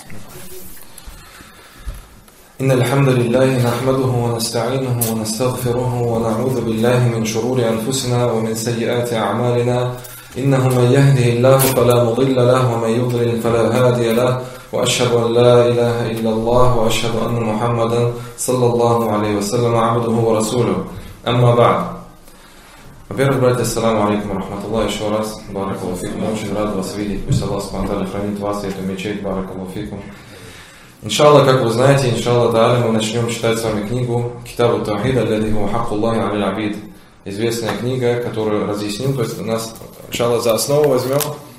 إن الحمد لله نحمده ونستعينه ونستغفره ونعوذ بالله من شرور أنفسنا ومن سيئات أعمالنا إنه من يهده الله فلا مضل له ومن يضلل فلا هادي له وأشهد أن لا إله إلا الله وأشهد أن محمدا صلى الله عليه وسلم عبده ورسوله أما بعد. Во-первых, братья, ассаламу алейкум рахматуллах, еще раз, баракаллаху фикум, очень рад вас видеть, пусть Аллах субхану хранит вас и эту мечеть, баракаллаху фикум. Иншаллах, как вы знаете, иншаллах та'аля, мы начнем читать с вами книгу Китабу Таухид аллади хуа хаккуллахи аля абид. Известная книга, которую разъяснил, то есть у нас, иншаллах, за основу возьмем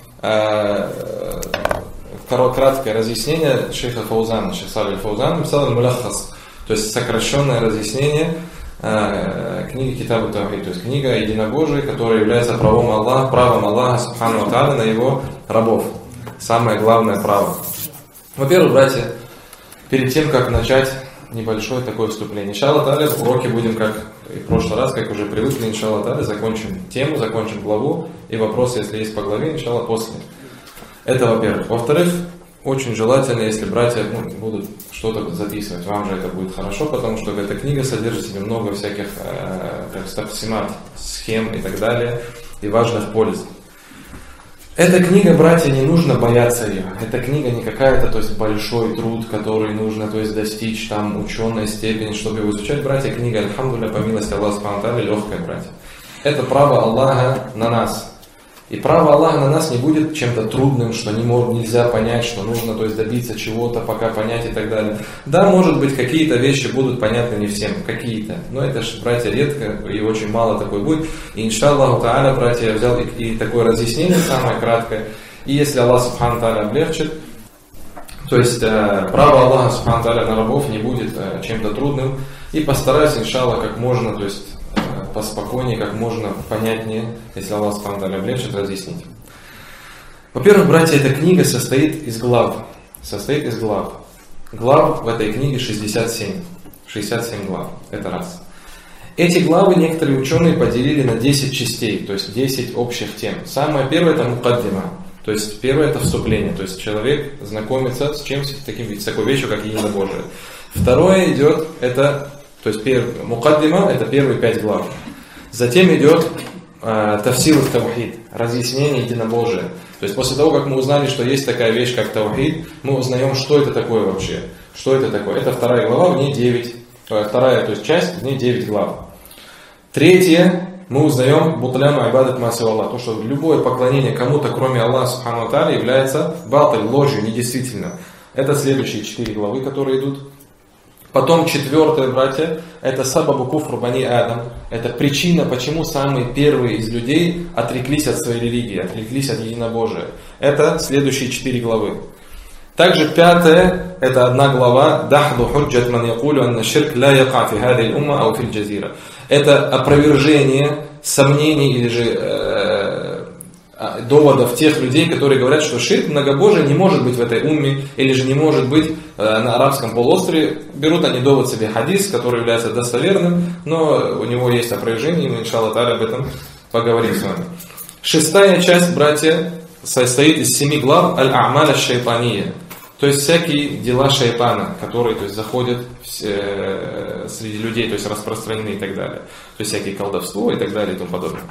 краткое разъяснение шейха Фаузана, шейх Салих Фаузан, написал мулаххас, то есть сокращенное разъяснение книги Китабу Таухид, то есть книга о единобожии, которая является правом Аллаха субхану ва тааля на его рабов. Самое главное право. Во-первых, братья, перед тем, как начать небольшое такое вступление, иншаллах та'аля, уроки будем, как и в прошлый раз, как уже привыкли, иншаллах та'аля, закончим тему, закончим главу, и вопросы, если есть по главе, иншаллах, после. Это во-первых. Во-вторых, очень желательно, если братья будут что-то записывать, вам же это будет хорошо, потому что эта книга содержит в себе много всяких схем и так далее, и важных польз. Эта книга, братья, не нужно бояться ее. Эта книга не какая-то, то есть большой труд, который нужно, то есть достичь там ученой степени, чтобы его изучать. Братья, книга, альхамдулилля, по милости Аллаха субхану ва тааля, легкая, братья. Это право Аллаха на нас. И право Аллаха на нас не будет чем-то трудным, что нельзя понять, что нужно, то есть добиться чего-то, пока понять и так далее. Да, может быть, какие-то вещи будут понятны не всем, какие-то. Но это же, братья, редко и очень мало такой будет. И иншаллаху та'аля, братья, я взял и такое разъяснение, самое краткое. И если Аллах субхану та'аля облегчит, то есть право Аллаха субхану та'аля на рабов не будет чем-то трудным. И постараюсь, иншаллах, как можно, то есть поспокойнее, как можно понятнее, если Аллах субхану та'аля облегчит, разъяснить. Во-первых, братья, эта книга состоит из глав. Глав в этой книге 67. 67 глав. Это раз. Эти главы некоторые ученые поделили на 10 частей, то есть 10 общих тем. Самое первое — это мукаддима. То есть первое — это вступление. То есть человек знакомится с чем-то с такой вещью, как единобожие. Второе идет, это, то есть мукаддима — это первые 5 глав. Затем идет тафсир таухид, разъяснение единобожия. То есть после того, как мы узнали, что есть такая вещь, как таухид, мы узнаем, что это такое вообще. Что это такое? Это вторая глава, в ней 9. Вторая, то есть часть, в ней 9 глав. Третье, мы узнаем бутляну айбадат маси Аллах, то, что любое поклонение кому-то, кроме Аллаха субхану ва тааля, является баталь, ложью, недействительно. Это следующие 4 главы, которые идут. Потом четвертое, братья, это сабабу куфру бани Адам. Это причина, почему самые первые из людей отреклись от своей религии, отреклись от единобожия. Это следующие 4 главы. Также пятое, это одна глава, дахду худжат ман якулю анна ширк ла яка фи хади умма ау фил джазира. Это опровержение сомнений или же доводов тех людей, которые говорят, что ширк, многобожие не может быть в этой умме, или же не может быть на арабском полуострове. Берут они довод себе хадис, который является достоверным, но у него есть опровержение, и мы, иншаллах та'аля, об этом поговорим с вами. Шестая часть, братья, состоит из 7 глав аль-а'маль аш-шайтанiyya, то есть всякие дела шайтана, которые, то есть, заходят среди людей, то есть распространены и так далее. То есть всякие колдовство и так далее и тому подобное.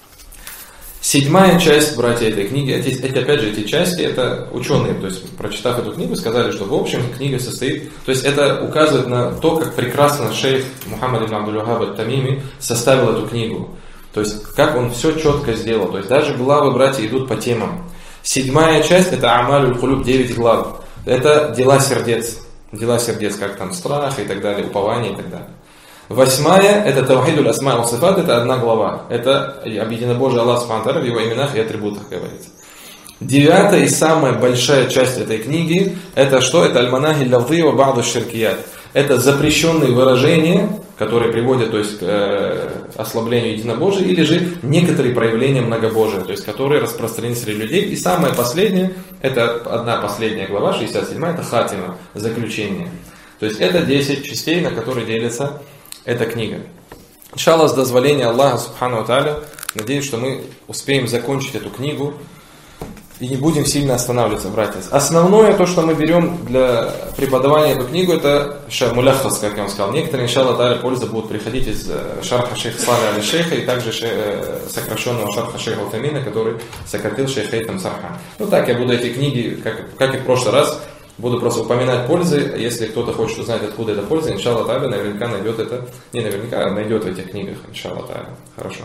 Седьмая часть, братья, этой книги, опять же, эти части, это ученые, то есть, прочитав эту книгу, сказали, что в общем книга состоит, то есть, это указывает на то, как прекрасно шейх Мухаммад ибн Абдуль-Вахаб ат-Тамими составил эту книгу. То есть, как он все четко сделал. То есть, даже главы, братья, идут по темам. Седьмая часть, это Амалюль Кулюб, 9 глав. Это дела сердец. Дела сердец, как там страх и так далее, упование и так далее. Восьмая, это Таухидуль Асма ва Сифат, это одна глава. Это об единобожии Аллаха субхану ва тааля в его именах и атрибутах говорится. Девятая и самая большая часть этой книги, это что? Это Аль-Манахи лавды ва ба'ду ширкият. Это запрещенные выражения, которые приводят, то есть, к ослаблению единобожия, или же некоторые проявления многобожия, то есть, которые распространены среди людей. И самое последнее, это одна последняя глава, 67, это хатима, заключение. То есть, это 10 частей, на которые делится эта книга. Иншаллах, с дозволения Аллаха субхану ва тааля, надеюсь, что мы успеем закончить эту книгу и не будем сильно останавливаться, братья. Основное, то, что мы берем для преподавания эту книгу, это муляхас, как я вам сказал. Некоторые, иншаллах та'аля, польза будут приходить из шарха шейха Салиха аль-Шейха и также сокращенного шарха шейха Утамина, который сократил шейх Хейтам Сархан. Ну так, я буду эти книги, как и в прошлый раз, буду просто упоминать пользы. Если кто-то хочет узнать, откуда эта польза, иншаллах та'аля, наверняка найдет это, не наверняка, а найдет в этих книгах, иншаллах та'аля. Хорошо.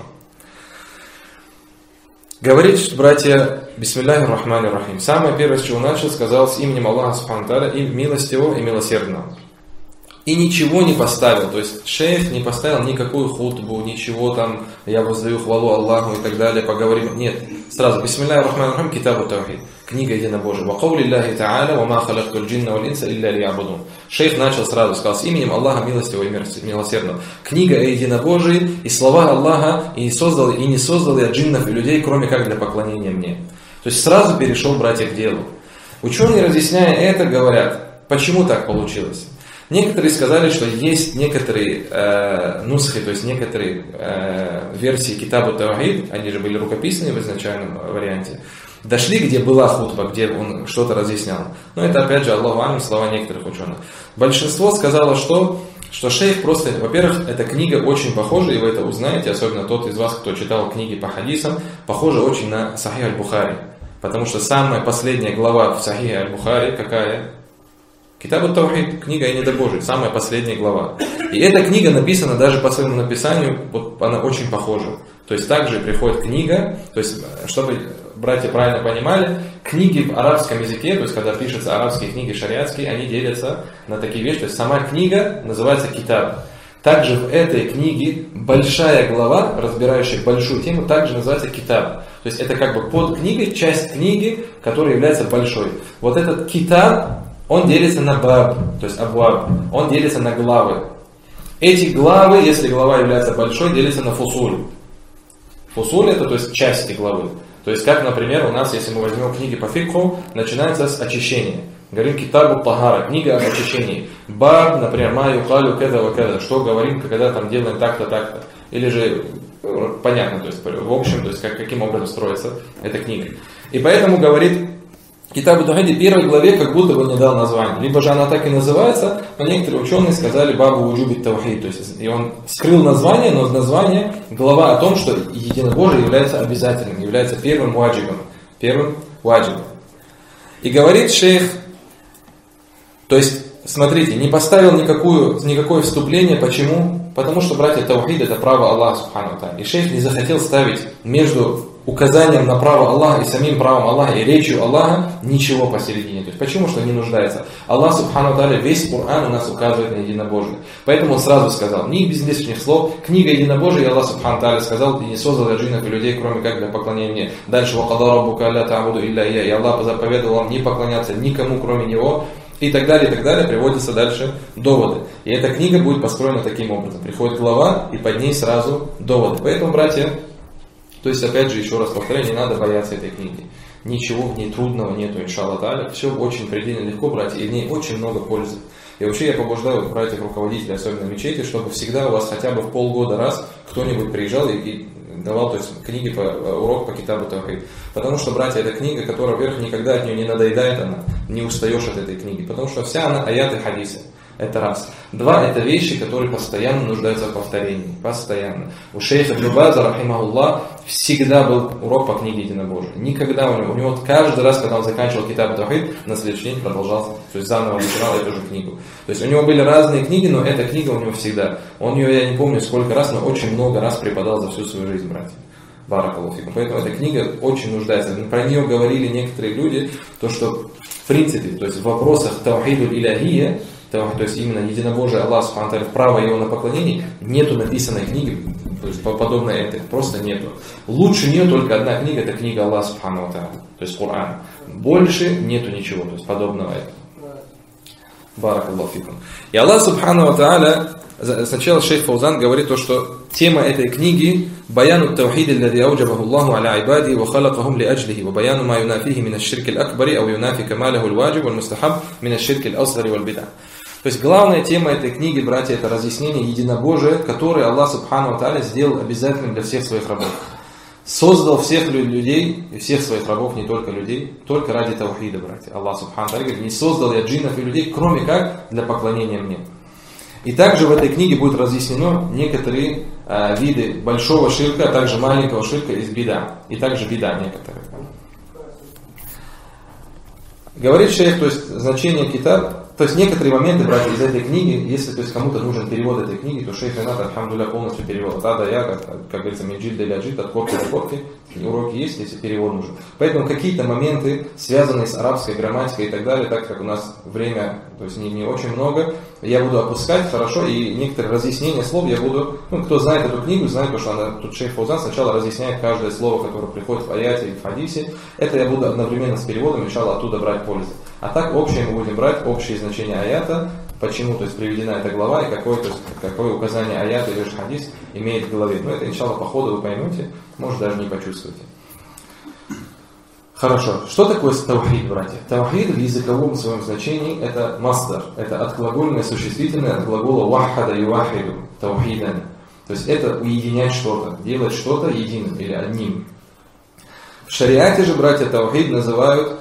Говорит, братья, бисмиллахи рахмани рахим. Самое первое, с чего начал, сказал с именем Аллаха субхану тааля, и милостивого и милосердного. И ничего не поставил, то есть шейх не поставил никакую хутбу, ничего там, я воздаю хвалу Аллаху и так далее, поговорим. Нет, сразу, бисмиллахи рахмани рахим, китабу таухид, книга единобожия. Ва каули Аллахи та'аля, ва ма халакту джинна валь инса илля лиябудун. Шейх начал сразу, сказал с именем Аллаха милостивого и милосердного. Книга о единобожии и слова Аллаха, и не создал я джиннов и людей, кроме как для поклонения мне. То есть сразу перешел, братья, к делу. Ученые, разъясняя это, говорят, почему так получилось. Некоторые сказали, что есть некоторые нусхи, то есть некоторые версии Китабу Таухид, они же были рукописные в изначальном варианте, дошли, где была хутба, где он что-то разъяснял. Но это опять же, Аллаху алям, слова некоторых ученых. Большинство сказало, что шейх просто, во-первых, эта книга очень похожа, и вы это узнаете, особенно тот из вас, кто читал книги по хадисам, похожа очень на Сахих аль-Бухари. Потому что самая последняя глава в Сахихе аль-Бухари какая? Китаб ат-Таухид, книга о недобожии, самая последняя глава. И эта книга написана даже по своему написанию, вот она очень похожа. То есть также приходит книга, то есть, чтобы братья правильно понимали, книги в арабском языке, то есть когда пишутся арабские книги шариатские, они делятся на такие вещи. То есть сама книга называется китаб. Также в этой книге большая глава, разбирающая большую тему, также называется китаб. То есть это как бы под книгой, часть книги, которая является большой. Вот этот китаб, он делится на баб, то есть абуаб, он делится на главы. Эти главы, если глава является большой, делятся на фусуль. Фусуль это, то есть части главы. То есть как, например, у нас, если мы возьмем книги по фикху, начинается с очищения. Говорим китабу тагара, книга об очищении. Баб, например, ма юкалю кеда ва кеда, что говорим, когда там делаем так-то, так-то. Или же, понятно, то есть в общем, то есть каким образом строится эта книга. И поэтому говорит, Китаб ат-Таухид в первой главе как будто бы не дал название. Либо же она так и называется, но некоторые ученые сказали Бабу уджуби таухид. То есть и он скрыл название, но название глава о том, что единобожие является обязательным, является первым ваджибом. Первым ваджибом. И говорит шейх, то есть, смотрите, не поставил никакое вступление. Почему? Потому что, братья, таухид это право Аллаха субхану ва тааля. И шейх не захотел ставить между указанием на право Аллаха и самим правом Аллаха и речью Аллаха ничего посередине. То есть почему? Что не нуждается. Аллах субхану ва тааля весь Коран у нас указывает на единобожие. Поэтому он сразу сказал, не без лишних слов, книга единобожия, и Аллах субхану ва тааля сказал, и не создал я джиннов и людей, кроме как для поклонения мне. Дальше вакада раббука алля та'буду илля ия, и Аллах заповедовал вам не поклоняться никому, кроме него. И так далее, приводятся дальше доводы. И эта книга будет построена таким образом. Приходит глава, и под ней сразу доводы. Поэтому, братья, то есть, опять же, еще раз повторяю, не надо бояться этой книги. Ничего в ней трудного нету, иншаллах та'аля. Все очень предельно легко, братья, и в ней очень много пользы. И вообще я побуждаю братьев руководителей, особенно мечети, чтобы всегда у вас хотя бы в полгода раз кто-нибудь приезжал и давал, то есть, книги урок по Китабу Таухид. Потому что, братья, это книга, которая, во-первых, никогда от нее не надоедает, она не устаешь от этой книги. Потому что вся она аяты хадисы. Это раз. Два, это вещи, которые постоянно нуждаются в повторении. Постоянно. У шейха Ибн База, рахимахуллах, всегда был урок по книге единобожия. Никогда у него каждый раз, когда он заканчивал Китаб Таухид, на следующий день продолжался, то есть заново начинал эту же книгу. То есть у него были разные книги, но эта книга у него всегда. Он ее, я не помню сколько раз, но очень много раз преподал за всю свою жизнь, братья. Баракаллаху фикум. Поэтому эта книга очень нуждается. Про нее говорили некоторые люди, то что в принципе, то есть в вопросах таухиду иляхия, то есть именно единобожие Аллаха субхану ва тааля, право его на поклонение, нету написанной книги, то есть подобной этой, просто нету. Лучше нее только одна книга, это книга Аллаха субхану ва тааля, то есть Коран. Больше нету ничего, то есть подобного этому. Баракаллаху фикум. И Аллах субхану ва тааля, сначала шейх Фаузан говорит то, что тема этой книги «Баяну ат-таухид аллади ауджабаху Аллаху аля ибади ва халакахум ли аджлихи ва баяну ма юнафихи мин аш-ширк аль-акбари ау юнафи камалаху аль-ваджиб валь-мустахаб мин аш-ширк аль-асгари валь-бид'ah». То есть главная тема этой книги, братья, это разъяснение единобожия, которое Аллах субхану ва тааля сделал обязательным для всех своих рабов. создал всех людей и всех своих рабов, не только людей, только ради таухида, братья. Аллах Субхану Тааля говорит: не создал я джиннов и людей, кроме как для поклонения мне. И также в этой книге будет разъяснено некоторые виды большого ширка, а также маленького ширка из бида. И также бида некоторые. Говорит шейх, то есть значение китаб, то есть некоторые моменты, братья, из этой книги, если то есть кому-то нужен перевод этой книги, то шейх Ренат, альхамдулля, полностью перевод. От А до Я, как говорится, минджид да ляджид, от корки до корки. Уроки есть, если перевод нужен. Поэтому какие-то моменты, связанные с арабской грамматикой и так далее, так как у нас время, то есть не очень много, я буду опускать, хорошо, и некоторые разъяснения слов я буду, кто знает эту книгу, знает, потому что она, тут шейх Фаузан сначала разъясняет каждое слово, которое приходит в аяте или в хадисе. Это я буду одновременно с переводом, иншаллах, оттуда брать пользу. А так общее мы будем брать, общее значение аята, почему, то есть приведена эта глава и какое указание аята или же хадис имеет в голове. Но это, иншаллах, по ходу вы поймете, может даже не почувствуете. Хорошо. Что такое таухид, братья? Таухид в языковом своем значении это масдар, это отглагольное существительное от глагола вахада и вахиду, таухидан. То есть это уединять что-то, делать что-то единым или одним. В шариате же, братья, таухид называют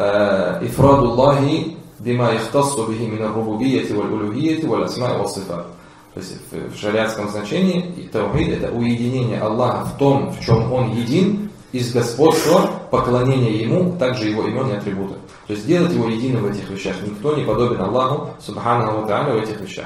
ифрадуллахи бима яхтассу бихи мин ар-рубубийяти валь-улухийяти валь-асма'i вас-сифат. То есть в шариатском значении таухид это уединение Аллаха в том, в чем Он един, из господства, поклонения Ему, также Его имен и атрибутов. То есть делать Его единым в этих вещах. Никто не подобен Аллаху Субханаху ва Тааля в этих вещах.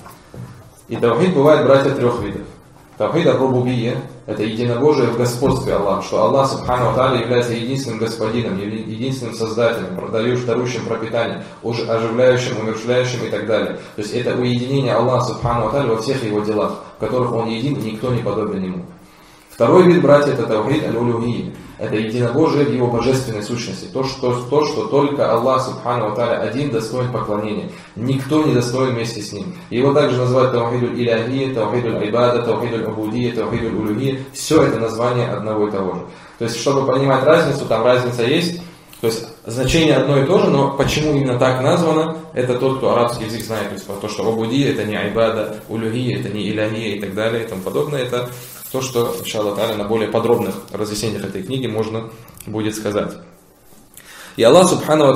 И таухид бывает, братья, трех видов. Таухид ар-рубубийя – это единобожие в господстве Аллаха, что Аллах Субханаху ва Тааля является единственным господином, единственным создателем, дарующим пропитание, оживляющим, умерщвляющим и так далее. То есть это уединение Аллаха Субханаху ва Тааля во всех Его делах, в которых Он един и никто не подобен Ему. Второй вид, братья, это таухид аль-улухийя. Это единобожие в Его божественной сущности. То, что только Аллах Субхану ва Тааля один достоин поклонения. Никто не достоин вместе с Ним. Его также называют таухид аль-иляхия, таухид аль-ибада, таухид аль-убудия, таухид аль-улухия. Все это название одного и того же. То есть, чтобы понимать разницу, там разница есть. То есть, значение одно и то же, но почему именно так названо, это тот, кто арабский язык знает. То есть, то, что убудия это не айбада, улухия это не иляхия и так далее и тому подобное. Это то, что, иншаллах та'аля, на более подробных разъяснениях этой книги можно будет сказать. И Аллах Субхану ва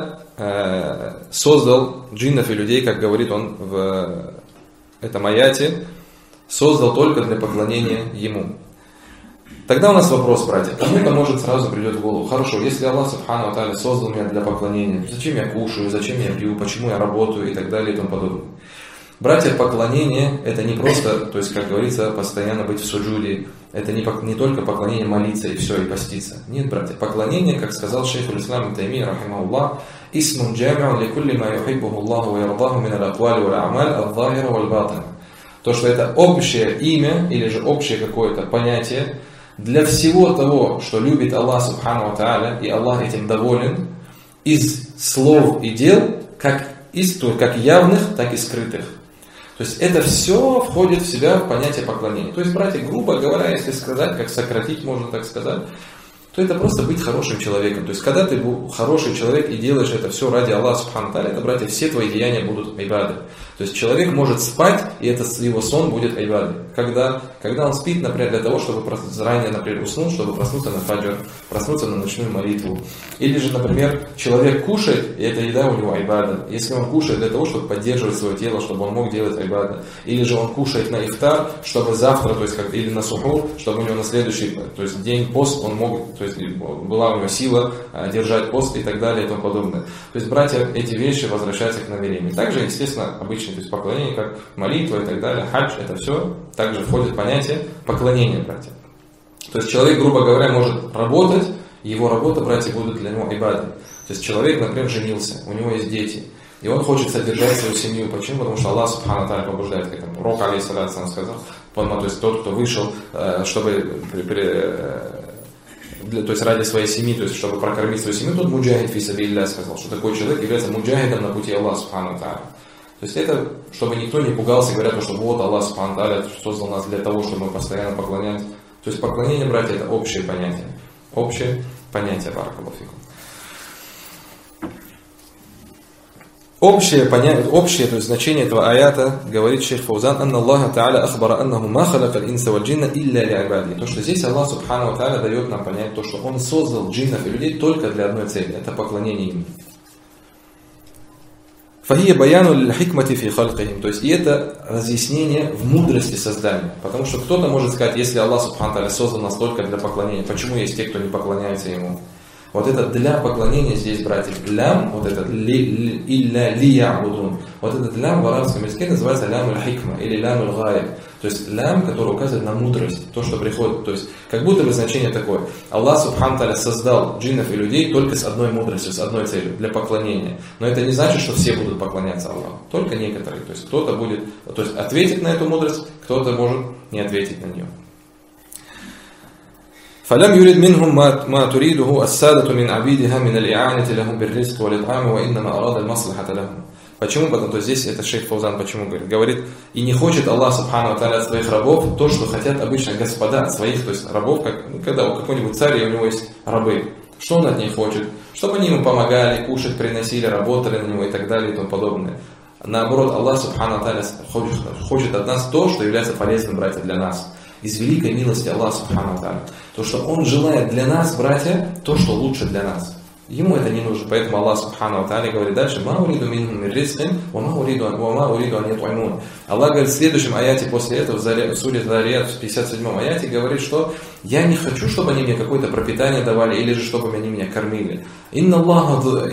Тааля создал джиннов и людей, как говорит Он в этом аяте, создал только для поклонения Ему. Тогда у нас вопрос, братья, кому-то может сразу придет в голову: хорошо, если Аллах Субхану ва Тааля создал меня для поклонения, зачем я кушаю, зачем я пью, почему я работаю и так далее и тому подобное. Братья, поклонение это не просто, то есть, как говорится, постоянно быть в суджуде, это не только поклонение молиться и все, и поститься. Нет, братья, поклонение, как сказал шейх аль-Ислам ибн Таймия, рахимахуллах, исмун джами'ун ликулли ма юхиббуху Аллаху ва ярдаху мин аль-аквали валь а'маль ад-захира валь батин. То, что это общее имя или же общее какое-то понятие для всего того, что любит Аллах Субхану ва Тааля, и Аллах этим доволен, из слов и дел, как явных, так и скрытых. То есть это все входит в себя в понятие поклонения. То есть, братья, грубо говоря, если сказать, как сократить, можно так сказать, то это просто быть хорошим человеком. То есть, когда ты хороший человек и делаешь это все ради Аллаха Субхану Тааля, это, братья, все твои деяния будут айбады. То есть, человек может спать, и его сон будет айбады. Когда он спит, например, для того, чтобы заранее, например, уснуть, чтобы проснуться на фаджр, проснуться на ночную молитву. Или же, например, человек кушает, и эта еда у него айбада. Если он кушает для того, чтобы поддерживать свое тело, чтобы он мог делать айбада. Или же он кушает на ифтар, чтобы завтра, то есть, или на сухур, чтобы у него на следующий, то есть, день пост он мог, то есть, была у него сила держать пост и так далее и тому подобное. То есть, братья, эти вещи возвращаются к намерению. Также, естественно, обычно, то есть, поклонение, как молитва и так далее, хадж, это все также входит в понятие поклонения, братья. То есть, человек, грубо говоря, может работать, и его работа, братья, будут для него ибадой. То есть, человек, например, женился, у него есть дети, и он хочет содержать свою семью. Почему? Потому что Аллах Субхану Тааля побуждает к этому. Пророк, алейхиссалату вассалям, сказал, то есть, тот, кто вышел, чтобы то есть ради своей семьи, то есть чтобы прокормить свою семью, тот муджахид фи сабилиллях сказал, что такой человек является муджахидом на пути Аллаха Субхану Тааля. То есть это, чтобы никто не пугался, говоря, что вот Аллах Субхану Тааля создал нас для того, чтобы мы постоянно поклонялись. То есть поклонение, братья, это общее понятие. Общее понятие, баракаллаху фикум. Общее понятие, общее, то есть значение этого аята, говорит шейх Фаузан, «Анна Аллаха Та'аля ахбара аннаху ма халака аль-инса валь-джинна илля ли-ибади». То, что здесь Аллах Субхану Та'аля дает нам понять то, что Он создал джиннов и людей только для одной цели, это поклонение им. «Фахия баяну лиль-хикмати фи халкихим». То есть, и это разъяснение в мудрости создания. Потому что кто-то может сказать, если Аллах Субхану Та'аля создал нас только для поклонения, почему есть те, кто не поклоняется Ему? Вот это для поклонения здесь, братья, лям, вот этот илля лиябудун, вот этот лям в арабском языке называется лям аль-хикма или лям аль-гайб. То есть лям, который указывает на мудрость, то, что приходит. То есть как будто бы значение такое. Аллах Субхану Та'аля создал джиннов и людей только с одной мудростью, с одной целью, для поклонения. Но это не значит, что все будут поклоняться Аллаху. Только некоторые. То есть кто-то будет, то есть ответить на эту мудрость, кто-то может не ответить на нее. فلم يرد منهم ما تريده السادة من عبيدها من الإعانة لهم بالرزق والإطعام وإنما أراد المصلحة لهم. Почему? Потому что здесь это шейх Фаузан почему говорит? Говорит, и не хочет Аллах Субхану Та'аля от своих рабов то, что хотят обычно господа от своих, то есть рабов, как, когда у какого-нибудь царя и у него есть рабы. Что он от них хочет? Чтобы они ему помогали, кушать приносили, работали на него и так далее и тому подобное. Наоборот, Аллах Субхану Та'аля хочет от нас то, что является полезным, братья, для нас. Из великой милости Аллаха Субхану Та'аля. То, что Он желает для нас, братья, то, что лучше для нас. Ему это не нужно. Поэтому Аллах Субхану Та'аля говорит дальше: «Ма уриду минхум мин ризкин, ва ма уриду ан ят'имун». Аллах говорит в следующем аяте после этого, в суре Зарият, в 57-м аяте, говорит, что «Я не хочу, чтобы они мне какое-то пропитание давали, или же чтобы они меня кормили». «Инна Аллаха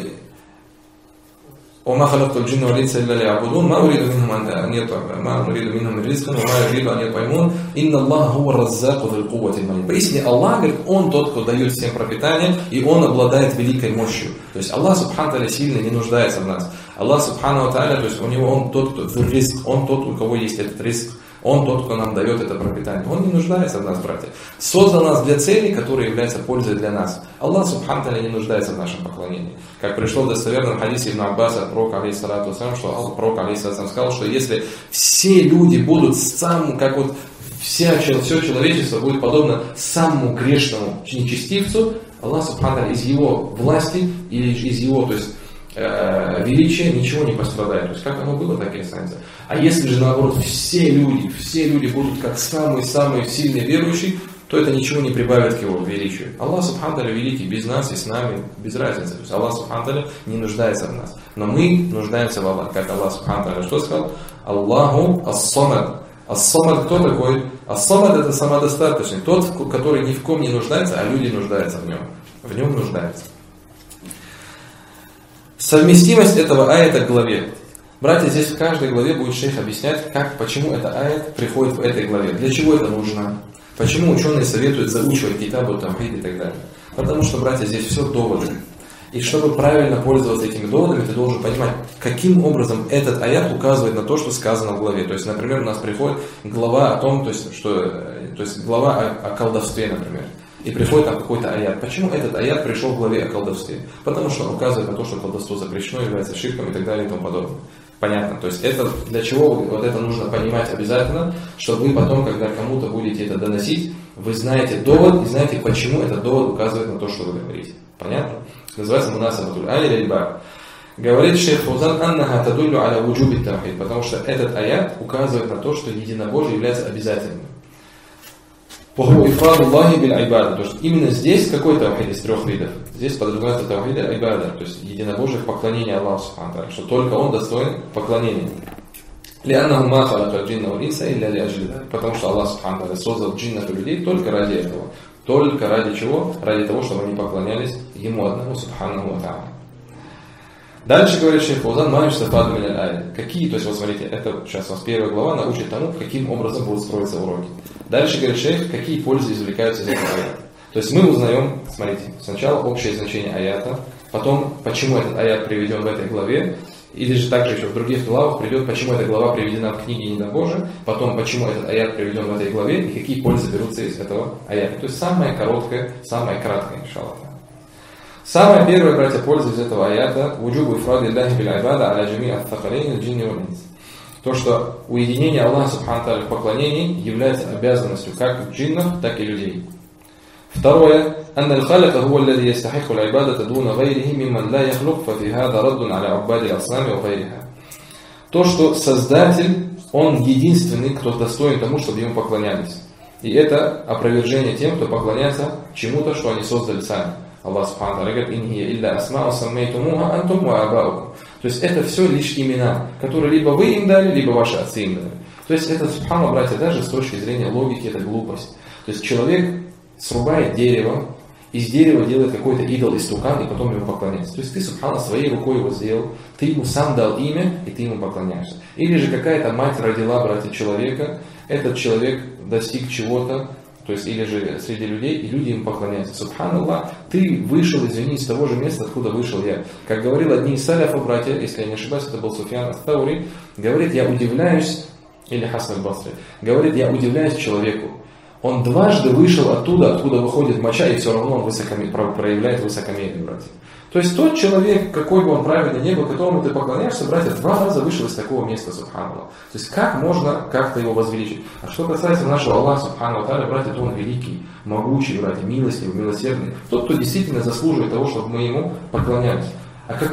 وما خلقت الجن والإنس إلا ليعبدون ما أريد منهم من رزق وما أريد أن يطعمون إن الله هو الرزاق ذو القوة المتين». Поистине Аллах, говорит, Он тот, кто дает всем пропитание, и Он обладает великой мощью. То есть Аллах Субхану Та'аля сильно не нуждается в нас. Аллах Субхану Та'аля, то есть у него Он тот, кто ризк, Он тот, у кого есть этот ризк. Он тот, кто нам дает это пропитание. Он не нуждается в нас, братья. Создал нас для цели, которая является пользой для нас. Аллах Субхану Та'аля не нуждается в нашем поклонении. Как пришло в достоверном хадисе Ибн Аббаса от пророка, алейхиссалату вассалям, что пророк, алейхиссалату вассалям, сказал, что если все люди будут как вот все человечество будет подобно самому грешному нечестивцу, Аллах Субхану Та'аля из его власти или из его, то есть величия ничего не пострадает. То есть как оно было, так и останется. А если же наоборот все люди будут как самые сильные верующие, то это ничего не прибавит к его величию. Аллах Субхану Та'аля великий, без нас и с нами, без разницы. То есть Аллах Субхану Та'аля не нуждается в нас. Но мы нуждаемся в Аллахе. Как Аллах Субхану Та'аля что сказал? Аллаху ас-самад. Ас-самад кто такой? Ас-самад это самодостаточный. Тот, который ни в ком не нуждается, а люди нуждаются в нем. В нем нуждаются. Совместимость этого аята к главе. Братья, здесь в каждой главе будет шейх объяснять, почему этот аят приходит в этой главе, для чего это нужно, почему ученые советуют заучивать китабу, тавхид и так далее. Потому что, братья, здесь все доводы. И чтобы правильно пользоваться этими доводами, ты должен понимать, каким образом этот аят указывает на то, что сказано в главе. То есть, например, у нас приходит глава о том, то есть глава о колдовстве, например. И приходит там какой-то аят. Почему этот аят пришел в главе о колдовстве? Потому что он указывает на то, что колдовство запрещено, является ширком и так далее и тому подобное. Понятно? То есть это для чего вот это нужно понимать обязательно, чтобы вы потом, когда кому-то будете это доносить, вы знаете довод и знаете, почему этот довод указывает на то, что вы говорите. Понятно? Называется мунасабатуль али лиль-баб. Говорит шейх Фаузан: аннаха тадуллю аля вуджуби тавхид, потому что этот аят указывает на то, что единобожие является обязательным. То есть именно здесь какой тавхид из трех видов? Здесь подразумевается тавхид аль-айбада, то есть единобожие в поклонении Аллаху Субхану Та'аля, что только Он достоин поклонения. Потому что Аллах Субхану Та'аля создал джиннов и людей только ради этого. Только ради чего? Ради того, чтобы они поклонялись Ему одному Субхану Та'аля. Дальше говорит шейх Фаузан: какие, то есть вот смотрите, это сейчас у нас первая глава научит тому, каким образом будут строиться уроки. Дальше говорит шейх, какие пользы извлекаются из этого аята. То есть мы узнаем, смотрите, сначала общее значение аята, потом почему этот аят приведен в этой главе, или же также еще в других главах придет, почему эта глава приведена в книге Единобожия, потом почему этот аят приведен в этой главе и какие пользы берутся из этого аята. То есть самое короткое, самое краткое, иншаллах. Самая первая, братья, польза из этого аята – вуджубу ифради Аллахи биль айбада аля джами ат-такалейни джинни вал инс. То, что уединение Аллаха Субхану Та'аля в поклонении является обязанностью как джиннов, так и людей. Второе. أن الخالق هو الذي يستحق العبادة دون غيره ممن لا يخلق ففي هذا رد على عباد الأصنام وغيرها. То, что Создатель, Он единственный, кто достоин тому, чтобы Ему поклонялись. И это опровержение тем, кто поклоняется чему-то, что они создали сами. Аллах Субхану Тааля говорит: «Ин хия илля асма'у саммейтумуха антум ва абаукум». То есть это все лишь имена, которые либо вы им дали, либо ваши отцы им дали. То есть это, субхану, братья, даже с точки зрения логики, это глупость. То есть человек срубает дерево, из дерева делает какой-то идол истукан, и потом ему поклоняется. То есть ты, субхана, своей рукой его сделал, ты ему сам дал имя, и ты ему поклоняешься. Или же какая-то мать родила, братья, человека, этот человек достиг чего-то, то есть или же среди людей, и люди ему поклоняются. Субханаллах, ты вышел, извини, из того же места, откуда вышел я. Как говорил одни из саляфов, братья, если я не ошибаюсь, это был Суфьян ат-Таури, говорит: я удивляюсь, или Хасан аль-Басри, говорит: я удивляюсь человеку. Он дважды вышел оттуда, откуда выходит моча, и все равно он проявляет высокомерие, братья. То есть тот человек, какой бы он праведный ни был, которому ты поклоняешься, братья, 2 раза вышел из такого места, субханаллах. То есть как можно как-то его возвеличить? А что касается нашего Аллаха, субхану тааля, братья, то он великий, могучий, братья, милостивый, милосердный. Тот, кто действительно заслуживает того, чтобы мы ему поклонялись. А по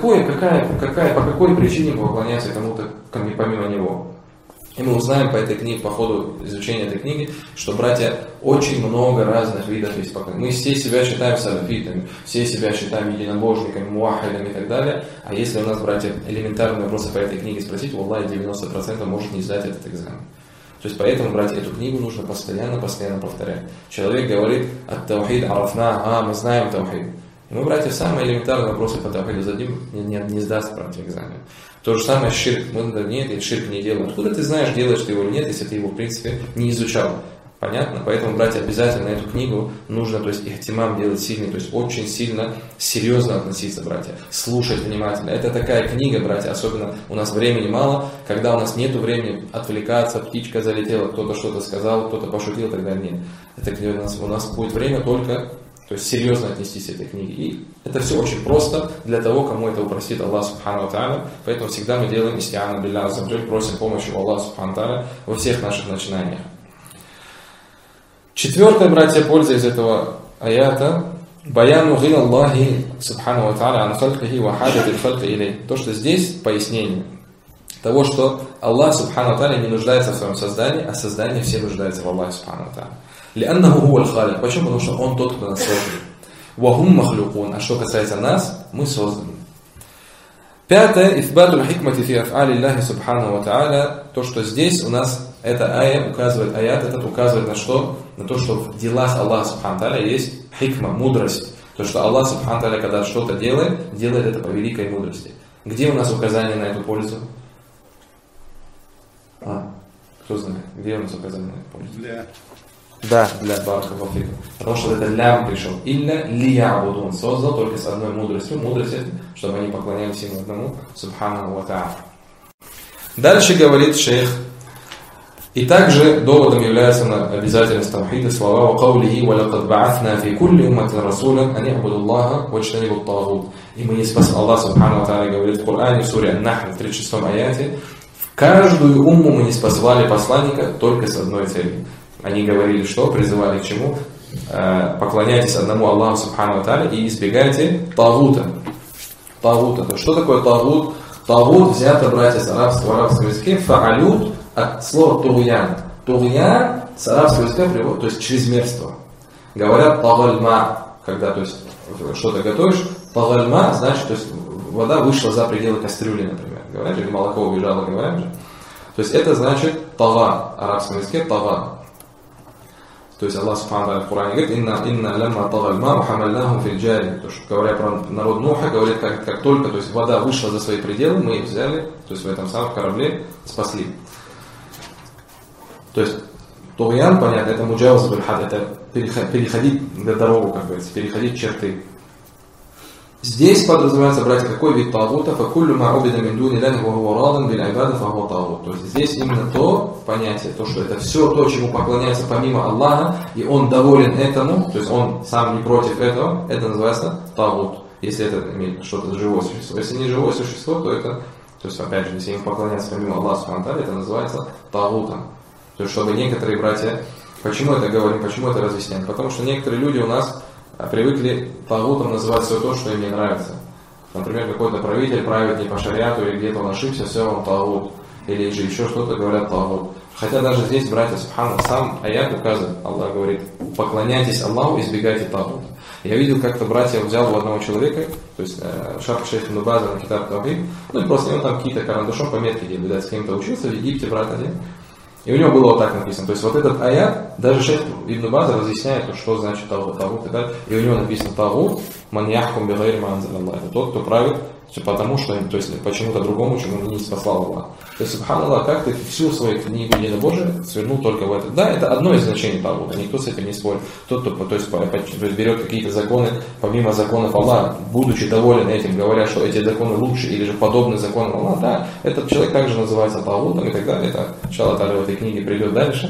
какой причине поклоняться кому-то помимо него? И мы узнаем по этой книге, по ходу изучения этой книги, что, братья, очень много разных видов есть поклонения. Мы все себя считаем салафитами, все себя считаем единобожниками, муахидами и так далее. А если у нас, братья, элементарные вопросы по этой книге спросить, валлахи, 90% может не сдать этот экзамен. То есть поэтому, братья, эту книгу нужно постоянно повторять. Человек говорит: «Ат-таухид арафна», мы знаем таухид. И мы, братья, самые элементарные вопросы по таухиду зададим, не сдаст, братья, экзамен. То же самое ширк. Мы нет, я ширк не делаю. Откуда ты знаешь, делаешь ты его или нет, если ты его, в принципе, не изучал? Понятно? Поэтому, братья, обязательно эту книгу нужно, то есть, ихтимам делать сильный, то есть, очень сильно, серьезно относиться, братья. Слушать внимательно. Это такая книга, братья, особенно у нас времени мало, когда у нас нет времени отвлекаться, птичка залетела, кто-то что-то сказал, кто-то пошутил, тогда нет. Это у нас будет время только... То есть серьезно отнестись к этой книге. И это все очень просто для того, кому это упростит Аллах Субхану Тааля. Поэтому всегда мы делаем истиану билля азза ва джаль, просим помощи у Аллаха Субхану Тааля во всех наших начинаниях. 4-я, братья, польза из этого аята. Баяну гина Аллахи Субхану Тааля ан халкихи ва хаджати халки илей. То, что здесь пояснение того, что Аллах Субхану Тааля не нуждается в своем создании, а создание все нуждаются в Аллахе Субхану Тааля. لأنه هو الخالق. Почему? Потому что Он тот, кто нас создал. وهم مخلوقون. А что касается нас, мы созданы. 5. إثبات الحكمة في أفعال الله سبحانه وتعالى. То, что здесь у нас эта ая указывает, аят этот указывает на что? На то, что в делах Аллаха Субхану Тааля есть хикма, мудрость. То, что Аллах Субхану Тааля, когда что-то делает это по великой мудрости. Где у нас указание на эту пользу? Кто знает? Где у нас указание на эту пользу? Да, для баракаллаху. Потому что это лям пришел. Илля лиябуду. Он создал только с одной мудростью. Мудрость, чтобы они поклонялись ему одному. Субхану ва тааля. Дальше говорит шейх. И также доводом является на обязательность таухида слова «Ва каулихи ва лакад ба'аthна фи кулли умматин расуля ани абуду Аллаха ва джтанибу ат-тагут». И мы не спасли. Аллах Субхану ва тааля говорит в Коране, в суре Ан-Нахл, в 36 аяте: «В каждую умму мы не спаслали посланника только с одной целью». Они говорили, что? Призывали к чему? Поклоняйтесь одному Аллаху Субхану ва тааля и избегайте тагута. Тагута. Что такое тагут? Тагут взято, братья, с арабского языка. Фаалют от слова тугьян. Тугьян с арабского языка перевод, то есть чрезмерство. Говорят тагальма, когда, то есть, что-то готовишь. Тагальма, значит, то есть, вода вышла за пределы кастрюли, например. Говорят, или молоко убежало, говорят же. То есть это значит тага, в арабском языке тага. То есть Аллах Субхану Тааля в Коране говорит: «Инна лямма тагальма ухамальнахум филь джари». То есть, говоря про народ Нуха, говорит, как только, то есть, вода вышла за свои пределы, мы их взяли, то есть в этом самом корабле спасли. То есть тугьян, понятно, это муджаваз биль-хад, это переходить на дорогу, как говорится, переходить черты. Здесь подразумевается, братья, какой вид тагута? Факуллю ма убида мин дуни лахи ва хуа радан биль ибада фа хуа тагут. То есть здесь именно то понятие, то, что это все то, чему поклоняется помимо Аллаха, и он доволен этому, то есть он сам не против этого, это называется тагут. Если это имеет что-то живое существо. Если не живое существо, то это, то есть опять же, если ему поклоняться помимо Аллаха Субхану ва тааля, это называется тагутом. То есть чтобы некоторые братья Почему это говорим, почему это разъясняем? Потому что некоторые люди у нас привыкли тагутом называть все то, что им не нравится. Например, какой-то правитель правит не по шариату, или где-то он ошибся, все, он тагут. Или же еще что-то говорят тагут. Хотя даже здесь, братья, субхана, сам аят указывает, Аллах говорит, поклоняйтесь Аллаху, избегайте тагута. Я видел, как-то братья взял у одного человека, то есть шарх шейх ибн База на китаб Тавхид, ну и просто он там какие-то карандашом пометки делал, видать, с кем-то учился в Египте, брат один. И у него было вот так написано. То есть вот этот аят, даже шейх ибн База разъясняет, что значит тагут и так далее. И у него написано тагут, ман яхкум бигайри ма анзаля Аллах. Это тот, кто правит, потому что, то есть почему-то другому, чему не спаслал Аллах. То есть, субханаллах, как ты всю свою книгу единобожия свернул только в это. Да, это одно из значений тагута, никто с этим не спорит. Тот, кто то есть берет какие-то законы, помимо законов Аллаха, будучи доволен этим, говоря, что эти законы лучше или же подобны законам Аллаха, да, этот человек также называется тагутом и так далее. Это иншаллах в этой книге придет дальше.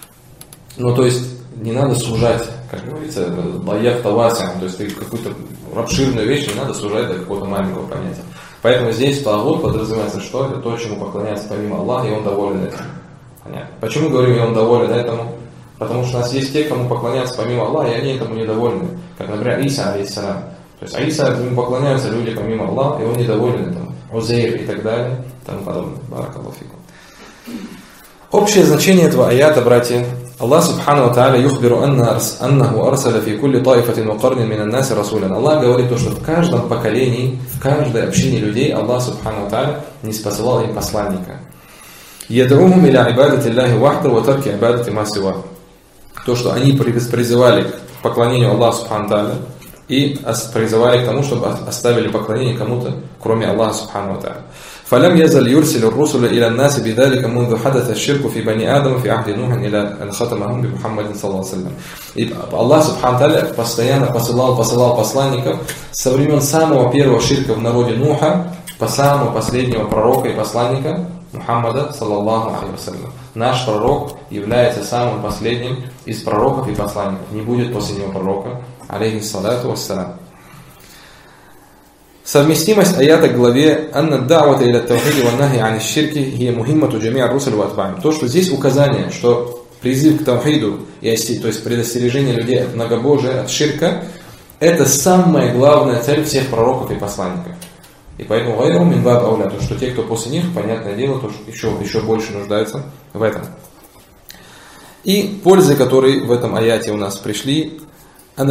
Ну, то есть, не надо сужать, как говорится, лаях тавасиам, то есть ты какую-то обширную вещь не надо сужать до какого-то маленького понятия. Поэтому здесь тагут подразумевается, что это то, чему поклоняется помимо Аллаха, и он доволен этим. Понятно? Почему говорим, и он доволен этому? Потому что у нас есть те, кому поклоняются помимо Аллаха, и они этому недовольны. Как, например, Иса, алейхиссалям. То есть Иса, ему поклоняются люди помимо Аллаха, и он недоволен этому. Узейр и так далее, и тому подобное. Баракаллаху фикум. Общее значение этого аята, братья, Аллах субхану ва тааля юхбиру аннаху арсаля фи кулли таифатин ва карнин минан наси расулян. Аллах говорит то, что в каждом поколении, в каждой общине людей Аллах субхану ва тааля не спасал им посланника. Яд'ухум иля ибадати Аллахи вахда ва тарки ибадати ма сива. То, что они призывали к поклонению Аллаху субхану ва тааля и призывали к тому, чтобы оставили поклонение кому-то, кроме Аллаха субхану ва тааля. فلم يزل يرسل الرسل إلى الناس بذلك منذ حدث الشرك في بني آدم في عهد نوح إلى أن ختمهم بمحمد صلى الله عليه وسلم. И Аллах субхану тааля постоянно посылал посланников со времен самого первого ширка в народе Нуха по самого последнего пророка и посланника Мухаммада саллаллаху алейхи вассалям. Наш пророк является самым последним из пророков и посланников. Не будет после него пророка, алейхиссалату вассалям. Совместимость аята к главе «Анна да'вата иля тавхиди ва нахи ани ширки хия мухиммату джами'а русуль ва атба'им». То, что здесь указание, что призыв к тавхиду, то есть предостережение людей от многобожия, от ширка, это самая главная цель всех пророков и посланников. И поэтому гайру мин баб ауля, то, что те, кто после них, понятное дело, то, что еще больше нуждаются в этом. И пользы, которые в этом аяте у нас пришли, то,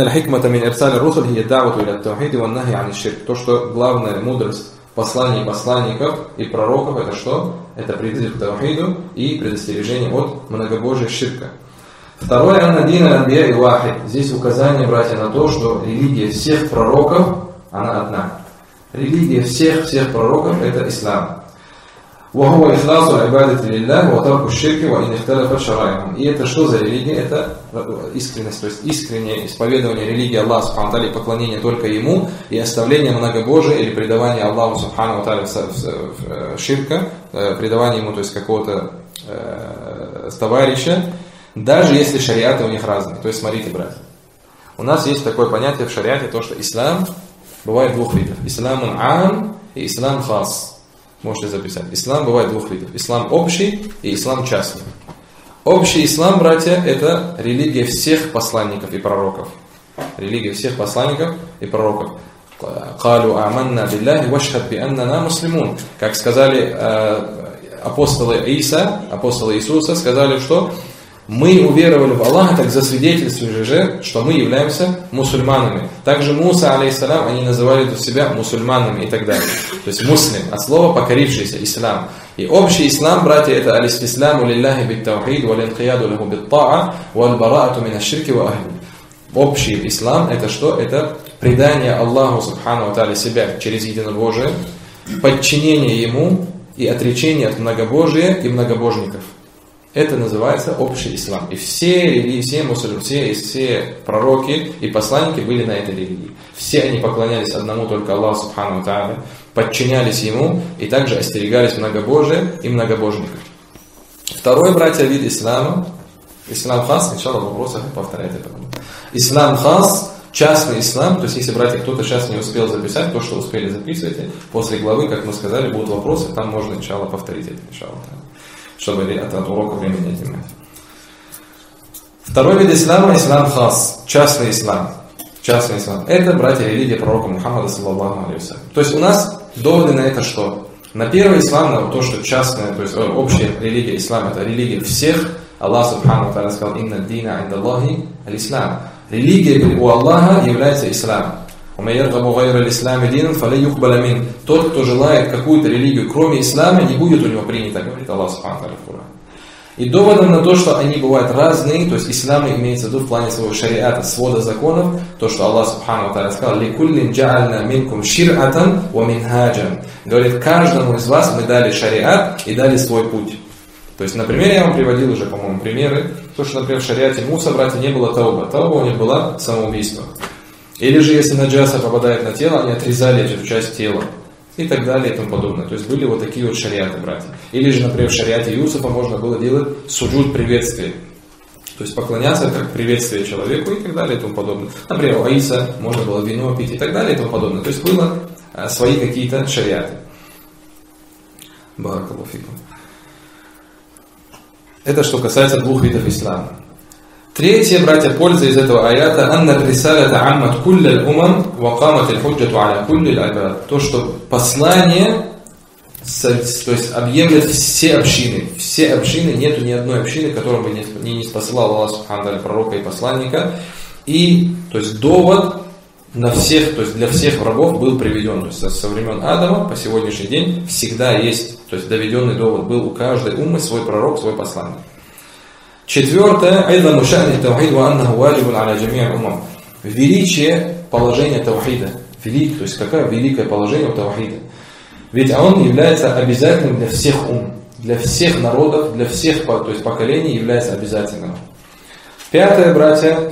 что главная мудрость посланий посланников и пророков, это что? Это призыв к тавхиду и предостережение от многобожия ширка. Второе, здесь указание, братья, на то, что религия всех пророков, она одна. Религия всех пророков это ислам. И это что за религия? Это искренность, то есть искреннее исповедование религии Аллаха субхану ва тааля, поклонение только Ему и оставление многобожия или предавание Аллаху субхану ва тааля в ширка, предавание Ему, то есть какого-то товарища, даже если шариаты у них разные. То есть смотрите, братья, у нас есть такое понятие в шариате, то что ислам бывает двух видов. Исламун ам и ислам хас. Можете записать. Ислам бывает двух видов. Ислам общий и ислам частный. Общий ислам, братья, это религия всех посланников и пророков. Религия всех посланников и пророков. «Калу аманна биллахи вашхад би аннана муслимун». Как сказали апостолы Иисуса, сказали, что мы уверовали в Аллаха, так засвидетельствовали же, что мы являемся мусульманами. Также Муса, алейхиссалям, они называли себя мусульманами и так далее. То есть муслим, от слова покорившийся, ислам. И общий ислам, братья, это алистисляму лилляхи биттаухид, валинқияду лаху битта'a, вальбараату мина ширки ва ахли. Общий ислам это что? Это предание Аллаху субхану ва тааля себя через единобожие, подчинение Ему и отречение от многобожия и многобожников. Это называется общий ислам. И все религии, все пророки и посланники были на этой религии. Все они поклонялись одному только Аллаху субхану ва тааля, подчинялись Ему и также остерегались многобожия и многобожников. Второй, братья, вид ислама, ислам хас, сначала в вопросах повторяйте это. Ислам хас, частный ислам, то есть если, братья, кто-то сейчас не успел записать, то, что успели, записывайте. После главы, как мы сказали, будут вопросы, там можно сначала повторить это, чтобы от урока времени отнимать. Второй вид ислама – ислам хас, частный ислам. Частный ислам. Это, братья, религия пророка Мухаммада, саллаллаху алейхи. То есть у нас доводы на это что? На первый ислам, на то, что частная, то есть общая религия ислам, это религия всех. Аллах субхану ва тааля сказал: «Инна дина инда Аллахи аль-ислам». Религия у Аллаха является ислам. Тот, кто желает какую-то религию, кроме ислама, не будет у него принято, говорит Аллах субхану ва тааля в Коране. И доводом на то, что они бывают разные, то есть ислам имеется в виду в плане своего шариата, свода законов, то, что Аллах субхану ва тааля сказал: «Ликуллин джа'альна минкум шир'атан ва минхаджан». Говорит, каждому из вас мы дали шариат и дали свой путь. То есть, например, я вам приводил уже, по-моему, примеры, то, что, например, в шариате Муса, братья, не было тауба. Тауба у них была самоубийство. Или же, если наджаса попадает на тело, они отрезали эту часть тела. И так далее и тому подобное. То есть были вот такие вот шариаты, братья. Или же, например, в шариате Юсуфа можно было делать суджуд приветствия. То есть поклоняться как приветствие человеку и так далее и тому подобное. Например, у Аиса можно было вино пить и так далее и тому подобное. То есть было свои какие-то шариаты. Баракаллаху фикум. Это что касается двух видов ислама. Третье, братья, польза из этого аята: «Анна рисалата аммат кулля умам ва камат аль-худжату аля кулли аль-абад». То, что послание, то есть объемлет все общины. Все общины, нету ни одной общины, которую бы не спасал Аллах субхану ва тааля, пророка и посланника. И, то есть, довод на всех, то есть для всех врагов был приведен. То есть со времен Адама по сегодняшний день всегда есть, то есть доведенный довод был у каждой уммы свой пророк, свой посланник. Четвертое. Величие положения таухида. То есть какое великое положение у таухида. Ведь он является обязательным для всех для всех народов, для всех, то есть поколений является обязательным. Пятое, братья,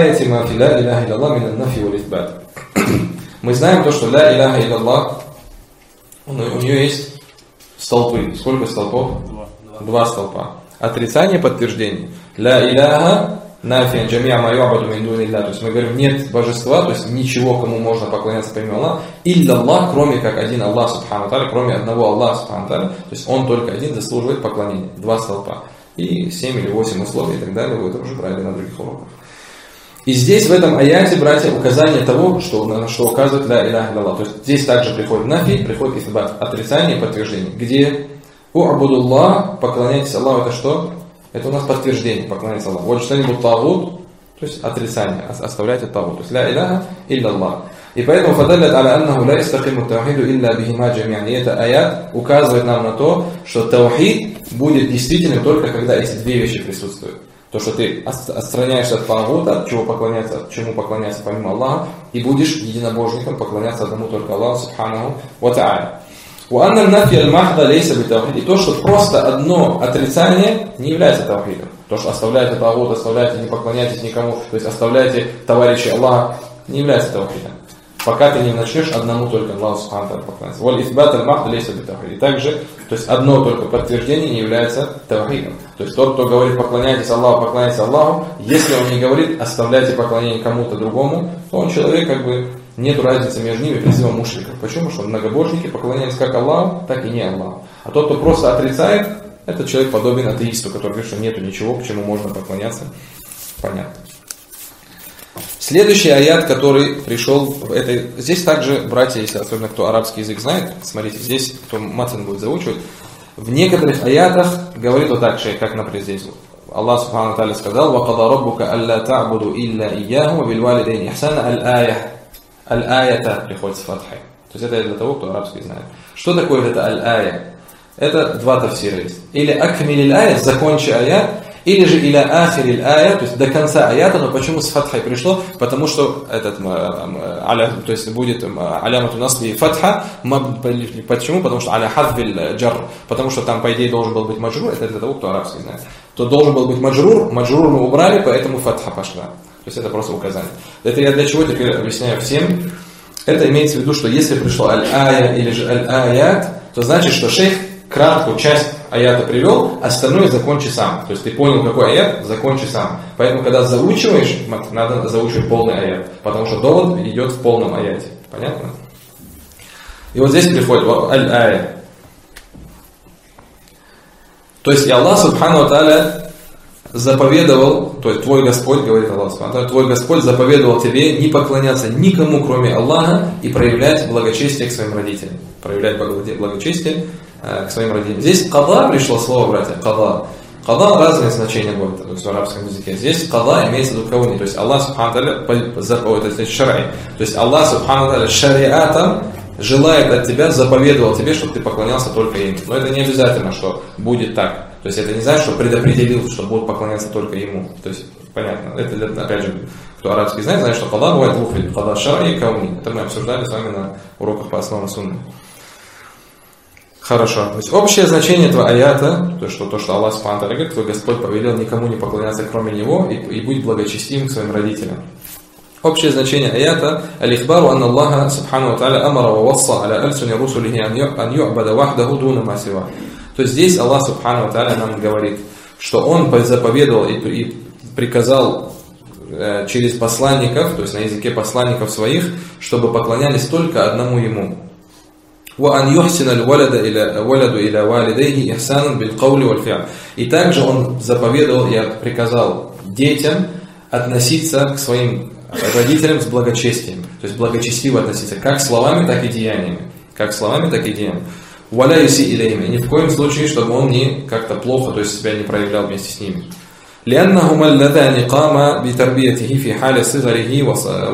мы знаем то, что ля иляха илlallah, у нее есть столпы. Сколько столпов? Два столпа. Отрицание, подтверждение. Ля иляха нафиан джамиа ма ю'баду мин дунилля. То есть мы говорим, нет божества, то есть ничего, кому можно поклоняться помимо Аллаха, илlallah, кроме как один Аллах субхану ва тааля, кроме одного Аллаха субхану ва тааля. То есть он только один заслуживает поклонения. Два столпа. И 7 или 8 условий и так далее, вы это уже брали на других уроках. И здесь в этом аяте, братья, указание того, на что указывает ля иляха илlallah. То есть здесь также приходит нафи, приходит исбат, отрицание и подтверждение. Где у'будуллах, поклоняйтесь Аллаху, это что? Это у нас подтверждение, поклоняйтесь Аллаху. Вот что-нибудь тагут, то есть отрицание, оставляйте тагут. То есть ля иляха илlallah. И поэтому фадаллят аля аннаху ла истакиму таухиду илля бихима джамиан. И это аят указывает нам на то, что таухид будет действительным только когда эти две вещи присутствуют. То, что ты отстраняешься от тагута, чему поклоняться помимо Аллаха, и будешь единобожником поклоняться одному только Аллаху субханаху ва тааля. И то, что просто одно отрицание не является таухидом. То, что оставляете тагут, оставляете, не поклоняйтесь никому, то есть оставляете товарищей Аллаха, не является таухидом. Пока ты не начнешь одному только Аллаху субхану ва тааля поклоняться. Валь исбат аль-махд лейса битаухид. И также, то есть одно только подтверждение не является таухидом. То есть тот, кто говорит поклоняйтесь Аллаху, если он не говорит оставляйте поклонение кому-то другому, то он человек как бы нет разницы между ними призывом мушриков. Почему? Что многобожники поклоняются как Аллаху, так и не Аллаху. А тот, кто просто отрицает, этот человек подобен атеисту, который говорит, что нету ничего, к чему можно поклоняться. Понятно. Следующий аят, который пришел в этой... Здесь также, братья, если особенно кто арабский язык знает, смотрите, здесь кто матан будет заучивать, в некоторых аятах говорит вот так же, как, например, здесь. Аллах субхану ва тааля сказал: «Вакада раббука алла та'буду илля ияху ва бильвалидейни ихсана аль-ая». Аль-аята приходит с фатхой. То есть это для того, кто арабский знает. Что такое это аль-ая? Это два тафсира есть. Или акмиль аль-ая, закончи аят, или же иля ахириль ая, то есть до конца аята. Но почему с фатхой пришло? Потому что этот, то есть будет алямату насли фатха. Почему? Потому что аля хадвиль джар. Потому что там, по идее, должен был быть маджрур. Это для того, кто арабский знает. То должен был быть маджрур мы убрали, поэтому фатха пошла. То есть это просто указание. Это я для чего теперь объясняю всем. Это имеется в виду, что если пришло аль-ая или же аль-аят, то значит, что шейх краткую часть аята привел, остальное закончи сам. То есть ты понял, какой аят, закончи сам. Поэтому, когда заучиваешь, надо заучивать полный аят. Потому что довод идет в полном аяте. Понятно? И вот здесь приходит аль-ая. То есть и Аллах субхану ва тааля заповедовал, то есть твой Господь, говорит Аллах, твой Господь заповедовал тебе не поклоняться никому, кроме Аллаха, и проявлять благочестие к своим родителям. Проявлять благочестие к своим родителям. Здесь када пришло слово, братья, када. Када разные значения будет в арабском языке. Здесь када имеется в виду кого-нибудь. То есть Аллах Субхану Тааля, то есть шарай. То есть Аллах Субхану Тааля шариатом желает от тебя, заповедовал тебе, чтобы ты поклонялся только ему. Но это не обязательно, что будет так. То есть это не значит, что предопределил, что будут поклоняться только ему. То есть понятно. Это опять же, кто арабский знает, что када бывает двух видов. Када шарай и кауни. Это мы обсуждали с вами на уроках по основам сунны. Хорошо. То есть общее значение этого аята, то, что Аллах Субхану Тааля говорит, твой Господь повелел никому не поклоняться, кроме Него, и будь благочестивым к своим родителям. Общее значение аята аль-ихбару анна Аллаха Субхану Тааля амара ва васса аля альсуни русулихи ан ю'бада вахдаху дуна ма сива. То есть здесь Аллах Субхану Тааля нам говорит, что Он заповедовал и приказал через посланников, то есть на языке посланников своих, чтобы поклонялись только одному Ему. وأن يحسن الولد إلى والديه إحسانا بالقول والفعل. И также он заповедовал и приказал детям относиться к своим родителям с благочестием, то есть благочестиво относиться как словами, так и деяниями, как словами, так и деяниями. ولا يسيء إليهم, ни в коем случае, чтобы он не как-то плохо, то есть себя не проявлял вместе с ними. لأنهما اللذان قاما بتربيته في حال صغره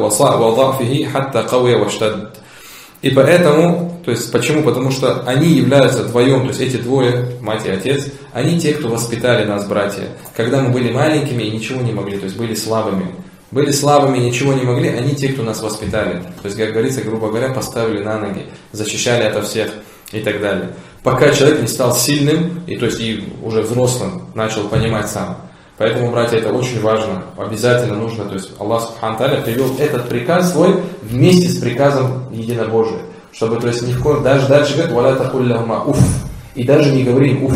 وضعفه حتى قوي واشتد. И поэтому, то есть почему? Потому что они являются вдвоем, то есть эти двое, мать и отец, они те, кто воспитали нас, братья. Когда мы были маленькими и ничего не могли, то есть были слабыми. Были слабыми и ничего не могли, они те, кто нас воспитали. То есть, как говорится, грубо говоря, поставили на ноги, защищали ото всех и так далее. Пока человек не стал сильным, и то есть и уже взрослым, начал понимать сам. Поэтому, братья, это очень важно, обязательно нужно, то есть Аллах Субхану Тааля привел этот приказ свой вместе с приказом единобожия, чтобы, то есть ни в коем, даже дальше говорит, «Валя такуль лахума уф», и даже не говори уф,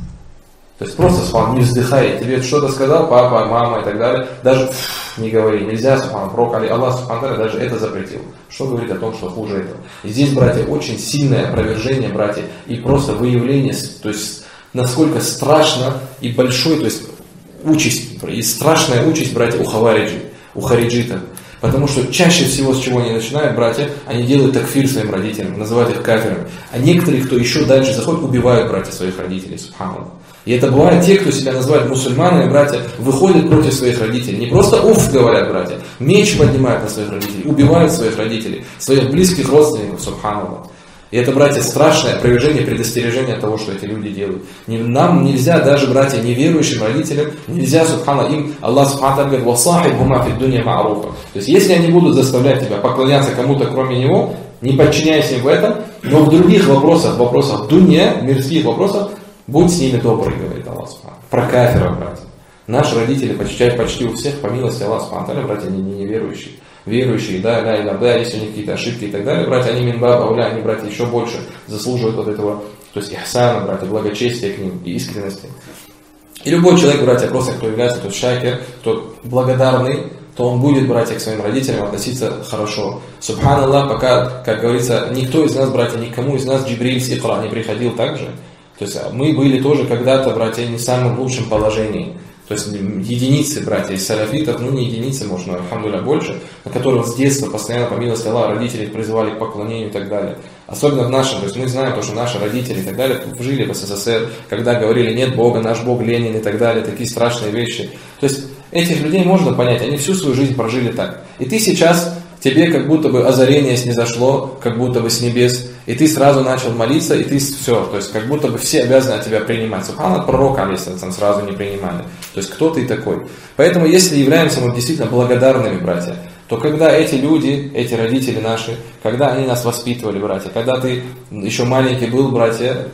то есть просто не вздыхай, тебе что-то сказал папа, мама и так далее, даже не говори, нельзя, Субхану, пророк Аллах Субхану Тааля даже это запретил, что говорит о том, что хуже этого. И здесь, братья, очень сильное опровержение, братья, и просто выявление, то есть насколько страшно и большой, то есть участь, и страшная участь, братья, у хариджитов. Потому что чаще всего, с чего они начинают, братья, они делают такфир своим родителям, называют их кафирами. А некоторые, кто еще дальше заходит, убивают, братья, своих родителей, субханаллах. И это бывает те, кто себя называют мусульманами, братья, выходят против своих родителей. Не просто уф говорят, братья, меч поднимают на своих родителей, убивают своих родителей, своих близких родственников, субханаллах. И это, братья, страшное опровержение, предостережение от того, что эти люди делают. Нам нельзя, даже, братья, неверующим родителям, нельзя, субхана, им, Аллах Субхану Тааля говорит, «Васахибхума фид дунья ма'руфа». То есть, если они будут заставлять тебя поклоняться кому-то, кроме него, не подчиняйся им в этом, но в других вопросах дунья, мирских вопросах, будь с ними добрый, говорит Аллах Субхану. Про кафиров, братья. Наши родители почти у всех, по милости Аллаха Субхану Тааля, братья, они не неверующие. Верующие, да, если у них какие-то ошибки и так далее, братья, они минбаб ауля, они, братья, еще больше заслуживают вот этого, то есть ихсана, братья, благочестия к ним и искренности. И любой человек, братья, просто кто является, тот шакир, кто благодарный, то он будет, братья, к своим родителям относиться хорошо. Субханаллах, пока, как говорится, никто из нас, братья, никому из нас Джибриль с Икра не приходил так же. То есть мы были тоже когда-то, братья, не в самом лучшем положении. То есть единицы, братья, из салафитов, ну не единицы, можно, алхамдулилля, больше, на которых с детства постоянно, по милости Аллаха, родители призывали к поклонению и так далее. Особенно в нашем, то есть мы знаем, что наши родители и так далее жили в СССР, когда говорили, нет Бога, наш Бог Ленин и так далее, такие страшные вещи. То есть этих людей можно понять, они всю свою жизнь прожили так. И ты сейчас, тебе как будто бы озарение снизошло, как будто бы с небес, и ты сразу начал молиться, и ты все, то есть как будто бы все обязаны от тебя принимать. Субхана, пророка, алейхиссалям, сразу не принимали. То есть кто ты такой? Поэтому если являемся мы действительно благодарными, братья, то когда эти люди, эти родители наши, когда они нас воспитывали, братья, когда ты еще маленький был, братья,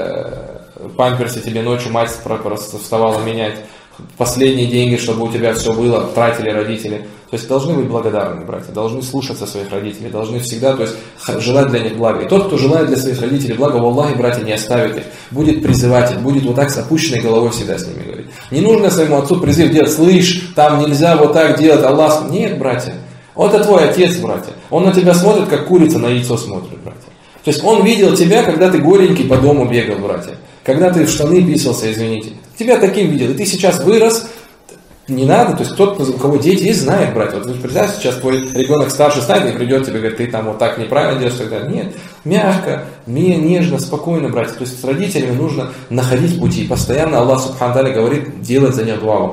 памперсы тебе ночью мать просто вставала менять, последние деньги, чтобы у тебя все было, тратили родители. То есть должны быть благодарны, братья, должны слушаться своих родителей, должны всегда, то есть желать для них блага. И тот, кто желает для своих родителей блага, валлахи, братья, не оставит их, будет призывать их, будет вот так с опущенной головой всегда с ними говорить. Не нужно своему отцу призыв делать, слышь, там нельзя вот так делать, Аллах. Нет, братья, вот это твой отец, братья, он на тебя смотрит, как курица на яйцо смотрит, братья. То есть он видел тебя, когда ты голенький по дому бегал, братья. Когда ты в штаны писался, извините. Тебя таким видел. И ты сейчас вырос, Не надо, то есть кто-то, у кого дети есть, знает брать. Вот вы представьте, сейчас твой ребенок старше станет и придет тебе, говорит, ты там вот так неправильно делаешь, и так далее. Нет, мягко, нежно, спокойно брать. То есть с родителями нужно находить пути. Постоянно Аллах Субхану Тааля говорит, делать за них дуа.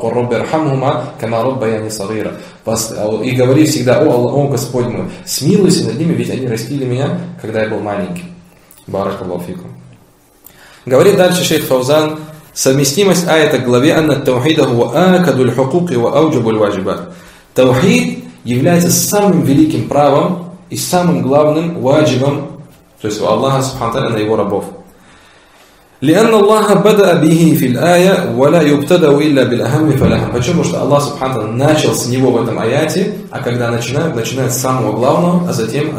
И говори всегда, о Господь мой, смилуйся над ними, ведь они растили меня, когда я был маленький. Баракаллаху фикум. Говорит дальше шейх Фаузан, совместимость аята к главе «Анна таухида хуа акадуль хукуки ва ауджабуль ваджибат». Таухид является самым великим правом и самым главным ваджибом, то есть у Аллаха Субхану Тааля на его рабов. لأن الله بدأ به في الآية ولا يبتدأ إلا بالأهم فالأهم. Почему? Что Аллах Субхану Тааля начал с него в этом аяте, а когда начинают с самого главного, а затем.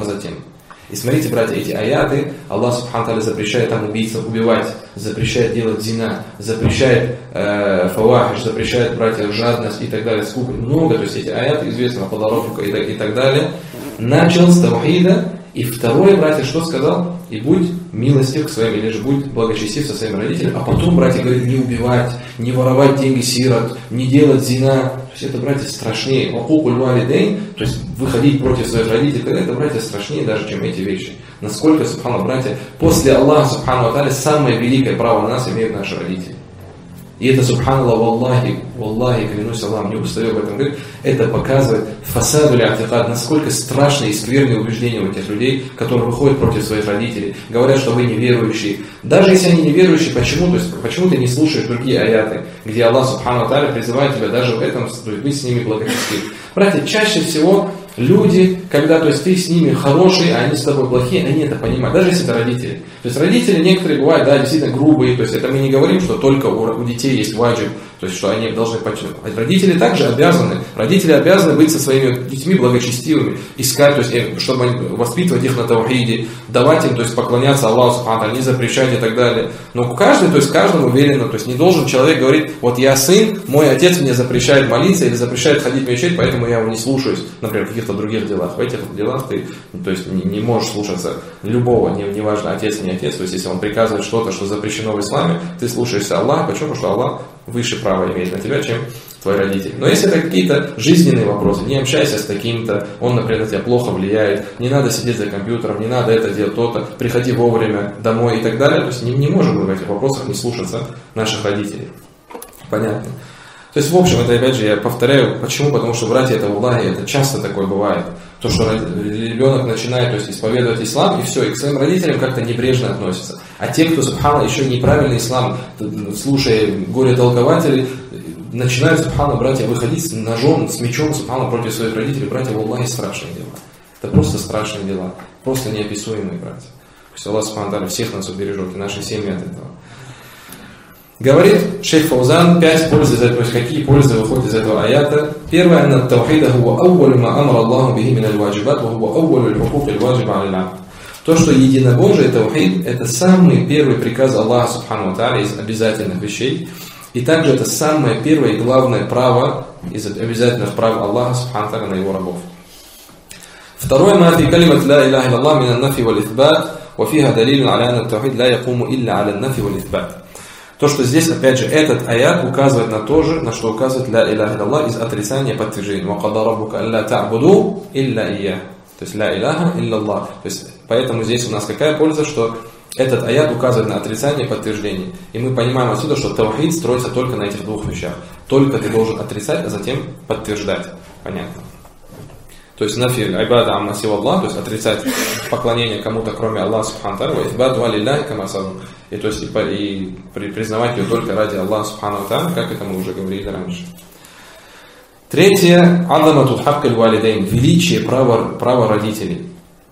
И смотрите, братья, эти аяты, Аллах Субхану Тааля запрещает там убивать, запрещает делать зина, запрещает фавахиш, запрещает, братья, жадность и так далее, скуку. Много, то есть эти аяты, известного подоровка и так далее. Начал с таухида, и второе, братья, что сказал? И будь милостив к своим, или же будь благочестив со своими родителями. А потом, братья, говорит, не убивать, не воровать деньги сирот, не делать зина. То есть это, братья, страшнее. Вакукуль валидейн, то есть выходить против своих родителей, это, братья, страшнее даже, чем эти вещи. Насколько, субханаллах, братья, после Аллаха, субхану тааля, самое великое право на нас имеют наши родители. И это, субханаллах, валлахи, клянусь Аллахом, не устаю об этом говорить, это показывает фасаду ля-атикад, насколько страшные и скверные убеждения у тех людей, которые выходят против своих родителей, говорят, что вы неверующие. Даже если они неверующие, почему? То есть, почему ты не слушаешь другие аяты, где Аллах, субхану тааля, призывает тебя даже в этом, то есть быть с ними благочестив. Братья, чаще всего люди, когда, то есть ты с ними хороший, а они с тобой плохие, они это понимают, даже если это родители. То есть родители некоторые бывают, да, действительно грубые, то есть это мы не говорим, что только у детей есть ваджиб, то есть что они должны подчиниться. Родители также родители обязаны быть со своими детьми благочестивыми, искать, то есть чтобы воспитывать их на таухиде, давать им, то есть поклоняться Аллаху Субхану Тааля, не запрещать и так далее. Но каждый, то есть каждому уверенно, то есть не должен человек говорить, вот я сын, мой отец мне запрещает молиться или запрещает ходить в мечеть, поэтому я его не слушаюсь, например, в каких-то других делах. В этих делах ты, то есть не можешь слушаться любого, неважно, отец, не отец, то есть если он приказывает что-то, что запрещено в исламе, ты слушаешься Аллаха. Почему? Что Аллах выше права имеет на тебя, чем твои родители. Но если это какие-то жизненные вопросы, не общайся с таким-то, он, например, на тебя плохо влияет, не надо сидеть за компьютером, не надо это делать, то-то, приходи вовремя домой и так далее. То есть не можем мы в этих вопросах не слушаться наших родителей. Понятно? То есть, в общем, это, опять же, я повторяю, почему? Потому что, братья, это Аллахи, это часто такое бывает. То, что ребенок начинает, то есть, исповедовать ислам, и все, и к своим родителям как-то небрежно относится. А те, кто, субхана, еще неправильный ислам, слушая горе-толкователей, начинают, субхана, братья, выходить с ножом, с мечом, субхана, против своих родителей. Братья, в Аллахе страшные дела. Это просто страшные дела, просто неописуемые, братья. Пусть Аллах, субхана, всех нас убережет, и наши семьи от этого. Говорит шейх Фаузан 5 пользы из этого, то есть какие пользы выходят из этого аята. Первое, анна таухида хуа аувалю ма амра Аллаху бихи мин аль-ваджибат, ва хуа аувалю аль-хукук аль-ваджиба аль-абд. То, что единобожие, таухид, это самый первый приказ Аллаха Субхану Тааля из обязательных вещей. И также это самое первое и главное право из обязательных прав Аллаха Субхану Тааля на его рабов. Второе, ма фи калимат ла илляха илlallah мин ан-нафи валь-ithбат, ва фиха далилун аля анна таухид ла якуму илля аля ан-нафи валь-ithбат. То, что здесь, опять же, этот аят указывает на то же, на что указывает ля илляха илlallah из отрицания подтверждения. Ва када раббука алла та'буду илля ия. То есть ля илляха илlallah. То есть поэтому здесь у нас какая польза, что этот аят указывает на отрицание и подтверждение. И мы понимаем отсюда, что таухид строится только на этих двух вещах. Только ты должен отрицать, а затем подтверждать. Понятно. То есть нафи айбада амма сива Аллах, то есть отрицать поклонение кому-то, кроме Аллаха Субхану Тааля, ва итбаду алиллахи кама сазун. И то есть и признавать ее только ради Аллаха Субхану Тааля, как это мы уже говорили раньше. Третье, азамату хакк аль-валидейн, величие права родителей.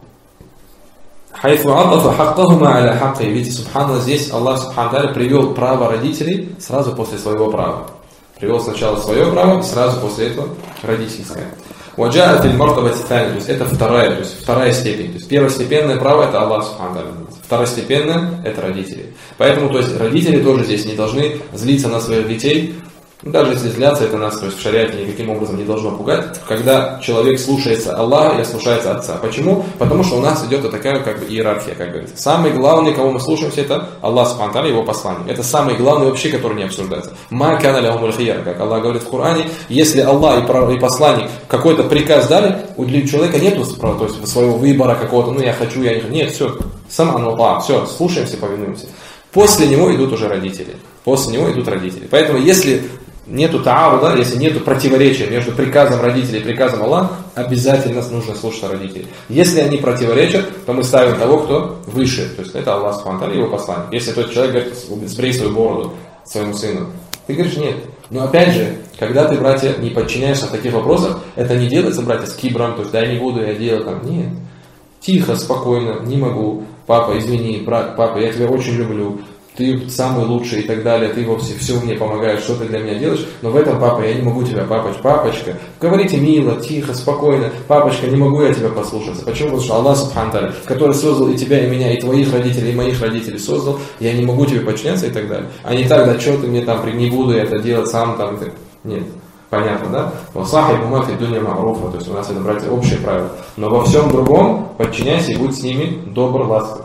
Хайфу аддафа хаккахума аля хакки. Видите, субханаллах, здесь Аллах Субхану Тааля привел право родителей сразу после своего права. Привел сначала свое право и сразу после этого родительское. Ваджаат аль-мартаба титани, то есть это вторая степень. То есть первостепенное право это Аллах Субхану Тааля. Второстепенное это родители. Поэтому, то есть родители тоже здесь не должны злиться на своих детей, Даже если злятся, это нас, то есть в шариате никаким образом не должно пугать. Когда человек слушается Аллаха и слушается Отца. Почему? Потому что у нас идет вот такая как бы иерархия, как говорится. Самый главный, кого мы слушаемся, это Аллах Субхану ва Тааля, его посланник. Это самый главный вообще, который не обсуждается. Ма кана лахумуль хияр, как Аллах говорит в Коране, если Аллах и посланник какой-то приказ дали, у человека нет то есть своего выбора какого-то, я хочу, я не хочу. Нет, все, все, слушаемся, повинуемся. После него идут уже родители. После него идут родители. Поэтому если нету тааруда, если нету противоречия между приказом родителей и приказом Аллаха, обязательно нужно слушаться родителей. Если они противоречат, то мы ставим того, кто выше. То есть это Аллах Субхану ва Тааля, его посланник. Если тот человек говорит, сбрей свою бороду своему сыну, ты говоришь нет. Но опять же, когда ты, братья, не подчиняешься в таких вопросах, это не делается, братья, с кибром, то есть да я не буду, я делаю там. Нет. Тихо, спокойно, не могу. Папа, извини, брат, папа, я тебя очень люблю. Ты самый лучший и так далее, ты все мне помогаешь, что ты для меня делаешь, но в этом, папа, я не могу тебя, папочка, говорите мило, тихо, спокойно, папочка, не могу я тебя послушаться. Почему? Потому что Аллах Субхану ва Тааля, который создал и тебя, и меня, и твоих родителей, и моих родителей создал, я не могу тебе подчиняться и так далее. А не так, да что ты мне там, не буду я это делать сам там, нет. Понятно, да? Васахи бумафи дуня маруфа, то есть у нас это, братья, общее правило. Но во всем другом подчиняйся и будь с ними добр, ласков.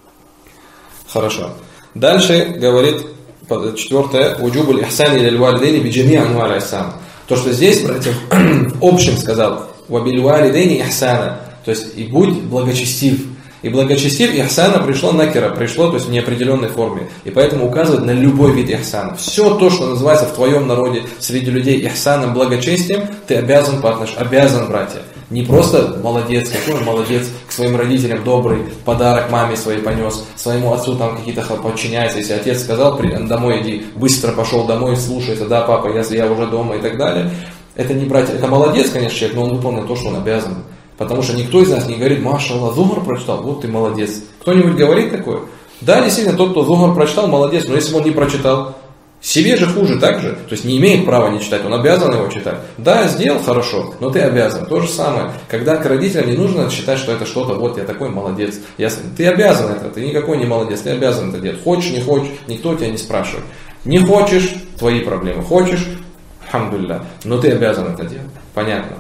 Хорошо. Дальше говорит, четвертое, уджубуль ихсан или валидейни биджами анваль ихсан. То, что здесь, братья, в общем сказал, вабиль валидейни ихсана, то есть и будь благочестив. И благочестив ихсана пришло накера, пришло, то есть в неопределенной форме. И поэтому указывает на любой вид ихсана. Все то, что называется в твоем народе среди людей ихсаном, благочестием, ты обязан обязан, братья. Не просто молодец, какой он молодец, к своим родителям добрый, подарок маме своей понес, своему отцу там какие-то подчиняется. Если отец сказал, домой иди, быстро пошел домой, слушайся, да, папа, я уже дома и так далее. Это не братья, это молодец, конечно, человек, но он выполнил то, что он обязан. Потому что никто из нас не говорит, машаллах, Зухар прочитал, вот ты молодец. Кто-нибудь говорит такое? Да, действительно, тот, кто Зухар прочитал, молодец, но если бы он не прочитал, себе же хуже так же, то есть не имеет права не читать, он обязан его читать. Да, сделал хорошо, но ты обязан. То же самое, когда к родителям не нужно считать, что это что-то, вот я такой молодец. Ты обязан это, ты никакой не молодец, ты обязан это делать. Хочешь, не хочешь, никто тебя не спрашивает. Не хочешь, твои проблемы. Хочешь, хамдулилля, но ты обязан это делать. Понятно.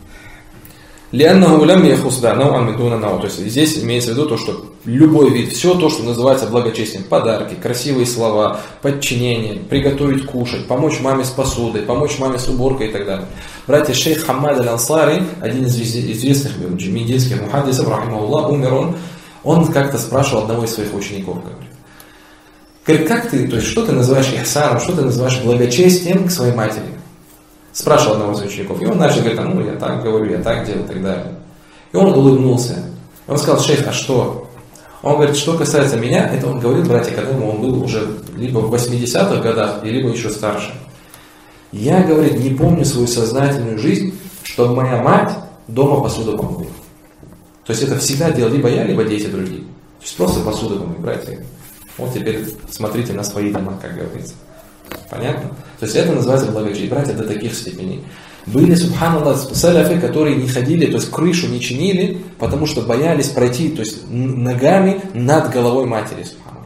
То есть здесь имеется в виду то, что любой вид, все то, что называется благочестием, подарки, красивые слова, подчинение, приготовить кушать, помочь маме с посудой, помочь маме с уборкой и так далее. Братья, шейх Хаммад аль-Ансари, один из известных медийских мухаддисов, рахимахуллах, умер он как-то спрашивал одного из своих учеников, говорит, как ты, то есть что ты называешь ихсаном, что ты называешь благочестием к своей матери? Спрашивал одного из учеников. И он начал говорить, я так говорю, я так делаю и так далее. И он улыбнулся. Он сказал, шейх, а что? Он говорит, что касается меня, это он говорил, братья, когда он был уже либо в 80-х годах, либо еще старше. Я, говорит, не помню свою сознательную жизнь, чтобы моя мать дома посуду помыла. То есть это всегда делал либо я, либо дети другие. То есть просто посуду помыть, братья. Вот теперь смотрите на свои дома, как говорится. Понятно? То есть это называется благочестие. Братья, до таких степеней. Были, субханаллах, саляфы, которые не ходили, то есть крышу не чинили, потому что боялись пройти, то есть ногами над головой матери, субханаллах.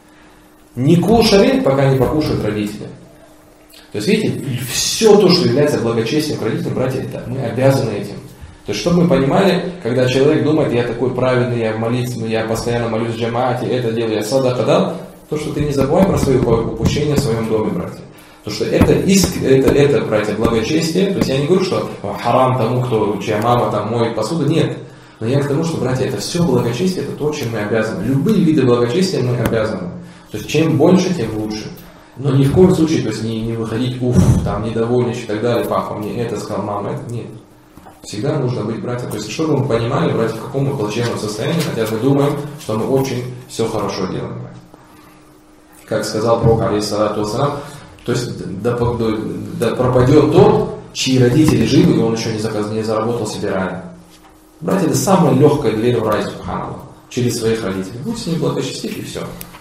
Не кушали, пока не покушают родители. То есть, видите, все то, что является благочестием к родителям, братья, это мы обязаны этим. То есть, чтобы мы понимали, когда человек думает, я такой праведный, я в молитве, я постоянно молюсь в джамаате, это делаю, я садака дал, то, что ты не забывай про свои упущения в своем доме, братья. То, что это, братья, благочестие. То есть я не говорю, что харам тому, чья мама там моет посуду. Нет. Но я к тому, что, братья, это все благочестие, это то, чем мы обязаны. Любые виды благочестия мы обязаны. То есть чем больше, тем лучше. Но ни в коем случае, то есть не выходить, там, недовольничать и так далее, папа мне это сказал, мама это. Нет. Всегда нужно быть, братья. То есть, чтобы мы понимали, братья, в каком мы плачевном состоянии, хотя мы думаем, что мы очень все хорошо делаем, братья. Как сказал пророк, алейхиссалату вассалам, то есть да пропадет тот, чьи родители живы, и он еще не заработал себе рай. Братья, это самая легкая дверь в рай, субханаллах, через своих родителей. Будь с ними благочестив, и все.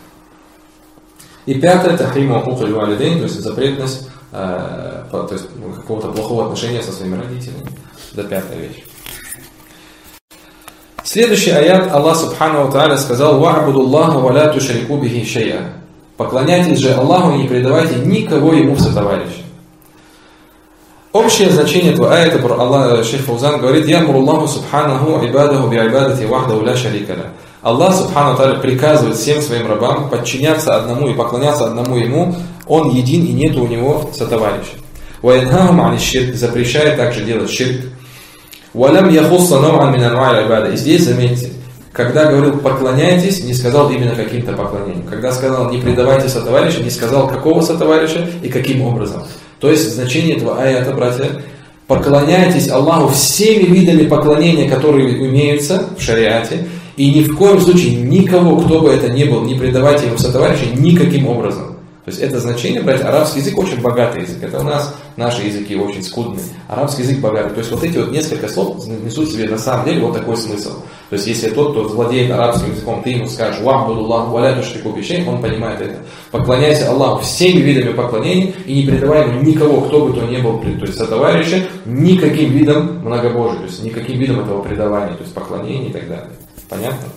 И пятое, тахриму ухуль валидейн, то есть запретность то есть какого-то плохого отношения со своими родителями. Это пятая вещь. Следующий аят Аллах Субхану ва Тааля сказал: «Ва'буду Аллаха ва ла тушрику бихи шай'а». Поклоняйтесь же Аллаху и не предавайте никого ему в сотоварищи. Общее значение этого аята, Аллах, шейх Фаузан говорит: «Ямуру Аллаху субханаху ибадаху би'ибадати вахдаху ла шарика ля». Аллах субхану тааля приказывает всем своим рабам подчиняться одному и поклоняться одному ему. Он един и нет у него сотоварища. «Ваянхахум ани ширк», запрещает также делать ширк. «Валям яхусса нау'ан мин анва'иль ибада». И здесь, заметьте, когда говорил «поклоняйтесь», не сказал именно каким-то поклонением. Когда сказал «не предавайте сотоварища», не сказал какого сотоварища и каким образом. То есть значение этого аята, братья, поклоняйтесь Аллаху всеми видами поклонения, которые имеются в шариате, и ни в коем случае никого, кто бы это ни был, не предавайте ему сотоварища никаким образом. То есть это значение, братья, арабский язык очень богатый язык. Это у нас наши языки очень скудные. Арабский язык богатый. То есть вот эти вот несколько слов несут в себе на самом деле вот такой смысл. То есть если тот, кто владеет арабским языком, ты ему скажешь «Вахбудуллаху ва ля тушрику бишей», он понимает это. Поклоняйся Аллаху всеми видами поклонений и не предавай ему никого, кто бы то ни был, то есть сотоварища, никаким видом многобожия, то есть никаким видом этого предавания, то есть поклонения и так далее. Понятно?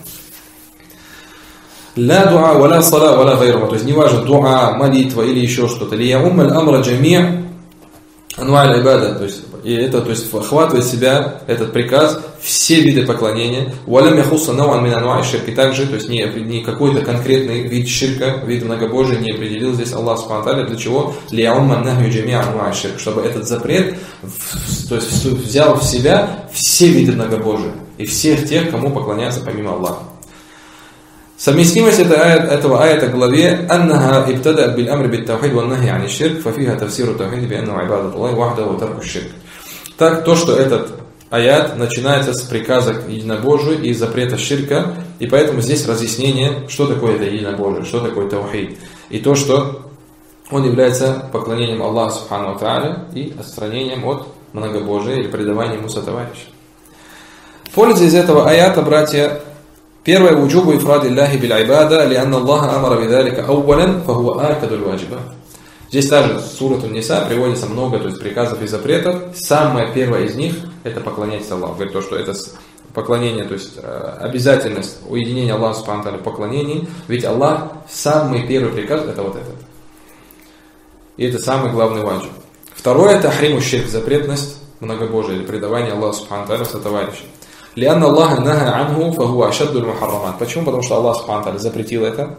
Ля дуа, валя сала, валя гайрума. То есть не важно дуа, молитва или еще что-то. Лия уммаль амра джами' анва'аль ибада. То есть и это, то есть охватывает себя этот приказ все виды поклонения. Валям яхусса нау'ан мин анва'и ширк. И также, то есть не какой-то конкретный вид ширка, вид многобожия не определил здесь Аллах субхану ва тааля. Для чего? Лия умман нахью джами' анва'и ширк. Чтобы этот запрет, то есть взял в себя все виды многобожия и всех тех, кому поклоняются помимо Аллаха. Совместимость этого аята в главе «Аннаха ибтадат биль амри бит тавхид ван нахи ани ширк, фафиха тавсиру тавхид би аннаху ибадатуллахи вахдаху ва тарку ширк». Так, то, что этот аят начинается с приказа к единобожию и запрета ширка, и поэтому здесь разъяснение, что такое это единобожие, что такое тавхид, и то, что он является поклонением Аллаху субхану ва тааля и отстранением от многобожия или предаванием ему сотоварища. Польза из этого аята, братья, первое, вуджубу ифрад Аллахи биль айбада, лианна Аллаха амара бидалика аувалан, фахуа акадуль ваджиба. Здесь также в Сурат Ан-Ниса приводится много, то есть приказов и запретов. Самое первое из них это поклоняться Аллаху. Говорит то, что это поклонение, то есть обязательность уединения Аллаха субхану ва тааля в поклонении. Ведь Аллах, самый первый приказ это вот этот. И это самый главный ваджиб. Второе это тахриму ширк, запретность многобожия или предавание Аллаху субхану ва тааля сотоварища. Лианна Аллаха наха анху фахуа ашаддуль мухаррамат. Почему? Потому что Аллах субхану ва тааля запретил это.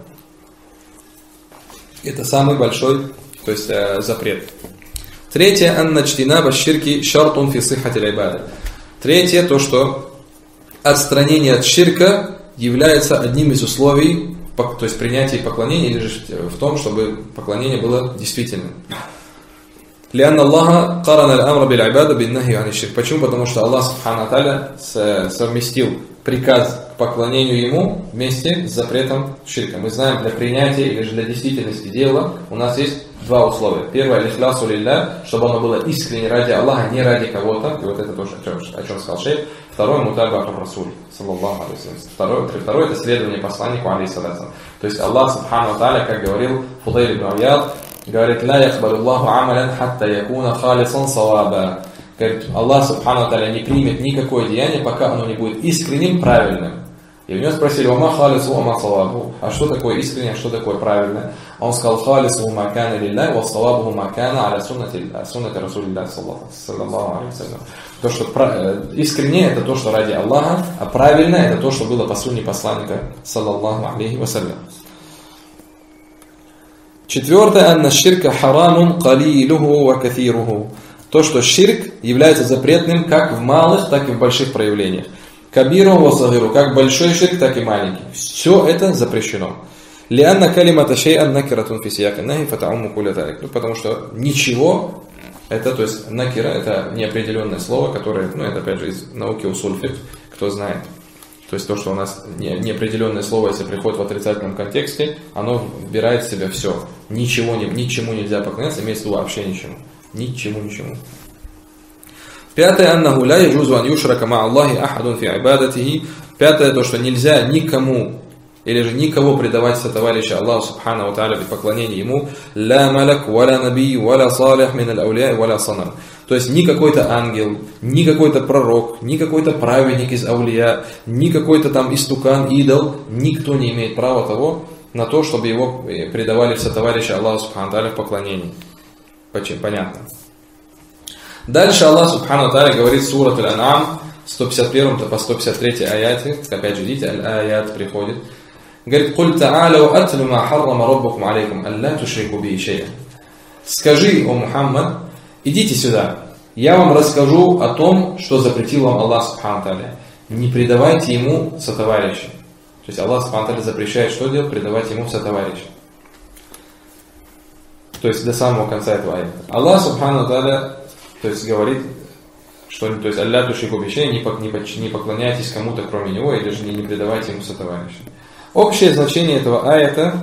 Это самый большой, то есть запрет. Третье, анна чтинаба ширки шартун фи сиххатиль ибада. Третье, то, что отстранение от ширка является одним из условий, то есть принятия поклонения, или же в том, чтобы поклонение было действительным. Лианна Аллаха карана аль-амра биль айбада бин нахи ани ширк. Почему? Потому что Аллах субхану ва тааля совместил приказ к поклонению ему вместе с запретом ширка. Мы знаем, для принятия или же для действительности дела у нас есть два условия. Первое, лихлясу лилля, чтобы оно было искренне ради Аллаха, не ради кого-то. И вот это тоже, о чем сказал шейх. Второе, мутаба расуль, саллаллаху алейхи. Второе, это следование посланнику, алейхиссалям. То есть Аллах субхану ва тааля, как говорил Фудайль ибн Ияд, говорит, ла яхбалу Аллаху амалян хатта якуна халисан саваба. Говорит, Аллах субхану ва тааля не примет никакое деяние, пока оно не будет искренним, правильным. И у него спросили, «Вама халису, вама салабу». А что такое искреннее, а что такое правильное? А он сказал, «Халису макана лилля, ва салабу макана аля суннати расулилля, саллаллаху алейхи салям». То, что искреннее, это то, что ради Аллаха, а правильное, это то, что было по сунне посланника, саллаллаху алейхи вассалям. Четвертое, «Анна ширка харамун калилуху ва кафируху». То, что ширк является запретным как в малых, так и в больших проявлениях. Кабиру ва сагиру, как большой ширк, так и маленький. Все это запрещено. Лианна калимата шей'ан накиратун фи сиякин нахи фатаумму куля талик. Потому что ничего, это, то есть накира, это неопределенное слово, которое, это опять же из науки усуль фикх, кто знает. То есть то, что у нас неопределенное слово, если приходит в отрицательном контексте, оно вбирает в себя все. Ничему нельзя поклоняться, имеется в виду вообще ничему. Ничему. Пятое, аннаху ла яджузу ан юшрака ма Аллахи ахадун фи ибадатихи. Пятое, то, что нельзя никому или же никого предавать сотоварища Аллаху субхану ва тааля в поклонении ему. Ла малак, валя наби, валя салих мин аль-ауля, валя санам. То есть ни какой-то ангел, ни какой-то пророк, ни какой-то праведник из аулия, ни какой-то там истукан, идол, никто не имеет права того на то, чтобы его предавали в сотоварища Аллаху субхану ва тааля в поклонении. Понятно. Дальше Аллах Субхану Тааля говорит сурат Аль-Ан'ам, 151 по 153 аяте, опять же, видите, аят приходит. Говорит, «Куль та'аляу атлю ма харрама раббукум алейкум, алла тушрику би шей'ан». Скажи, о Мухаммад, идите сюда, я вам расскажу о том, что запретил вам Аллах Субхану Тааля. Не предавайте ему сотоварища. То есть Аллах Субхану Тааля запрещает что делать? Предавать ему сотоварища. То есть до самого конца этого аята. Аллах Субхану Тааля, то есть говорит, что, то есть алля тушрику би шей'ан, не поклоняйтесь кому-то кроме него, или же не предавайте ему сотоварища. Общее значение этого аята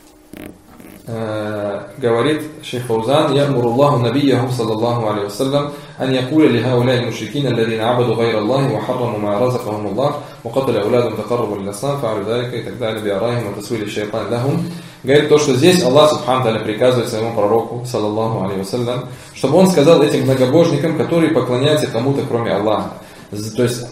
говорит шейх Фаузан: «Ямуру Аллаху набийяху саллаллаху алейхи вассалям ан якуля ли хауляй мушрикин, алладина абаду гайра Аллахи, ва харраму ма разакахум Аллах, ва катали ауладам такаррабу лил-аснам, фа'алю далика» и так далее, би'арахим ва тасвили шайтан лахум. Говорит то, что здесь Аллах Субхану Тааля приказывает своему пророку, саллаллаху алейхи вассалям, чтобы он сказал этим многобожникам, которые поклоняются кому-то кроме Аллаха. То есть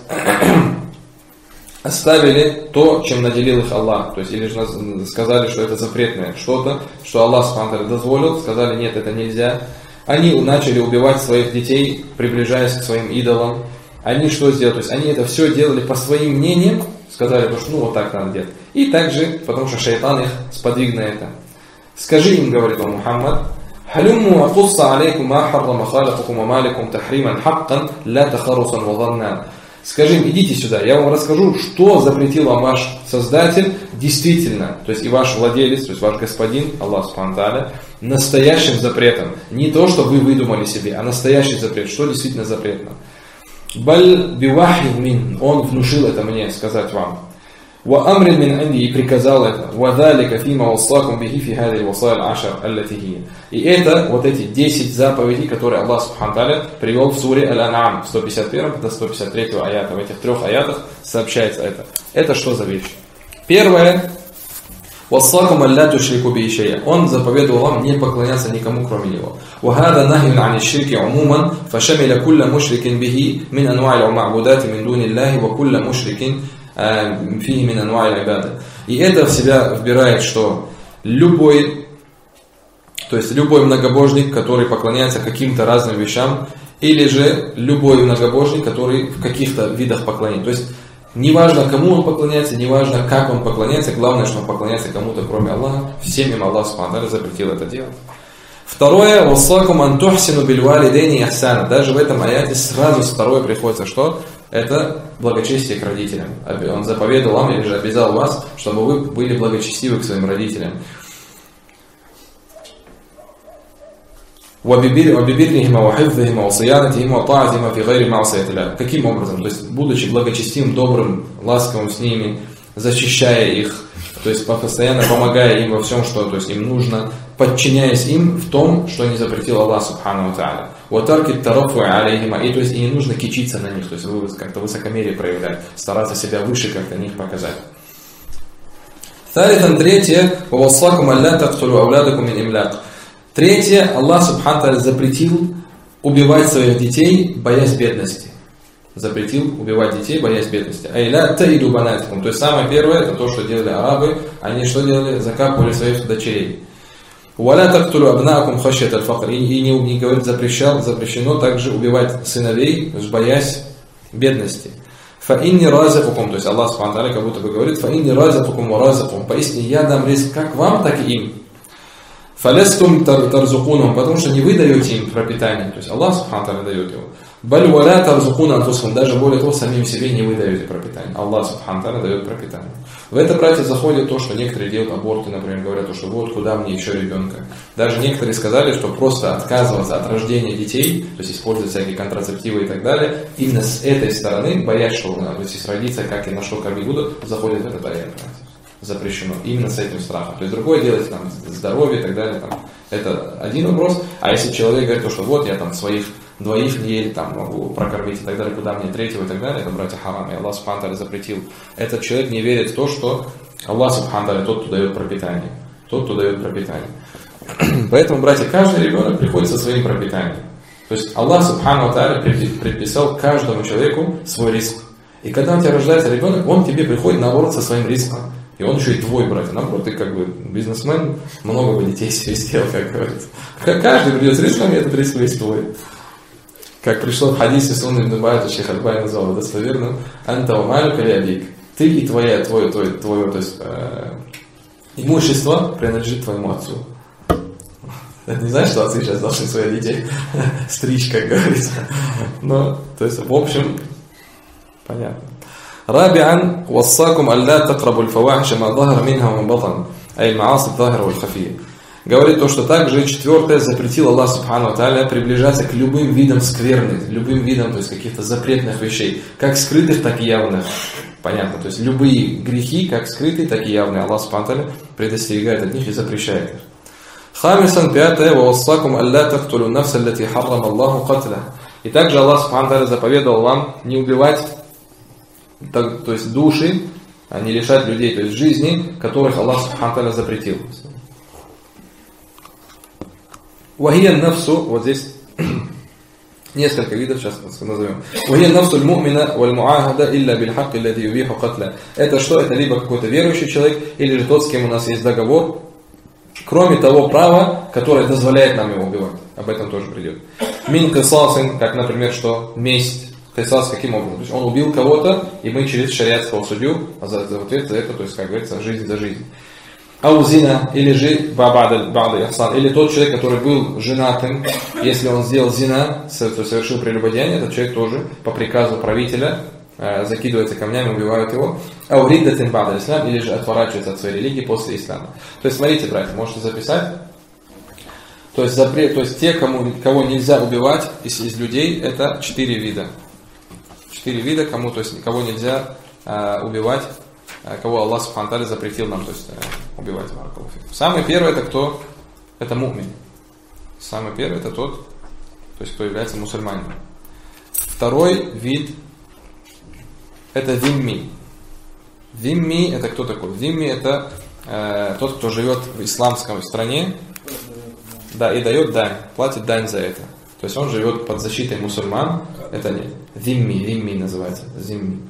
оставили то, чем наделил их Аллах. То есть, или же сказали, что это запретное что-то, что Аллах Субхану Тааля дозволил, сказали, нет, это нельзя. Они начали убивать своих детей, приближаясь к своим идолам. Они что сделали? То есть, они это все делали по своим мнениям, сказали, что ну вот так надо делать. И также, потому что шайтан их сподвиг на это. Скажи им, говорит он, Мухаммад, «Халюмму акусса алейкум ма харрама халакукум ва маликум тахриман хаккан ля тахарусан ва дhannan». Скажи им, идите сюда, я вам расскажу, что запретил вам ваш Создатель действительно, то есть и ваш владелец, то есть ваш господин, Аллах Субхану Тааля, настоящим запретом. Не то, что вы выдумали себе, а настоящий запрет, что действительно запретно. «Баль бивахи мин», он внушил это мне сказать вам. «Ва амрин мин анди», и приказал это. «Ва далика фима вассакум бихи фи хади вассаль ашар аллати хия». И это вот эти 10 заповедей, которые Аллах Субхану Тааля привел в суре Аль-Ан'ам, 151 до 153 аята. В этих 3 аятах сообщается это. Это что за вещь? Первое. «Вассакум алля тушрику би шей'ан». Он заповедовал вам не поклоняться никому, кроме него. «Вахада нахюн ани ширки умуман, фашамиля кулля мушрикин бихи мин анва'ил ма'будати мин дуниллахи, ва кулля мушрикин фихи мин анва'ил ибада». И это в себя вбирает, что любой многобожник, который поклоняется каким-то разным вещам, или же любой многобожник, который в каких-то видах поклонения. То есть неважно, кому он поклоняется, неважно, как он поклоняется, главное, что он поклоняется кому-то, кроме Аллаха. Всем им Аллах Субхану Тааля запретил это делать. Второе, «Вассакум ан тухсину биль валидейни ихсана». Даже в этом аяте сразу второе приходится, что это благочестие к родителям. Он заповедовал вам или же обязал вас, чтобы вы были благочестивы к своим родителям. Каким образом? То есть, будучи благочестивым, добрым, ласковым с ними, защищая их, то есть постоянно помогая им во всем, что то есть, им нужно, подчиняясь им в том, что не запретил Аллах Субхану Тааля. И то есть и не нужно кичиться на них, то есть вы как-то высокомерие проявлять, стараться себя выше как-то них показать. Третье, Третье, Аллах Субхану Тааля запретил убивать своих детей, боясь бедности. Запретил убивать детей, боясь бедности. Айля таиду банатикум. То есть самое первое, это то, что делали арабы. Они что делали? Закапывали своих дочерей. Валя тактулю абнаакум хашьят аль-факр. И не говорит, запрещено также убивать сыновей, боясь бедности. Фаинни разакукум. То есть Аллах Субхану Тааля как будто бы говорит, фаинни разакукум ва разакум. Поистине я дам ризк как вам, так и им. Фалестум тарзукунум, потому что не вы даете им пропитание, то есть Аллах Субхану Тааля дает его. Баль валя тарзукун анфусхум, даже более того, самим себе не вы даете пропитание. Аллах Субхану Тааля дает пропитание. В это, братья, заходит то, что некоторые делают аборты, например, говорят, что вот куда мне еще ребенка. Даже некоторые сказали, что просто отказываться от рождения детей, то есть использовать всякие контрацептивы и так далее, именно с этой стороны, боясь, что то есть родиться, как и на что кормить будут, заходит в этот аят. Запрещено. Именно с этим страхом. То есть другое дело, там, здоровье и так далее. Там, это один вопрос. А если человек говорит, что вот я там своих двоих еле там могу прокормить и так далее, куда мне третьего и так далее, это, братья, харам. И Аллах Субхану Тааля запретил. Этот человек не верит в то, что Аллах Субхану Тааля тот, кто дает пропитание. Тот, кто дает пропитание. Поэтому, братья, каждый ребенок приходит со своим пропитанием. То есть Аллах Субхану Тааля предписал каждому человеку свой риск. И когда у тебя рождается ребенок, он тебе приходит наоборот со своим риском. И он еще и твой, братья. Наоборот, ты как бы бизнесмен, много бы детей себе сделал, как говорится. Каждый придет с риском, и этот риск весь твой. Как пришло в хадисе Сунны ибн Баата, Шейх Аль-Бани назвал достоверным, «Анта ва малюка ли абик». Ты и твое, то есть, имущество принадлежит твоему отцу. Это не значит, что отцы сейчас должны своих детей стричь, как говорится. Но, то есть, в общем, понятно. رابعا وصاكم ألا تقربوا الفواحش ما ظهر منها وما بطن أي المعاصي الظاهرة والخفية. Говорит то, что также четвертое запретил Аллах Субхану ва Тааля приближаться к любым видам скверных, любым видам, то есть каких-то запретных вещей, как скрытых, так и явных. Понятно, то есть любые грехи, как скрытые, так и явные. Аллах Субхану ва Тааля предостерегает от них и запрещает их. Хамисан, пятое, وَوَصَّاكُمْ أَلَّا تَقْتُلُوا النَّفْسَ الَّتِي حَرَّمَ اللَّهُ قَتْلَهَا. И также Аллах Субхану ва Тааля заповедовал вам не убивать, то есть души, а не лишать людей, то есть жизни, которых Аллах Субхану ва Тааля запретил. Вахия нафсу, вот здесь несколько видов, сейчас назовем. Вахия нафсу аль-му'мина валь-му'ахада илля биль-хак илляди юбиху катля. Это что? Это либо какой-то верующий человек, или же тот, с кем у нас есть договор, кроме того права, которое дозволяет нам его убивать. Об этом тоже придет. Мин кисасин, как, например, что месть. Кисас каким образом? То есть он убил кого-то, и мы через шариатского судью за ответ за это, то есть, как говорится, жизнь за жизнь. Аузина, или же ба'да ихсан, или тот человек, который был женатым, если он сделал зина, то совершил прелюбодеяние, этот человек тоже по приказу правителя закидывается камнями, убивают его. Ауриддатин ба'да ислам, или же отворачивается от своей религии после ислама. То есть смотрите, братья, можете записать. То есть запрет, то есть те, кого нельзя убивать из людей, это 4 вида. 4 вида, то есть кого нельзя убивать, кого Аллах Субхану ва Тааля запретил нам, то есть убивать. Самый первый это кто? Это му'мин. Самый первый это тот, то есть кто является мусульманином. Второй вид это зимми. Зимми это кто такой? Зимми это тот, кто живет в исламской стране, да, и дает дань, платит дань за это. То есть он живет под защитой мусульман. Это не зимми называется. Зимми.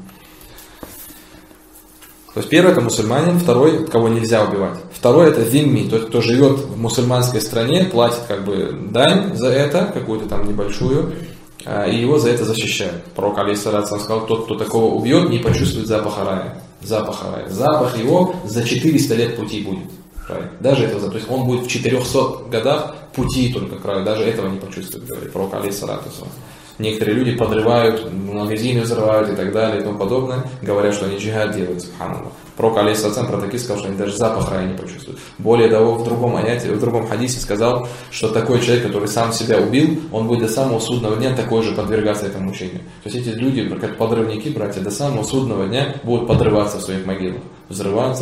То есть первый это мусульманин, второй, кого нельзя убивать. Второй это зимми, тот, кто живет в мусульманской стране, платит как бы дань за это, какую-то там небольшую, и его за это защищают. Пророк алейхиссалату сказал, тот, кто такого убьет, не почувствует запаха рая. Запах его за 400 лет пути будет. Даже этого, то есть он будет в 400 годах пути только к краю, даже этого не почувствует, говорит пророк алейхиссалату. Некоторые люди подрывают, магазины взрывают и так далее и тому подобное, говорят, что они джихад делают, субханаллах. Пророк алейхиссалам про таких сказал, что они даже запах рая не почувствуют. Более того, в другом аяте, в другом хадисе сказал, что такой человек, который сам себя убил, он будет до самого судного дня такой же подвергаться этому мучению. То есть эти люди, как подрывники, братья, до самого судного дня будут подрываться в своих могилах. Взрываться,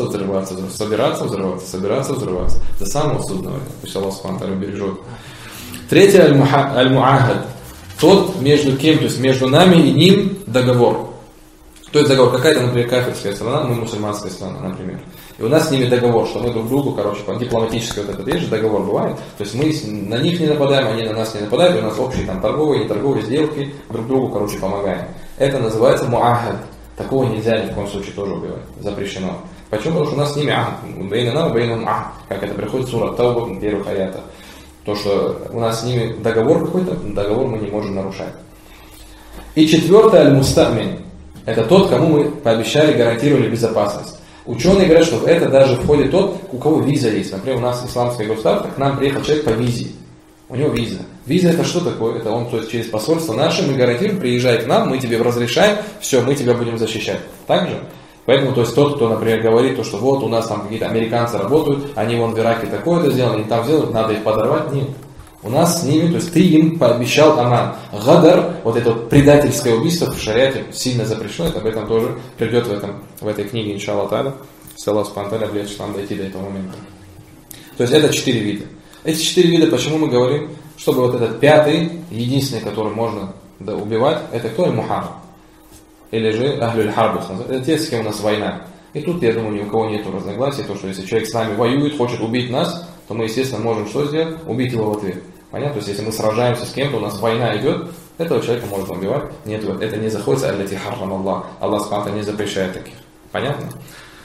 собираться. До самого судного дня. Пусть Аллах Субхану ва Тааля бережет. Третье аль-муахад. Тот, между кем, то есть между нами и ним договор. То есть договор, какая-то, например, кафирская страна, мы мусульманская страна, например. И у нас с ними договор, что мы друг другу, дипломатический вот этот есть же договор бывает. То есть мы на них не нападаем, они на нас не нападают, и у нас общие там торговые, неторговые сделки, друг другу, помогаем. Это называется муахад. Такого нельзя ни в коем случае тоже убивать. Запрещено. Почему? Потому что у нас с ними как это приходит сура Тауба, первых аятов. То, что у нас с ними договор какой-то, договор мы не можем нарушать. И четвертое, аль-мустамин. Это тот, кому мы пообещали, гарантировали безопасность. Ученые говорят, что в это даже входит тот, у кого виза есть. Например, у нас исламское государство, к нам приехал человек по визе. У него виза. Виза это что такое? Это он, то есть через посольство наше, мы гарантируем, приезжай к нам, мы тебе разрешаем, все, мы тебя будем защищать. Так же? Поэтому, то есть тот, кто, например, говорит, что вот у нас там какие-то американцы работают, они вон в Ираке такое-то сделали, они там сделают, надо их подорвать. Нет. У нас с ними, то есть ты им пообещал аман. Гадар, вот это вот предательское убийство в шариате сильно запрещено, это об этом тоже придет в этой книге, иншаллах та'аля. Если Аллах Субхану ва Тааля облегчит нам дойти до этого момента. То есть это 4 вида. Эти 4 вида, почему мы говорим, чтобы вот этот пятый, единственный, который можно убивать, это кто? Мухаррам. Или же ахлюль харб. Это те, с кем у нас война. И тут, я думаю, ни у кого нет разногласий, то, что если человек с нами воюет, хочет убить нас, то мы, естественно, можем что сделать? Убить его в ответ. Понятно? То есть, если мы сражаемся с кем-то, у нас война идет, этого человека можно убивать. Нет, это не заходится, аллати харрам Аллах. Аллах Субхану ва Тааля не запрещает таких. Понятно?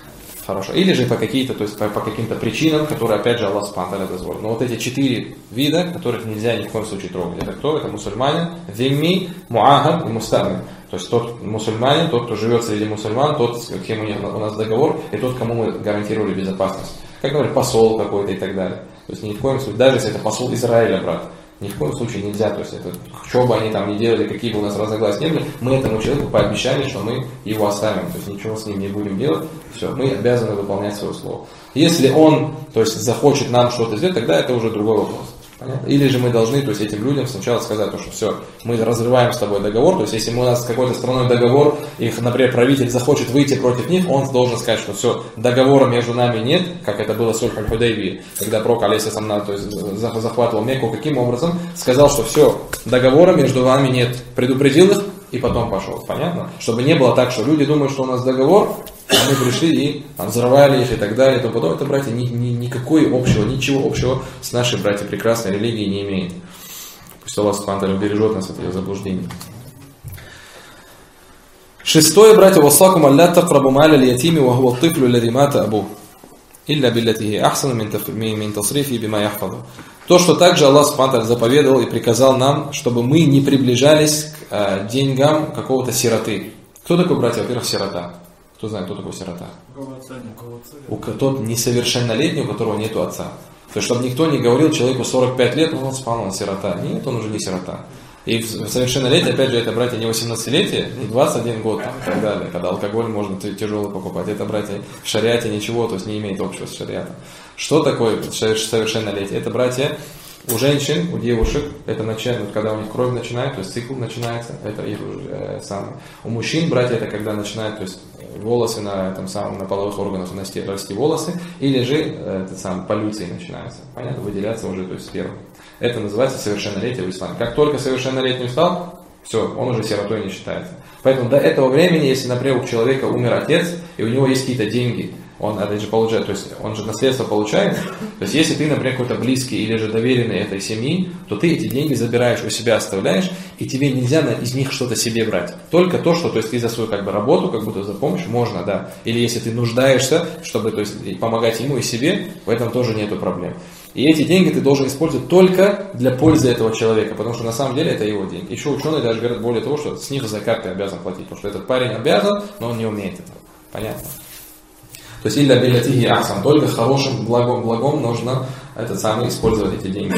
Хорошо. Или же по каким-то причинам, которые, опять же, Аллах Субхану ва Тааля дозволил. Но вот эти 4 вида, которых нельзя ни в коем случае трогать. Это кто? Это мусульманин, зимми, муахад и мустамин. То есть тот мусульманин, тот, кто живет среди мусульман, тот, с кем у нас договор, и тот, кому мы гарантировали безопасность. Как, например, посол какой-то и так далее. То есть ни в коем случае, даже если это посол Израиля, брат, ни в коем случае нельзя, то есть это, что бы они там ни делали, какие бы у нас разногласия не были, мы этому человеку пообещали, что мы его оставим, то есть ничего с ним не будем делать, все, мы обязаны выполнять свое слово. Если он, то есть захочет нам что-то сделать, тогда это уже другой вопрос. Понятно? Или же мы должны, то есть этим людям сначала сказать, что все, мы разрываем с тобой договор, то есть если у нас с какой-то страной договор, и, например, правитель захочет выйти против них, он должен сказать, что все, договора между нами нет, как это было с Сульх аль-Худайбией, когда пророк алейхиссалам, то есть захватывал Мекку, каким образом? Сказал, что все, договора между вами нет, предупредил их и потом пошел, понятно? Чтобы не было так, что люди думают, что у нас договор, а мы пришли и взорвали их и так далее, то потом это, братья, ничего общего с нашей, братья, прекрасной религией не имеет. Пусть Аллах Субхану ва Тааля убережет нас от ее заблуждений. 6, братья, вассакум алля тaqrabu ма'ля аль-ятими ва хува ат-тифлу алладhi мата абух илля биллати хия ахсану мин тасрифи бима яхфазу. То, что также Аллах Субхану ва Тааля заповедовал и приказал нам, чтобы мы не приближались к деньгам какого-то сироты. Кто такой, братья, во-первых, сирота? Кто знает, кто такой сирота? Тот несовершеннолетний, у которого нет отца. То есть, чтобы никто не говорил человеку 45 лет, он спал, он сирота. Нет, он уже не сирота. И в совершеннолетие, опять же, это, братья, не 18-летие, не 21 год там, и так далее, когда алкоголь можно тяжелый покупать. Это, братья, в шариате ничего, то есть не имеет общего с шариатом. Что такое совершеннолетие? Это, братья, у женщин, у девушек, это начинает, когда у них кровь начинает, то есть цикл начинается, это их самое. У мужчин, братья, это когда начинают, то есть волосы на половых органах расти волосы, или же полюции начинаются, понятно, выделяться уже, то есть сперма. Это называется совершеннолетие в исламе. Как только совершеннолетним стал, все, он уже сиротой не считается. Поэтому до этого времени, если, например, у человека умер отец, и у него есть какие-то деньги, он опять же получает, то есть он же наследство получает. То есть если ты, например, какой-то близкий или же доверенный этой семьи, то ты эти деньги забираешь, у себя оставляешь, и тебе нельзя из них что-то себе брать. Только то, что, то есть ты за свою работу, как будто за помощь, можно, да. Или если ты нуждаешься, чтобы, то есть, помогать ему и себе, в этом тоже нету проблем. И эти деньги ты должен использовать только для пользы этого человека, потому что на самом деле это его деньги. Еще ученые даже говорят более того, что с них закат ты обязан платить, потому что этот парень обязан, но он не умеет этого. Понятно? То есть илля биллятихи ахсан, только хорошим благом нужно использовать эти деньги.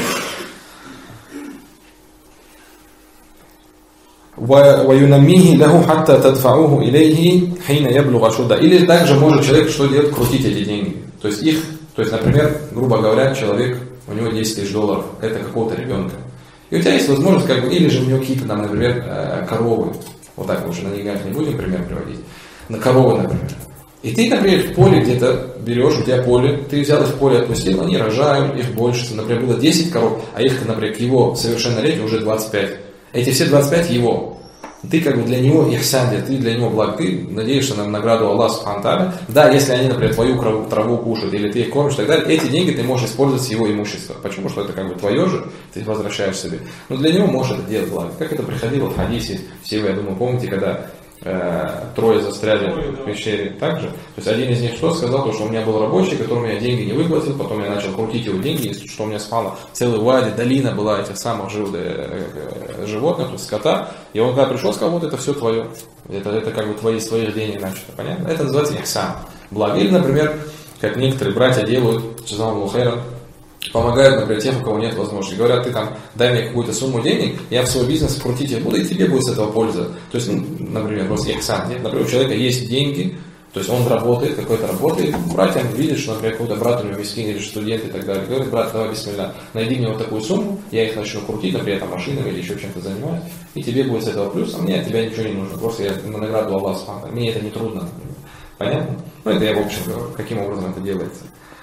وَيُنَمِّيهِ لَهُ حَتَّى تَدْفَعُوهُ إِلَيْهِ حِينَ يَبْلُغَ أَشُدَّهُ. Или также может человек что делать? Крутить эти деньги. То есть, например, грубо говоря, человек, у него 10 тысяч долларов, это какого-то ребенка. И у тебя есть возможность, или же у него какие-то, например, коровы. Вот так лучше на деньгах не будем пример приводить. На коровы, например. И ты, например, в поле где-то берешь, у тебя поле, ты взял их в поле, отпустил, они рожают, их больше. Например, было 10 коров, а их, например, к его совершеннолетию уже 25. Эти все 25 его. Ты для него ихсан, ты для него благ, ты надеешься на награду Аллаха Субхану ва Тааля. Да, если они, например, твою траву кушают, или ты их кормишь и так далее, эти деньги ты можешь использовать с его имущества. Почему? Что это твое же, ты возвращаешь себе. Но для него можешь это делать благо. Как это приходило в хадисе, все вы, я думаю, помните, когда трое застряли в пещере также. То есть один из них что сказал, что у меня был рабочий, которому я деньги не выплатил, потом я начал крутить его деньги, и что у меня спало целый вади, долина была этих самых животных, то есть скота. И он когда пришел, сказал, вот это все твое. Это своих денег начато. Понятно? Это называется ихсан. Благо. Или, например, как некоторые братья делают, помогают, например, тем, у кого нет возможности. Говорят, ты дай мне какую-то сумму денег, я в свой бизнес крутить их буду, и тебе будет с этого польза. То есть, например, просто ихсан. Например, у человека есть деньги, то есть он работает, какой-то работает, братьям видит, что, например, какой-то брат у него мискин или студент и так далее. Говорит, брат, давай бисмилля, найди мне вот такую сумму, я их начну крутить, например, машинами или еще чем-то занимаюсь, и тебе будет с этого плюс, а мне от тебя ничего не нужно. Просто я на награду Аллаха Субхану. Мне это не трудно, например. Понятно? Это я в общем говорю, каким образом это делается.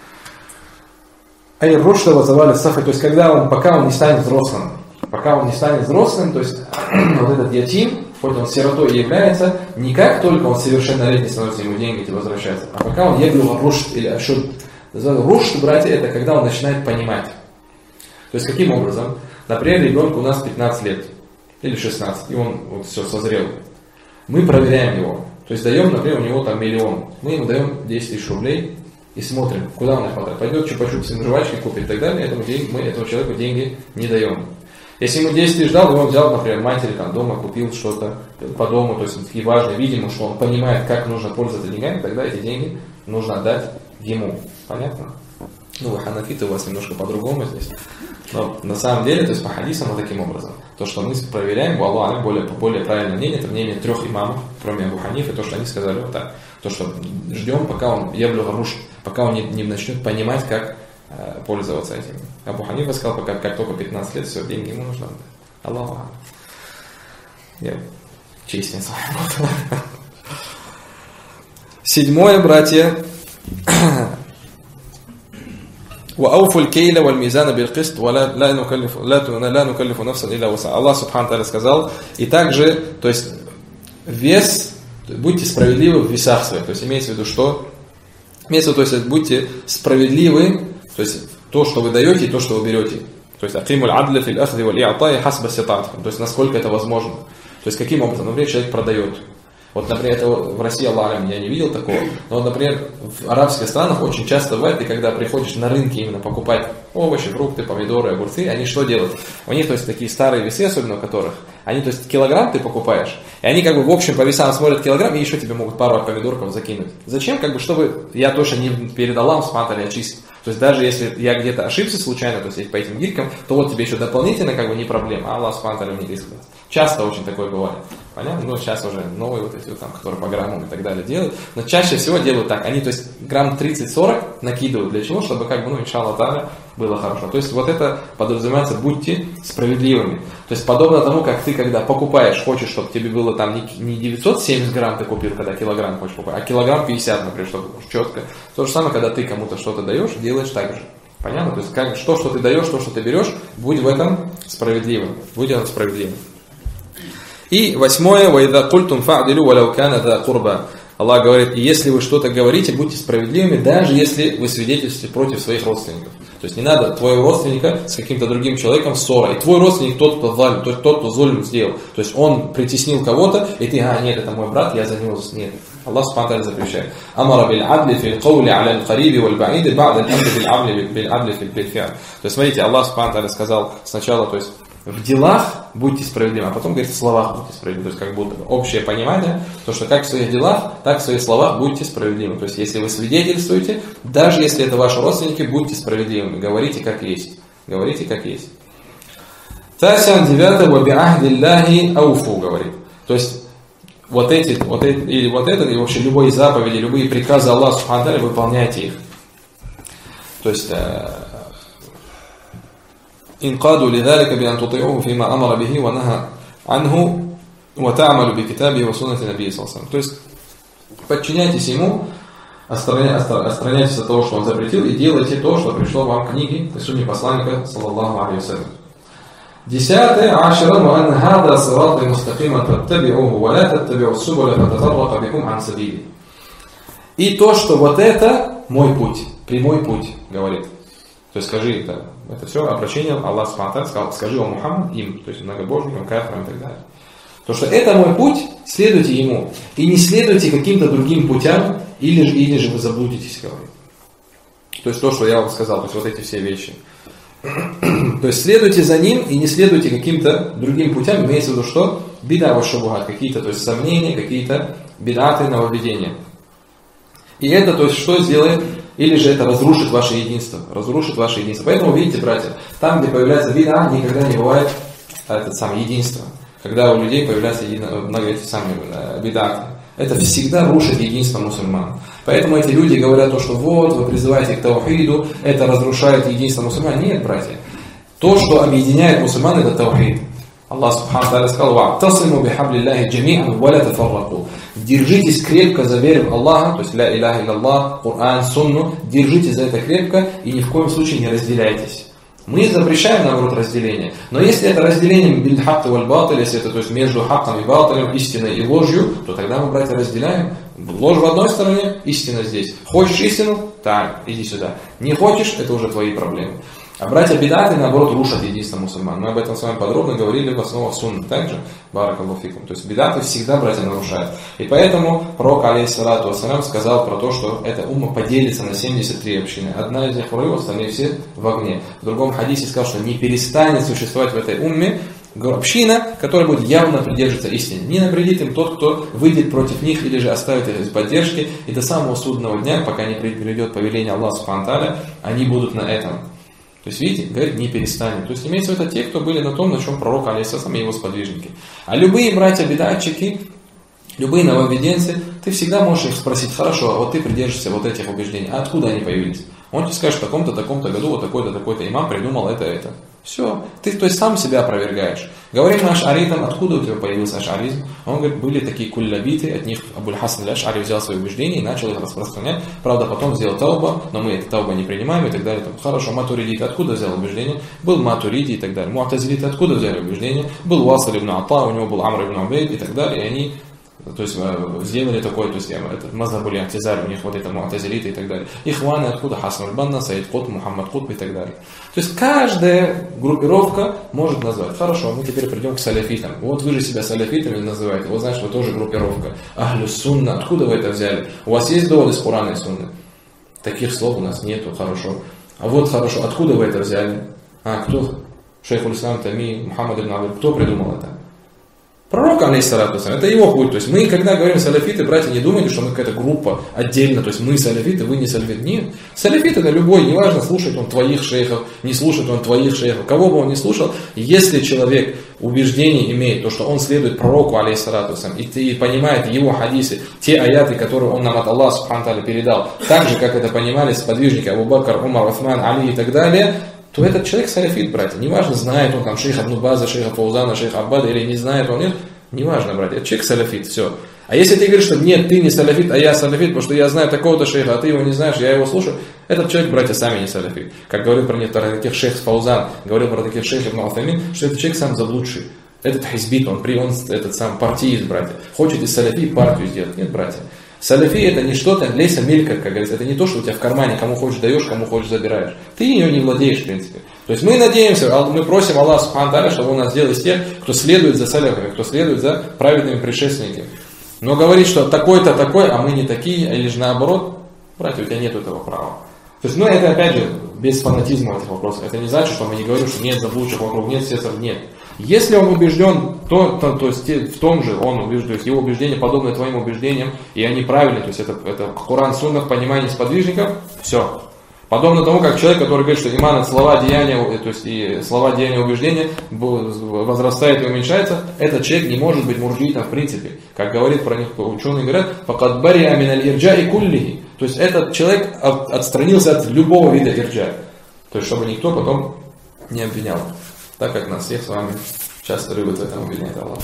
Ай рушда вызывали сафа, то есть пока он не станет взрослым. То есть вот этот ятим, хоть он сиротой является, не как только он совершеннолетний становится, ему деньги эти возвращаются, а пока он яблюга рушд или ашуд. Рушд, братья, это когда он начинает понимать. То есть каким образом? Например, ребенку у нас 15 лет или 16, и он все созрел. Мы проверяем его. То есть даем, например, у него там 1 000 000. Мы ему даем 10 000 рублей и смотрим, куда он их потратит. Пойдет чупа-чупсом жвачки купит и так далее, мы этому человеку деньги не даем. Если ему 10 000 дал, и он взял, например, матери там дома, купил что-то по дому, то есть такие важные, видимо, что он понимает, как нужно пользоваться деньгами, тогда эти деньги нужно отдать ему. Понятно? Ну, ханафиты у вас немножко по-другому здесь. Но на самом деле, то есть по хадисам вот таким образом. То, что мы проверяем, у Аллаха более правильное мнение, это мнение 3 имамов, кроме Абу Ханифы, то, что они сказали вот так. То, что ждем, пока он пока он не начнет понимать, как пользоваться этим. Абу Ханифа сказал, пока как только 15 лет, все, деньги ему нужно отдать. Аллаху. Я честен с вами. 7, братья. وأوفوا الكيل والميزان بالقسط ولا نكلف نفسا إلا وسعها. Аллах Субхану Тааля сказал, и также, то есть вес, будьте справедливы в весах своих, то есть имеется в виду, что? Имеется в виду, то есть будьте справедливы, то есть то, что вы даете и то, что вы берете. То есть акимуль адля фил ахди валь и'тай хасба ситатхум, то есть насколько это возможно. То есть каким образом, например, человек продает. Вот, например, это в России, Аллах, я не видел такого, но, вот, например, в арабских странах очень часто бывает, ты когда приходишь на рынке именно покупать овощи, фрукты, помидоры, огурцы, они что делают? У них, то есть, такие старые весы, особенно у которых, они, то есть, килограмм ты покупаешь, и они, как бы, в общем, по весам смотрят килограмм, и еще тебе могут пару помидорков закинуть. Зачем? Как бы, чтобы я точно не перед Аллахом смотрели очистить. То есть, даже если я где-то ошибся случайно, то есть, по этим гирькам, то вот тебе еще дополнительно, как бы, не проблема, а Аллах смотрели мне риск даст. Часто очень такое бывает. Понятно? Ну, сейчас уже новые вот эти вот там, которые по граммам и так далее делают. Но чаще всего делают так. Они, то есть, грамм 30-40 накидывают. Для чего? Чтобы, как бы, ну, иншаллах та'аля, было хорошо. То есть, вот это подразумевается, будьте справедливыми. То есть, подобно тому, как ты, когда покупаешь, хочешь, чтобы тебе было там не 970 грамм ты купил, когда килограмм хочешь покупать, а килограмм 50, например, чтобы четко. То же самое, когда ты кому-то что-то даешь, делаешь так же. Понятно? То есть, как, что ты даешь, что ты берешь, будь в этом справедливым. Будь в этом справедливым. И 8. وَإِذَا قُلْتُمْ فَعْدِلُوا وَلَوْ كَانَ ذَا قُرْبَى. Аллах говорит, если вы что-то говорите, будьте справедливыми, даже если вы свидетельствуете против своих родственников. То есть не надо твоего родственника с каким-то другим человеком ссора. И твой родственник тот, кто зульм сделал. То есть он притеснил кого-то, и ты, нет, это мой брат, я за него нет. Аллах Субхану запрещает. Амара биль адли фил каули аля аль-кариби валь баиди ба'д аль-амри биль адли фил фи'л. То есть смотрите, Аллах Субхану сказал сначала, то есть в делах будьте справедливы, а потом говорит в словах будьте справедливы. То есть как будто общее понимание, то что как в своих делах, так в своих словах будьте справедливы. То есть если вы свидетельствуете, даже если это ваши родственники, будьте справедливыми. Говорите как есть. Говорите как есть. Тасян 9. Ва би'ахдиллахи ауфу говорит. То есть вот это, и вообще любые заповеди, любые приказы Аллаха Субхану Тааля, выполняйте их. То есть انقادوا لذلك بأن تطيعوه فيما أمر به ونهى عنه وتعملوا بكتابه وسنة النبي صلى الله عليه وسلم. То есть подчиняйтесь ему, отстраняйтесь от того, что он запретил, и делайте то, что пришло вам в книге и сунне посланника саллаллаху алейхи ва саллям. 10. عشرا وأن هذا صراطي مستقيما فاتبعوه ولا تتبعوا السبل فتفرق بكم عن سبيله. И то, что вот это мой путь, прямой путь, говорит. То есть скажи это все обращение Аллах Субхану сказал, скажи о Мухаммад им, то есть многобожникам, кафирам и так далее. То, что это мой путь, следуйте ему. И не следуйте каким-то другим путям, или же вы заблудитесь, говорит. То есть то, что я вам сказал, то есть вот эти все вещи. То есть следуйте за ним и не следуйте каким-то другим путям, имеется в виду что? Бида ва шубухат, какие-то, то есть сомнения, какие-то бидаты, нововведения. И это, то есть что сделает? Или же это разрушит ваше единство. Разрушит ваше единство. Поэтому, видите, братья, там, где появляется бида, никогда не бывает единство. Когда у людей появляются много этих самых бидаты. Это всегда рушит единство мусульман. Поэтому эти люди говорят то, что вот, вы призываете к таухиду, это разрушает единство мусульман. Нет, братья. То, что объединяет мусульман, это таухид. Аллах Субхану Тааля сказал: «Ва'тасиму бихаблиллахи джами'ан ва ла тафарраку». Держитесь крепко за веру Аллаха, то есть ля иляха илляллах, Коран, Сунну, держитесь за это крепко и ни в коем случае не разделяйтесь. Мы запрещаем, наоборот, разделение. Но если это разделение биль-хакк валь-батиль, если это то есть между хакком и батилем, истиной и ложью, то тогда мы, братья, разделяем. Ложь в одной стороне, истина здесь. Хочешь истину? Так, иди сюда. Не хочешь, это уже твои проблемы. А братья бидаты, наоборот, рушат единство мусульман. Мы об этом с вами подробно говорили в основах сунны. Также, баракаллаху фикум. То есть бидаты всегда братья нарушают. И поэтому пророк, алейхиссалату вассалям, сказал про то, что эта умма поделится на 73 общины. Одна из них в раю, остальные все в огне. В другом хадисе сказал, что не перестанет существовать в этой умме община, которая будет явно придерживаться истины. Не навредит им тот, кто выйдет против них или же оставит их без поддержки. И до самого судного дня, пока не придет повеление Аллаха субхану ва тааля, они будут на этом. То есть, видите, говорит, не перестанет. То есть, имеется в виду те, кто были на том, на чем пророк, алейхиссалам, и его сподвижники. А любые братья-бидатчики, любые нововведенцы, ты всегда можешь их спросить: хорошо, а вот ты придержишься вот этих убеждений, а откуда они появились? Он тебе скажет, в таком-то году вот такой-то, такой-то имам придумал это. Все, ты то есть сам себя опровергаешь. Говорим аш'аритам, откуда у тебя появился аш'аризм? Он говорит, были такие куллабиты, от них Абуль Хасан аль-Аш'ари взял свои убеждения и начал их распространять. Правда, потом сделал тауба, но мы это тауба не принимаем и так далее. Хорошо, матуридит откуда взял убеждение? Был матуриди и так далее. Му'тазилит откуда взяли убеждение? Был Васил ибн Ата, у него был Амр ибн Убейд и так далее. И они то есть сделали такой, то есть этот мазхаб аль-И'тизаль, у них вот это му'тазилиты и так далее. Ихваны откуда? Хасан аль-Банна, Саид Кутб, Мухаммад Кутб и так далее. То есть каждая группировка может назвать. Хорошо, мы теперь придем к саляфитам. Вот вы же себя саляфитами называете, вот значит, вы тоже группировка. Ахлюс сунна, откуда вы это взяли? У вас есть доводы из Курана и Сунны? Таких слов у нас нету, хорошо. А вот хорошо, откуда вы это взяли? Кто? Шейх аль-Ислам Тайми, Мухаммад ибн Абдул, кто придумал это? Пророк, алейхиссалату вассалям, это его путь. То есть мы, когда говорим салафиты, братья, не думайте, что мы какая-то группа отдельно, то есть мы салафиты, вы не салафиты. Нет. Салафит это любой, неважно, слушает он твоих шейхов, не слушает он твоих шейхов, кого бы он ни слушал, если человек убеждение имеет, то, что он следует пророку, алейхиссалату вассалям, и понимает его хадисы, те аяты, которые он нам от Аллаха субхану тааля передал, так же, как это понимали сподвижники Абу Бакр, Умар, Усман, Али и так далее, то этот человек салафит, братья. Неважно, знает он там шейха Ибн База, шейха Фаузана, шейха Аббада или не знает он, нет. Неважно, братья, этот человек салафит, все. А если ты говоришь, что нет, ты не салафит, а я салафит, потому что я знаю такого-то шейха, а ты его не знаешь, я его слушаю, этот человек, братья, сами не салафит. Как говорил про таких шейх Фаузан, говорил про таких шейхов Ибн Утаймин, что этот человек сам заблудший. Этот хизбит, он этот сам партиист, братья. Хочет из салафи партию сделать. Нет, братья. Салафи это не что-то, лейса милька, как говорится. Это не то, что у тебя в кармане, кому хочешь даешь, кому хочешь забираешь. Ты ее не владеешь, в принципе. То есть мы надеемся, мы просим Аллаха субхану тааля, чтобы Он нас сделал из тех, кто следует за салафами, кто следует за праведными предшественниками. Но говорить, что такой-то такой, а мы не такие, или же наоборот, братья, у тебя нет этого права. То есть, это опять же, без фанатизма этих вопросов. Это не значит, что мы не говорим, что нет заблудших вокруг, нет сестр, нет. Если он убежден, то есть в том же он убежден, то есть его убеждения подобны твоим убеждениям, и они правильные, то есть это Коран, Сунна в понимании сподвижников, все. Подобно тому, как человек, который говорит, что иман от слова, деяния, то есть и слова, деяния, убеждения возрастает и уменьшается, этот человек не может быть мурджиитом в принципе. Как говорит про них ученые, говорят, «Факад бария миналь ирджаи куллихи». То есть этот человек отстранился от любого вида ирджа. То есть чтобы никто потом не обвинял. Так как нас всех с вами часто любят в этом обвинять Аллах.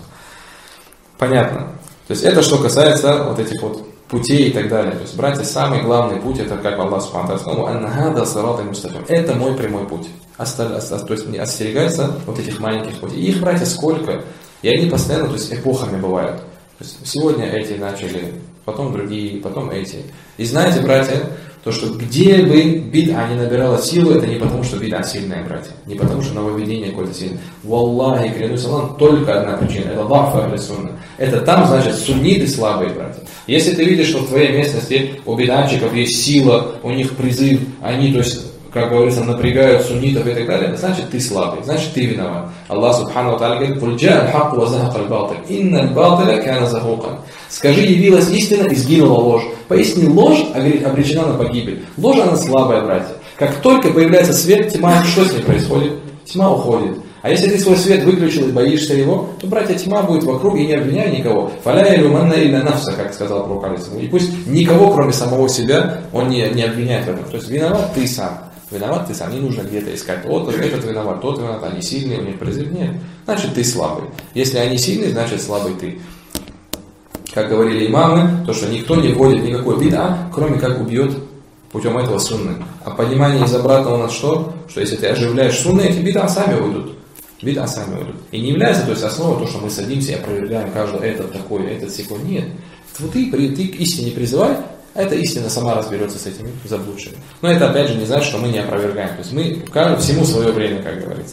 Понятно. То есть это что касается вот этих вот путей и так далее. То есть, братья, самый главный путь, это как Аллах субхану тааля сказал, это мой прямой путь. То есть остерегаться вот этих маленьких путей. И их, братья, сколько? И они постоянно, то есть эпохами бывают. То есть сегодня эти начали, потом другие, потом эти. И знаете, братья, то, что где бы бид'а не набирала силу, это не потому, что бид'а сильная, братья. Не потому, что нововведение какое-то сильное. Валлахи, клянусь Аллахом, только одна причина. Это да'ф ахли сунна. Это там, значит, сунниты слабые, братья. Если ты видишь, что в твоей местности у бид'атчиков есть сила, у них призыв, они, то есть, как говорится, напрягают суннитов и так далее, значит, ты слабый, значит, ты виноват. Аллах субхану ва тааля говорит, «Куль джа'а аль-хакку ва захаqa аль-батиль, инна аль-батиля кана захуқан». Скажи, явилась истина и сгинула ложь. Поясни, ложь обречена на погибель. Ложь, она слабая, братья. Как только появляется свет, тьма, что с ней происходит? Тьма уходит. А если ты свой свет выключил и боишься его, то, братья, тьма будет вокруг, и не обвиняй никого. «Фаля илюманна илля нафса», как сказал пророк алейхиссалам. И пусть никого, кроме самого себя, он не обвиняет в этом. То есть виноват ты сам. Виноват ты сам, не нужно где-то искать. Вот этот виноват, тот виноват, они сильные, у них призыв. Нет, значит ты слабый. Если они сильные, значит слабый ты. Как говорили имамы, то что никто не вводит никакой бид'а, кроме как убьет путем этого сунны. А понимание из обратного у нас что? Что если ты оживляешь сунны, эти бид'а сами уйдут. Бид'а сами уйдут. И не является, то есть основой то, что мы садимся и опровергаем каждый этот такой, этот секунд. Нет. Ты к истине призывай, А эта истина сама разберется с этими заблудшими. Но это опять же не значит, что мы не опровергаем. То есть мы всему свое время, как говорится.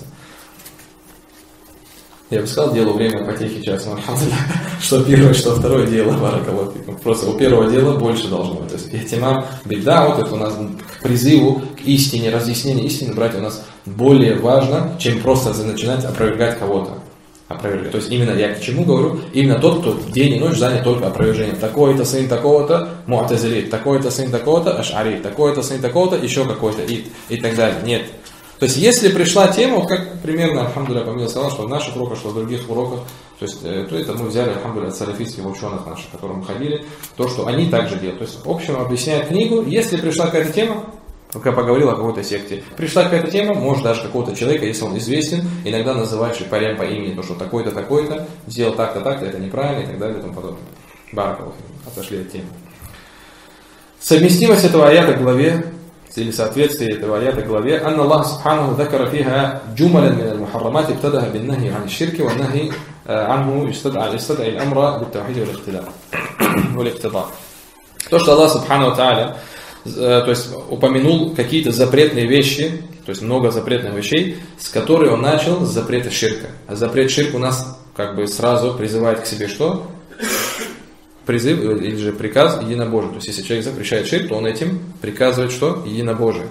Я бы сказал, делу время потехи часом, что первое, что второе дело, баракаллаху. Просто у первого дела больше должно быть. То есть ихтимам беда, вот это у нас к призыву, к истине, разъяснению истины, братья, у нас более важно, чем просто начинать опровергать кого-то. Опровергать. То есть именно я к чему говорю? Именно тот, кто день и ночь занят только опровержением. Такой-то сын такого-то, му'тазили, такой-то сын такого-то, аш'ари, такой-то сын такого-то, еще какой-то и так далее. Нет. То есть, если пришла тема, вот как примерно, альхамдулилля, по милости Аллаха, что в наших уроках, что в других уроках, то есть, то это мы взяли, альхамдулилля, от салафитских ученых наших, к которым мы ходили, то, что они также делают. То есть, в общем, объясняют книгу, если пришла какая-то тема, пока поговорил о какой-то секте, пришла какая-то тема, может даже какого-то человека, если он известен, иногда называть парень по имени, то, что такой-то, такой-то, сделал так-то, так-то, это неправильно и так далее и тому подобное. Баракаллаху, отошли от темы. Совместимость этого аята к главе, или соответствие этого аята главе, «Анна Аллах субханаху дакара фиха джумалян мин аль-мухаррамати ибтадаха бин нахи ан аш-ширки ва нахи анху истад'а аль-амра бит-тавхид вал-иқтида». То, что Аллах субханаху тааля, то есть упомянул какие-то запретные вещи, то есть много запретных вещей, с которых он начал с запрета ширка. А запрет ширка у нас как бы сразу призывает к себе что? Призыв или же приказ единобожия. То есть, если человек запрещает ширк, то он этим приказывает что? Единобожие.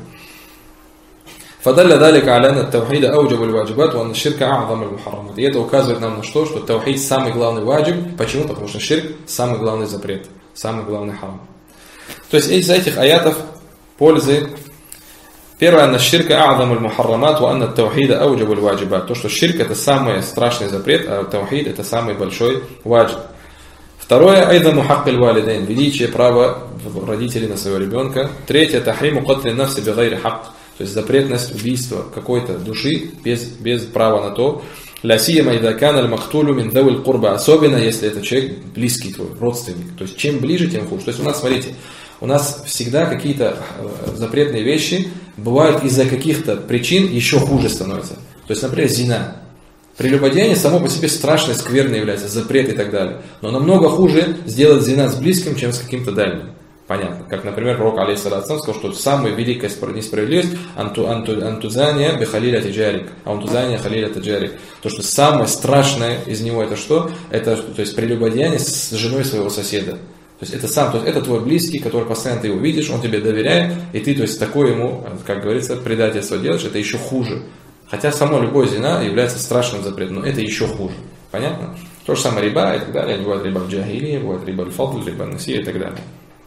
فَدَلَّ ذَلِكَ عَلَى أَنَّ التَّوْحِيدَ أَوْجَبُ الْوَاجِبَاتِ وَأَنَّ الشِّرْكَ أَعْظَمُ الْمُحَرَّمَاتِ. И это указывает нам на что? Что таухид самый главный ваджиб. Почему? Потому что ширк самый главный запрет, самый главный харам. То есть, из этих аятов пользы. Первое, أن الشرك أعظم المحرمات وأن التوحيد أوجب الواجبات. То, что ширк это самый страшный запрет, а таухид это самый большой ваджиб. Второе, айдану хаккаль валидейн, величие права родителей на своего ребенка. Третье, тахриму катли нафси бигайри хакк, то есть запретность убийства какой-то души без права на то. Ля сияма ида кана аль-махтулю мин давиль курба, особенно если это человек близкий твой, родственник. То есть чем ближе, тем хуже. То есть у нас, смотрите, у нас всегда какие-то запретные вещи бывают из-за каких-то причин еще хуже становятся. То есть, например, зина. Прелюбодеяние само по себе страшное, скверное является, запрет и так далее. Но намного хуже сделать зина с близким, чем с каким-то дальним. Понятно. Как, например, пророк алейхиссалату сказал, что самая великая несправедливость антузания бихалиля таджарик, антузания халиля таджарик. То, что самое страшное из него это что? Это, то есть, прелюбодеяние с женой своего соседа. То есть это твой близкий, который постоянно ты его видишь, он тебе доверяет, и ты, то есть, такое ему, как говорится, предательство делаешь, это еще хуже. Хотя само любое зина является страшным запретом, но это еще хуже. Понятно? То же самое риба и так далее. Бывает риба в джахилии, бывает риба аль-фадл, риба насия и так далее.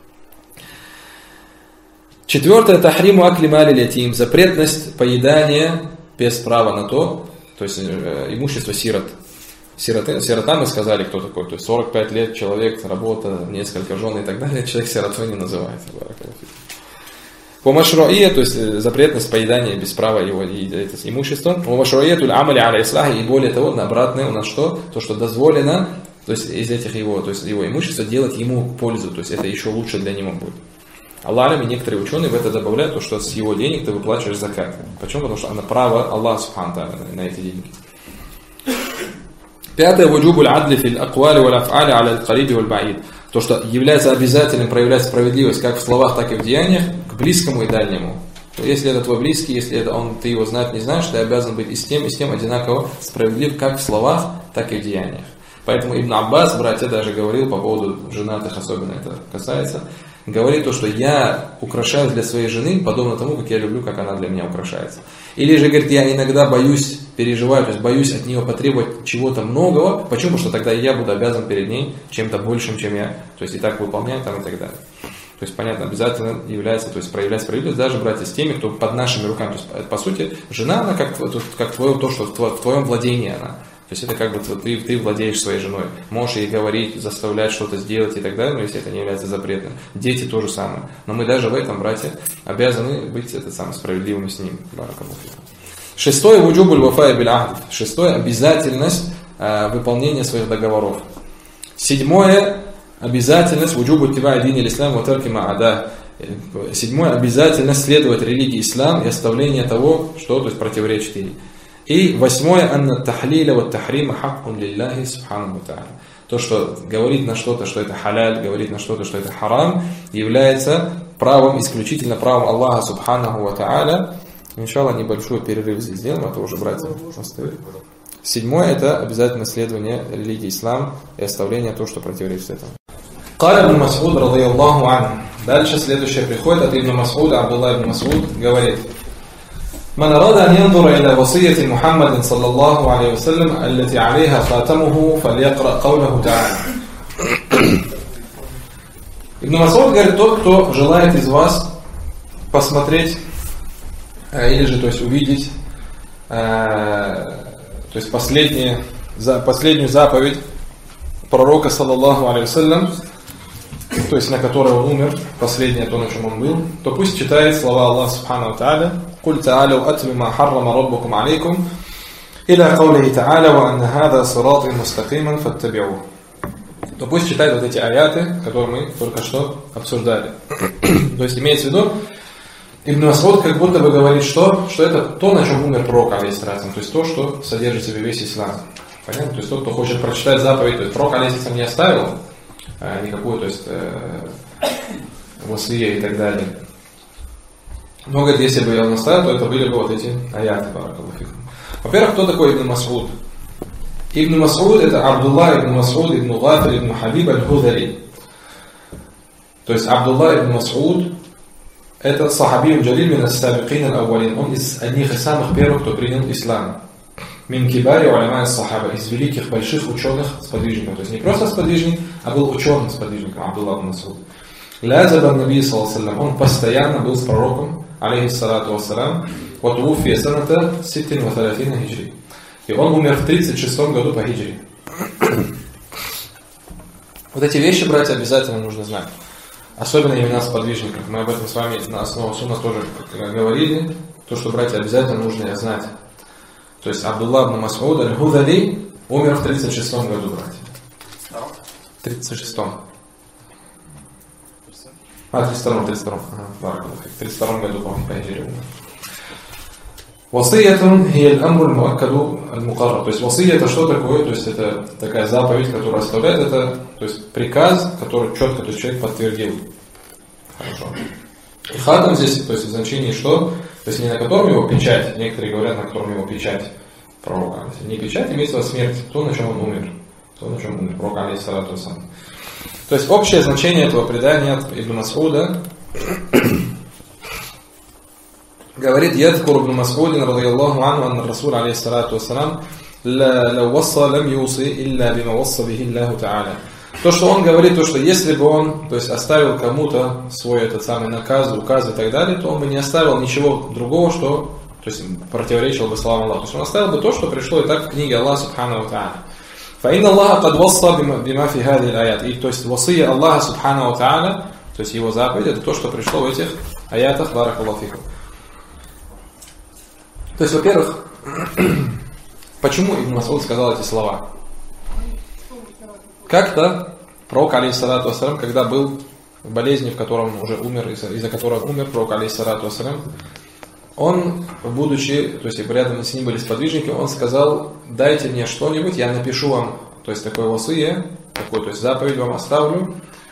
Четвертое, тахриму акли мали ятим, запретность поедания без права на то есть имущество сирот. Сирота мы сказали, кто такой. То есть 45 лет человек, работа, несколько жен и так далее, человек сиротой не называется. По машруия, то есть запретность поедания без права его имущества. По машруия туль амали аля ислахи, и более того, на обратное у нас что? То, что дозволено, то есть из этих его имущества делать ему пользу, то есть это еще лучше для него будет. Аллах, и некоторые ученые в это добавляют, то, что с его денег ты выплачиваешь закат. Почему? Потому что она право Аллаха субхану на эти деньги. Пятое, вуджубу аль-адли фил аквали валь аф'али аля аль-кариби валь баид. То, что является обязательным проявлять справедливость как в словах, так и в деяниях, к близкому и дальнему. То если это твой близкий, если это ты его знать не знаешь, ты обязан быть и с тем одинаково справедлив как в словах, так и в деяниях. Поэтому Ибн Аббас, братья, даже говорил по поводу женатых, особенно это касается, говорит то, что я украшаюсь для своей жены, подобно тому, как я люблю, как она для меня украшается. Или же, говорит, я иногда боюсь, переживаю, то есть боюсь от нее потребовать чего-то многого. Почему? Потому что тогда я буду обязан перед ней чем-то большим, чем я. То есть и так выполняю там и так далее. То есть, понятно, обязательно является, то есть проявлять справедливость даже, братья, с теми, кто под нашими руками. То есть, по сути, жена, она как твое, то, что в твоем владении она. То есть это как бы ты владеешь своей женой. Можешь ей говорить, заставлять что-то сделать и так далее, но если это не является запретным. Дети то же самое. Но мы даже в этом, братья, обязаны быть справедливыми с ним. Шестое, вуджубуль вафа биль ахд. Шестое, обязательность выполнения своих договоров. Седьмое, обязательность вуджубу тиба дин ислам ва тарки ма'ада. Седьмое, обязательность следовать религии ислам и оставление того, что то есть противоречит ей. И восьмое, анна тахлиля ва тахрима хаккун лилляхи субханаху тааля. То, что говорит на что-то, что это халяль, говорит на что-то, что это харам, является правом, исключительно правом Аллаха субханаху ва тааля. Иншаллах, небольшой перерыв здесь сделаем, а то уже братья оставили. Седьмое, это обязательно следование религии ислам и оставление того, что противоречит этому. Каля ибн Мас'уд, радийаллаху анху. Дальше следующее приходит от ибн Мас'уда, Абдулла ибн Мас'уд говорит: من أراد أن ينظر إلى وصية محمد صلى الله عليه وسلم التي عليها خاتمه فليقرأ قوله تعالى. Ибн Мас'уд говорит: тот, кто желает из вас посмотреть или же, то есть увидеть, то есть последнюю заповедь пророка саллаллаху алейхи вассалям, то есть на которой он умер, последнее то, на чем он был, то пусть читает слова Аллаха субхану ва тааля: «Куль та'алю атли ма харрама раббукум алейкум, иля каулихи та'аля, ва анна хада сирати мустакиман фаттаби'у». То пусть читает вот эти аяты, которые мы только что обсуждали. То есть имеется в виду, Ибн Мас'уд как будто бы говорит, что это то, на чем умер пророк, алейхиссалям, то есть то, что содержит в себе весь ислам. Понятно? То есть тот, кто хочет прочитать заповедь, то есть пророк, алейхиссалям, не оставил никакую, то есть васия и так далее. Но, говорит, если бы он оставил, то это были бы вот эти аяты. Во-первых, кто такой Ибн Мас'уд? Ибн Мас'уд — это Абдулла ибн Мас'уд ибн Гафир ибн Хабиб аль-Хузари. То есть Абдулла ибн Мас'уд — это сахаби джалиль мин ас-сабикин аль-аввалин. Он из одних из самых первых, кто принял ислам. Мин кибари уляма ас-сахаба, из великих, больших ученых, сподвижников. То есть не просто сподвижник, а был ученым сподвижником, Абдулла ибн Мас'уд. Лязаба наби саллаллаху алейхи ва саллям, он постоянно был с пророком, алейхиссалату вассалям, вот уфия саната 36 хиджри. И он умер в 36 году по хиджри. Вот эти вещи, братья, обязательно нужно знать. Особенно имена сподвижников. Мы об этом с вами на основе сунна тоже говорили. То, что, братья, обязательно нужно знать. То есть Абдулла ибн Мас'уд аль-Хузари умер в 36 году, братья. 36-м. 32-м. В 32 году, по-моему, по хиджри умер. Васиятун хияль амру муаккаду аль-мукаррар. То есть васия — это что такое? То есть это такая заповедь, которая оставляет, это, то есть приказ, который четко, то есть человек подтвердил. Хорошо. И хатам здесь, то есть в значении что? То есть не на котором его печать, некоторые говорят, на котором его печать пророка. Не печать, имеется в виду смерть, то, на чем он умер. То, на чем умер пророк, алейхиссалату вассалям. То есть общее значение этого предания от Ибн Мас'уда говорит: «Ядхур ибн Мас'удин, радийаллаху анху, анна Расул, алейхиссалату вассалям, ла васса лам юси илля бима васса бихи Аллаху та'аля». То, что он говорит, то, что если бы он, то есть оставил кому-то свой этот самый наказ, указ и так далее, то он бы не оставил ничего другого, что, то есть противоречило бы словам Аллаха. То есть он оставил бы то, что пришло и так в книге Аллаха субхану ва та'аля. Фаинна Аллаха кад васса бима фи хади аят. И то есть васия Аллаха субхану ва та'аля, то есть его заповедь, это то, что пришло в этих аятах, баракаллаху фикум. То есть, во-первых, почему Ибн Мас'уд сказал эти слова? Как-то пророк, алейхиссалату вассалям, когда был в болезни, в котором он уже умер, из-за которой он умер, пророк, алейхиссалату вассалям, он, будучи, то есть рядом с ним были сподвижники, он сказал: дайте мне что-нибудь, я напишу вам, то есть такое васия, такой, то есть заповедь вам оставлю,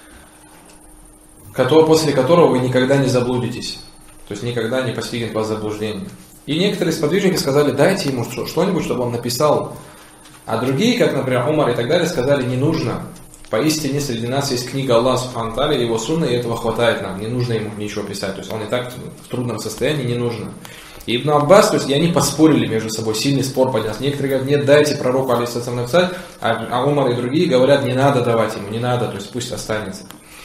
после которого вы никогда не заблудитесь, то есть никогда не постигнет вас заблуждение. И некоторые сподвижники сказали: дайте ему что-нибудь, чтобы он написал. А другие, как, например, Умар и так далее, сказали: не нужно. Поистине среди нас есть книга Аллаха субхану ва тааля, его сунна, и этого хватает нам. Не нужно ему ничего писать. То есть он и так в трудном состоянии, не нужно. И Ибн Аббас, то есть и они поспорили между собой, сильный спор поднялся. Некоторые говорят: нет, дайте пророку, алейхиссалям, написать. А Умар и другие говорят: не надо давать ему, не надо, то есть пусть останется.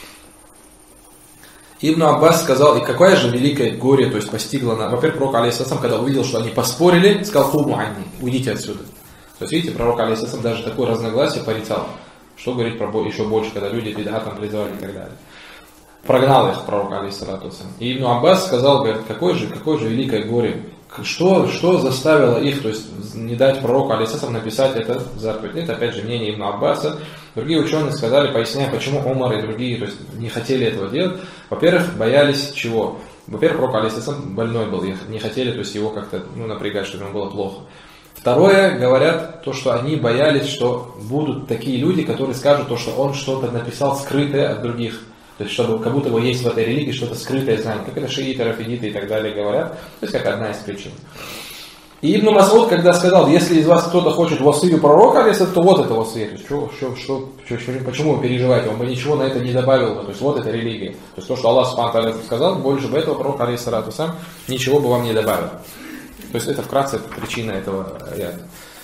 Ибн Аббас сказал: и какое же великое горе, то есть постигло нас. Во-первых, пророк, алейхиссалям, когда увидел, что они поспорили, сказал: хубу анни, уйдите отсюда. То есть, видите, пророк, алейхиссалям, даже такое разногласие порицал. Что говорить про еще больше, когда люди бид'атом призывали и так далее. Прогнал их пророк, алейхиссалату вассалям. И Ибн Аббас сказал: говорит, какое же великое горе. Что заставило их, то есть не дать пророку, алейхиссалам, написать это заповедь. Это опять же мнение Ибн Аббаса. Другие ученые сказали, поясняя, почему Умар и другие, то есть не хотели этого делать. Во-первых, боялись чего? Во-первых, пророк, алейхиссалам, больной был, и не хотели, то есть его как-то напрягать, чтобы ему было плохо. Второе, говорят, то, что они боялись, что будут такие люди, которые скажут то, что он что-то написал скрытое от других. То есть, чтобы как будто бы есть в этой религии что-то скрытое знание. Как это шииты, рафидиты и так далее говорят. То есть, как одна из причин. И Ибн Мас'уд, когда сказал, если из вас кто-то хочет васию пророка, то вот это васия. То есть, почему вы переживаете? Он бы ничего на это не добавил. То есть, вот это религия. То есть, то, что Аллах Субхану сказал, больше бы этого пророк, алейхиссалату вассалям, ничего бы вам не добавил. То есть, это вкратце причина этого аята.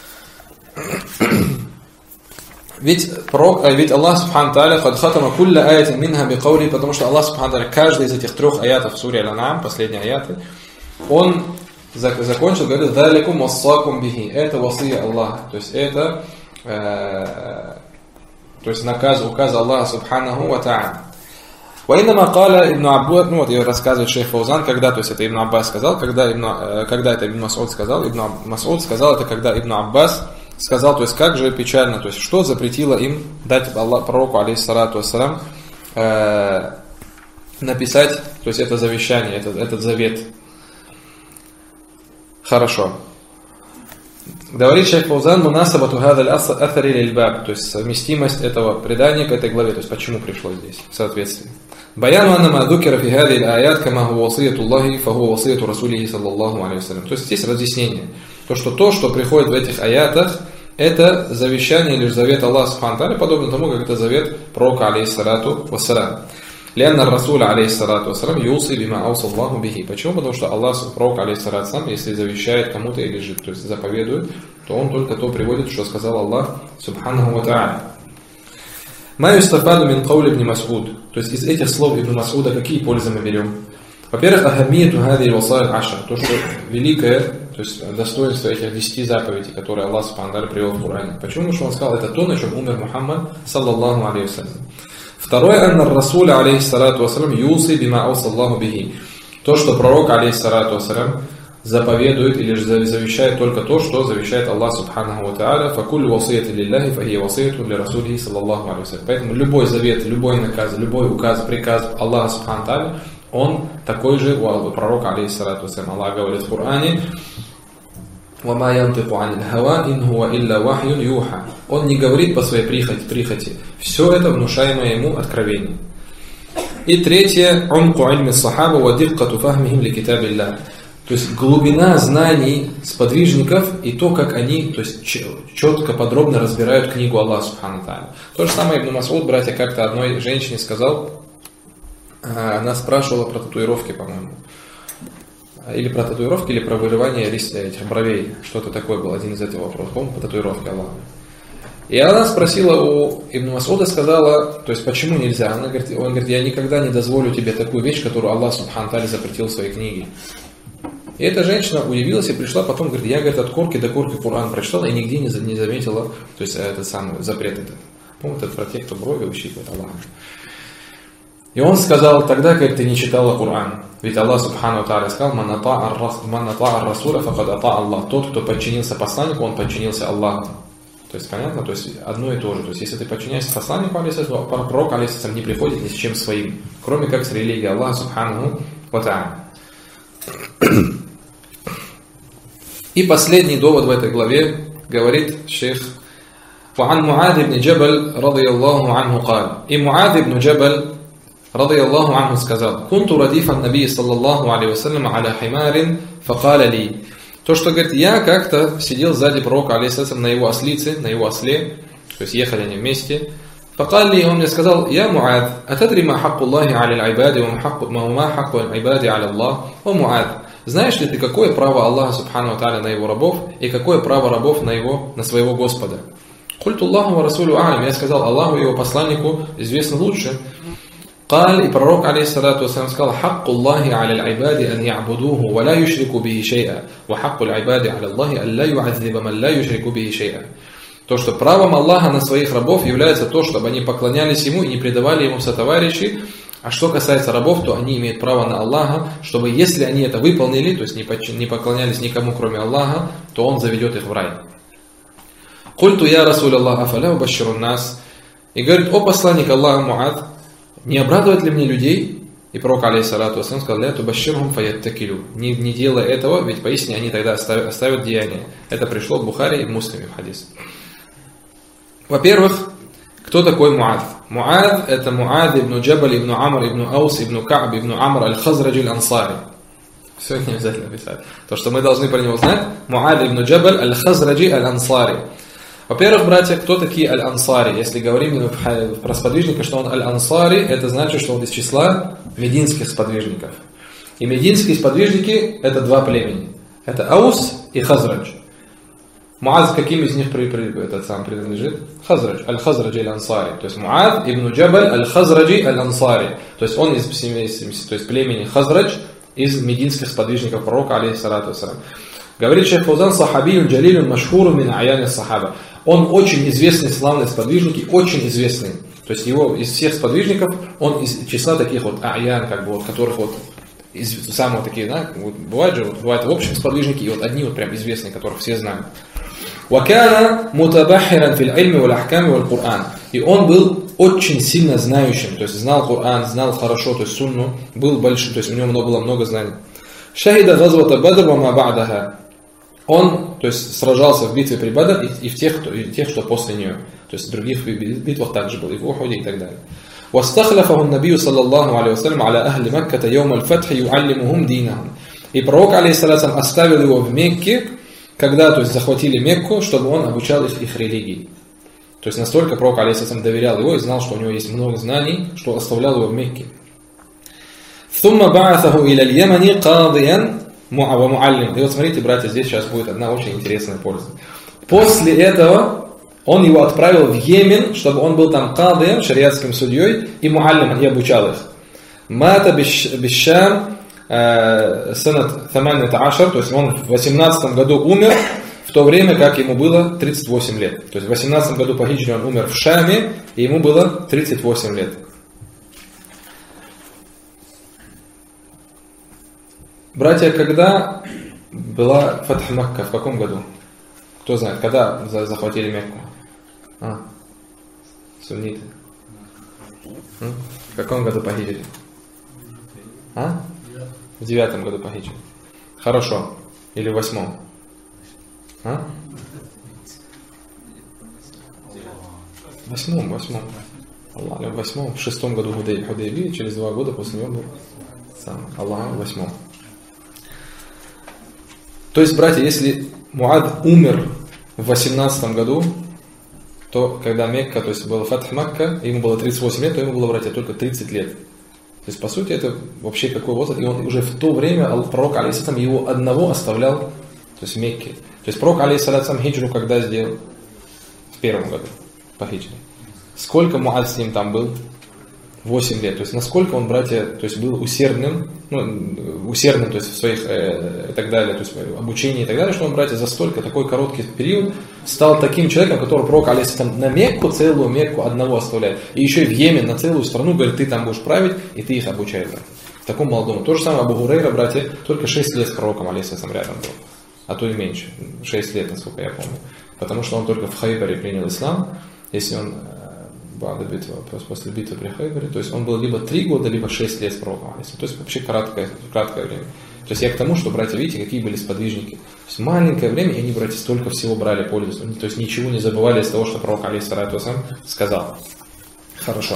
Ведь Аллах Субхану Тааля «Кад хатама кулля аятин минха бикаули», потому что Аллах Субхану Тааля каждый из этих 3 аятов в суре Аль-Ан'ам, последние аяты, он закончил, говорит, «Даликум вассакум бихи». Это васия Аллаха. То есть, это указ Аллаха Субханаху ва Тааля. وإنما قال ابن عباس, вот я рассказывает шейх Фаузан, когда, то есть это Ибн Аббас сказал, когда это Ибн Мас'уд сказал, Ибн Мас'уд сказал это, когда Ибн Аббас сказал, то есть как же печально, то есть что запретило им дать пророку, алейхиссалату вассалам, написать, то есть это завещание, этот завет. Хорошо. Говорит шейх Фаузан, мунасабату хадаль аthари лиль-баб, то есть совместимость этого предания к этой главе, то есть почему пришло здесь, в соответствии. Баяну анна ма дукира фи хадиль аят кама хуа васияту Аллахи фа хуа васияту Расулихи саллаллаху алейхи вассалям. То есть здесь разъяснение. То, что приходит в этих аятах, это завещание или завет Аллаха Субхану Тааля, подобно тому, как это завет пророка, алейхиссалату вассалям. Лянна Расуля, алейхиссалату вассалам, юси бима аусаллаху бихи. Почему? Потому что Аллах, пророк, алейхиссалату вассалам, если завещает кому-то или же, то есть заповедует, то он только то приводит, что сказал Аллах Субханаху ва Тааля. Ма юстафаду мин каули ибн Мас'уд. То есть из этих слов Ибн Мас'уда какие пользы мы берем? Во-первых, ахаммияту хадиль васаиль ашар. То, что великое, то есть достоинство этих 10 заповедей, которые Аллах Субхану Тааля привел в Коране. Почему? Потому что он сказал, это то, на чем умер Мухаммад, саллаллаху алейхи вассалям. Второе, анна Расуля, алейхиссалату вассалям, юси бима аусаллаху бихи. То, что пророк, алейхиссалату вассалям, заповедует или завещает только то, что завещает Аллах Субханаху ва Тааля. Факуллю васияти лиллахи фахия васияту для Расулихи саллаллаху алейхи вассалям. Поэтому любой завет, любой наказ, любой указ, приказ Аллаха Субханаху ва Тааля, он такой же у пророка, алейхиссалату вассалям. Аллах говорит в Коране, «Вама янтику анил хава, ин хуа илля вахьюн юха». Он не говорит по своей прихоти. Все это внушаемое ему откровение. И третье, «Умку ильми сахаба ва диккату фахмихим ли китабилля». То есть глубина знаний сподвижников и то, как они, то есть четко, подробно разбирают книгу Аллаха Субхану Тааля. То же самое Ибн Мас'уд, братья, как-то одной женщине сказал, она спрашивала про татуировки, по-моему. Или про татуировки, или про вырывание этих бровей. Что-то такое было, один из этих вопросов. По-моему, по татуировке Аллаха. И она спросила у Ибн Мас'уда, сказала, то есть почему нельзя? Он говорит, я никогда не дозволю тебе такую вещь, которую Аллах Субхану Тааля запретил в своей книге. И эта женщина удивилась и пришла потом, говорит, я, говорит, от корки до корки Коран прочитала и нигде не заметила, то есть этот самый запрет этот. По-моему, это про тех, кто брови ущипывает Аллаха. И он сказал, тогда, говорит, ты не читала Коран. Ведь Аллах Субхану Тааля сказал, «Ман атаа ар-расуля факад атаа Аллах». Тот, кто подчинился посланнику, он подчинился Аллаху. То есть, понятно? То есть, одно и то же. То есть, если ты подчиняешься посланнику, алейхиссалам, пророк, алейхиссалам, не приходит ни с чем своим, кроме как с религией Аллаха Субхану ва Тааля. И последний довод в этой главе говорит шейх وعن معاذ بن جبل رضي الله عنه قال и Муад ибн Джабаль رضي الله عنه сказал كنت رديف النبي صلى الله عليه وسلم على حمار فقال لي то, что говорит, я как-то сидел сзади пророка, алейхиссалам, на его ослице, на его осле, то есть ехали они вместе. فقال لي, он мне сказал, يا معاذ أتدري ما حق الله على العباد وما حق العباد على الله о Муад, знаешь ли ты, какое право Аллаха Субхану ва Тааля на его рабов и какое право рабов на своего Господа? Культу Аллаху ва Расулю а'лям, я сказал, Аллаху и его посланнику известно лучше. Каль, и пророк, алейхиссалату вассалям, сказал, «Хакку Аллахи аля аль-айбади ан я'будуху, ва ла юшрику бихи шей'a, ва хакку аль-айбади аля Аллахи ан ла ю'адзиба ман ла юшрику бихи шей'a». То, что правом Аллаха на своих рабов является то, чтобы они поклонялись Ему и не предавали Ему сотоварищей. А что касается рабов, то они имеют право на Аллаха, чтобы если они это выполнили, то есть не поклонялись никому кроме Аллаха, то Он заведет их в рай. Культу я Расуль Аллах афаля убаширун нас. И говорит, о посланник Аллаха Муад, не обрадовать ли мне людей? И пророк, алейхиссалату вассалям, сказал: «Ля тубашширхум фаяттакилю». Не делай этого, ведь поистине они тогда оставят деяние. Это пришло в Бухари и в Муслиме в хадис. Во-первых, кто такой Муад? Муад — это Муад ибн Джабаль, ибн Амр, ибн Аус, ибн Ка'б, ибн Амр аль-Хазраджи аль-Ансари. Все не обязательно писать. То, что мы должны про него знать: Муад ибн Джабаль аль-Хазраджи аль-Ансари. Во-первых, братья, кто такие аль-Ансари? Если говорим про сподвижника, что он аль-Ансари, это значит, что он из числа мединских сподвижников. И мединские сподвижники — это два племени. Это Аус и Хазрадж. Муаз каким из них принадлежит? Хазрадж, аль-Хазраджи аль-Ансари. То есть Муад ибн Джабаль аль-Хазраджи аль-Ансари. То есть он из племени Хазрадж, из мединских сподвижников пророка, алейхиссалату вассалям. Говорит шейх Фаузан: сахабиюн джалилюн машхурун мин аяни сахаба. Он очень известный, славный сподвижник, и очень известный. То есть его из всех сподвижников, он из числа таких вот аян, как бы вот, которых вот из самых таких, да, вот, бывают в общем сподвижники, и вот одни вот прям известные, которых все знают. وَكَانَ مُتَبَحِّرًا فِي الْعِلْمِ وَالْأَحْكَامِ وَالْقُرْآنِ. И он был очень сильно знающим, то есть знал Коран, знал хорошо, то есть сунну, был большой, то есть у него было много знаний. «Шахида газвата Бадр ва ма ба'даха». Он, то есть, сражался в битве при Бадр и в тех, что после нее. То есть в других битвах также был, и в Ухуде и так далее. وَاسْتَخْلَفَهُ النَّبِيُّ صلى الله عليه وسلم على أهل مكة يوم الفتح يعلمهم دينهم. И пророк, алейхиссалям, оставил его в Мекке, когда, то есть, захватили Мекку, чтобы он обучал их религии. То есть настолько пророк, алейхиссалям, доверял его и знал, что у него есть много знаний, что оставлял его в Мекке. ثُمَّ بَعَثَهُ إِلَى الْيَمَنِ قَاضِيًا وَمُعَلِّمًا. И вот смотрите, братья, здесь сейчас будет одна очень интересная польза. После этого он его отправил в Йемен, чтобы он был там кадием, шариатским судьей, и муаллиман, и обучал их. Мата бишшам санат 18, то есть он в 18 году умер, в то время как ему было 38 лет. То есть в 18 году по хиджре он умер в Шаме, и ему было 38 лет. Братья, когда была Фатх Макка, в каком году? Кто знает, когда захватили Мекку? Сунниты. В каком году по хиджре? В 9 году по хиджре. Хорошо. Или в 8? В 8. Аллах, в 8. В 6 году Худайбии, через 2 года после него был сам Аллах в 8. То есть, братья, если Муад умер в 18 году, то когда Мекка, то есть был Фатх Макка, ему было 38 лет, то ему было, братья, только 30 лет. То есть, по сути, это вообще какой возраст. И он уже в то время, пророк, алейхиссалям, его одного оставлял, то есть в Мекке. То есть, пророк, алейхиссалям, хиджру когда сделал? В 1 году по хиджре. Сколько Муад с ним там был? 8 лет. То есть, насколько он, братья, то есть, был усердным, то есть, в своих и так далее, то есть, в обучении и так далее, что он, братья, за столько, такой короткий период стал таким человеком, который пророк, алейхиссалям, на Мекку, целую Мекку одного оставляет. И еще и в Йемен, на целую страну, говорит, ты там будешь править, и ты их обучаешь. В таком молодом. То же самое Абу Гурейра, братья, только 6 лет с пророком, алейхиссалям, рядом был. А то и меньше. 6 лет, насколько я помню. Потому что он только в Хайбаре принял ислам. Если он после битвы при Хайбаре, то есть он был либо 3 года, либо 6 лет с пророком. То есть вообще краткое время. То есть я к тому, что, братья, видите, какие были сподвижники. То есть маленькое время, и они, братья, столько всего брали пользу. То есть ничего не забывали из того, что пророк, алейхиссалату вассалям, сказал. Хорошо.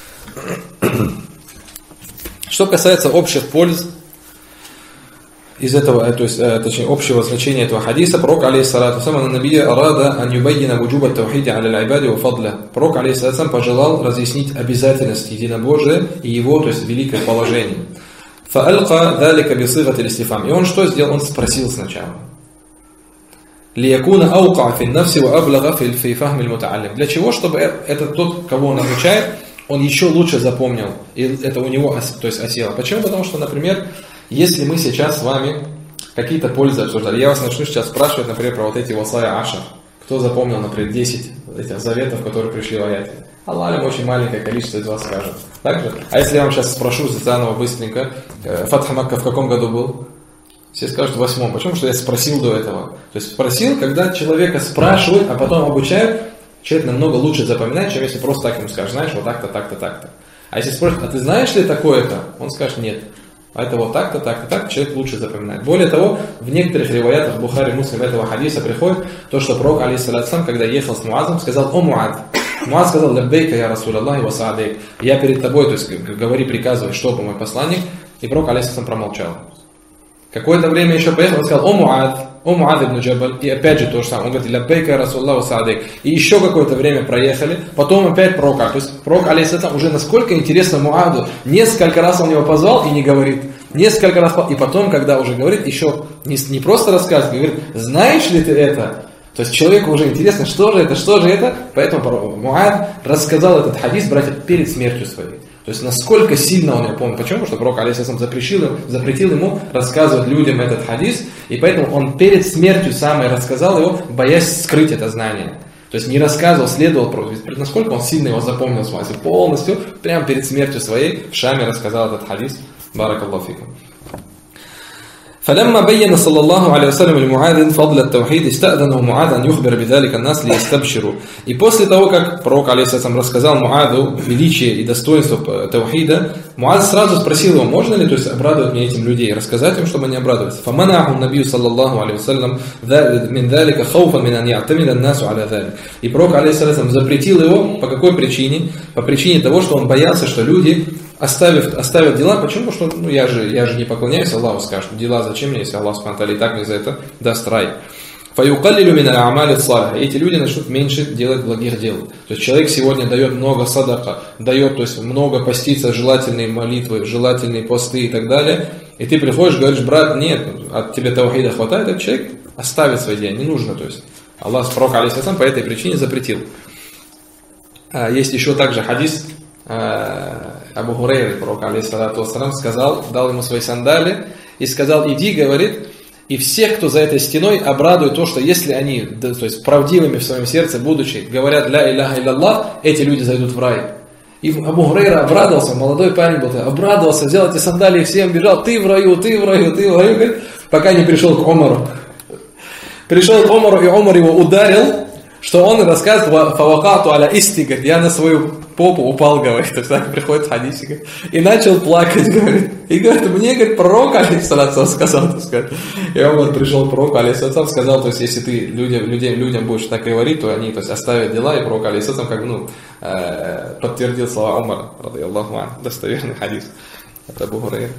Что касается общих польз из этого, то есть, точнее, общего значения этого хадиса, пророк, алейхиссалату вассалям, набия арада ан юбайина вуджуба тавхиди аля аль-айбади ва фадля. Пророк, алейхиссалату вассалям, пожелал разъяснить обязательность единобожия и его, то есть, великое положение. Фа'алqa далика бисигати листифам. И он что сделал? Он спросил сначала. Лиякуна аука фи нафси ва аблага фи фахми аль-мутааллим. Для чего? Чтобы этот тот, кого он обучает, он еще лучше запомнил. И это у него, то есть, осело. Почему? Потому что, например, если мы сейчас с вами какие-то пользы обсуждали, я вас начну сейчас спрашивать, например, про вот эти васая ашар. Кто запомнил, например, 10 этих заветов, которые пришли в аяте? Аллах, очень маленькое количество из вас скажет. Так же? А если я вам сейчас спрошу заново быстренько, Фатх Макка в каком году был? Все скажут в 8. Почему? Потому что я спросил до этого. То есть спросил, когда человека спрашивают, а потом обучают, человек намного лучше запоминает, чем если просто так ему скажешь, знаешь, вот так-то, так-то, так-то. А если спросят, а ты знаешь ли такое-то? Он скажет, нет. А это вот так-то, так-то, так, человек лучше запоминает. Более того, в некоторых риваятах Бухари, Муслим этого хадиса приходит то, что пророк, алейхиссалям, когда ехал с Муазом, сказал: о Муад. Муаз сказал: лаббейка я Расул Аллахи ва саадейк. Я перед тобой, то есть говори, приказывай, что мой посланник. И пророк, алейхиссалям, промолчал. Какое-то время еще поехал, он сказал: о Муад ибн Джабаль, и опять же то же самое. Он говорит: лаббейка я Расул Аллахи ва саадейк. И еще какое-то время проехали, потом опять пророк. То есть пророк, алейхиссалям, уже насколько интересно Муаду, несколько раз он его позвал и не говорит. Несколько раз, и потом, когда уже говорит, еще не просто рассказывает, говорит: знаешь ли ты это? То есть человеку уже интересно, что же это, поэтому Муад рассказал этот хадис, братья, перед смертью своей. То есть насколько сильно он его помнил. Почему? Потому что пророк, алейхиссалям, запретил ему рассказывать людям этот хадис, и поэтому он перед смертью сам и рассказал его, боясь скрыть это знание. То есть не рассказывал, следовал, насколько он сильно его запомнил, полностью, прямо перед смертью своей в Шаме рассказал этот хадис. بارك الله فيكم. فلما بين صلى الله عليه وسلم لمعاذ فضل التوحيد استأذنه معاذ أن يخبر بذلك الناس ليستبشروا. И после того, как пророк, алейхиссалям, рассказал Муаду величие и достоинство таухида, Муад сразу спросил его: можно ли, то есть, обрадовать мне этим людей, рассказать им, чтобы они обрадовались. فمنعه النبي صلى الله عليه وسلم من ذلك خوفا من أن يعتمد الناس على ذلك. И пророк, алейхиссалям, запретил его по какой причине? По причине того, что он боялся, что люди оставят дела. Почему? Потому что я же не поклоняюсь Аллаху, скажут: дела зачем мне, если Аллах субхану и так мне за это даст рай. فَيُقَلِّلُ مِنَ الْأَعْمَالِ الصَّالِحَةِ. Эти люди начнут меньше делать благих дел. То есть человек сегодня дает много садака, дает, то есть много поститься, желательные молитвы, желательные посты и так далее. И ты приходишь, говоришь: брат, нет, от тебя таухида хватает, этот человек оставит свои дела, не нужно. То есть Аллах, пророк, алейхиссалям, по этой причине запретил. Есть еще также хадис Абу Хурейры, пророк, алейхиссалям, сказал, дал ему свои сандали и сказал: иди, говорит, и всех, кто за этой стеной, обрадует то, что если они, то есть правдивыми в своем сердце, будучи, говорят ля иляха илlallah, эти люди зайдут в рай. И Абу Хурейра обрадовался, молодой парень был, обрадовался, взял эти сандалии, всем бежал: ты в раю, говорит, пока не пришел к Омару. Пришел к Омару, и Омар его ударил, что он рассказывает: фавакату аля исти, говорит, я на свою попу упал, говорит, то есть так приходит в хадисе, говорит, и начал плакать, говорит, и говорит: мне, говорит, пророк, алейхиссалям, сказал, так сказать. И он пришел к пророку, алейхиссалям, сказал: то есть если ты людям будешь так говорить, то они, то есть, оставят дела, и пророк, алейхиссалям, как бы, подтвердил слова Умара, радийаллаху анху, достоверный хадис от Абу Хурейры.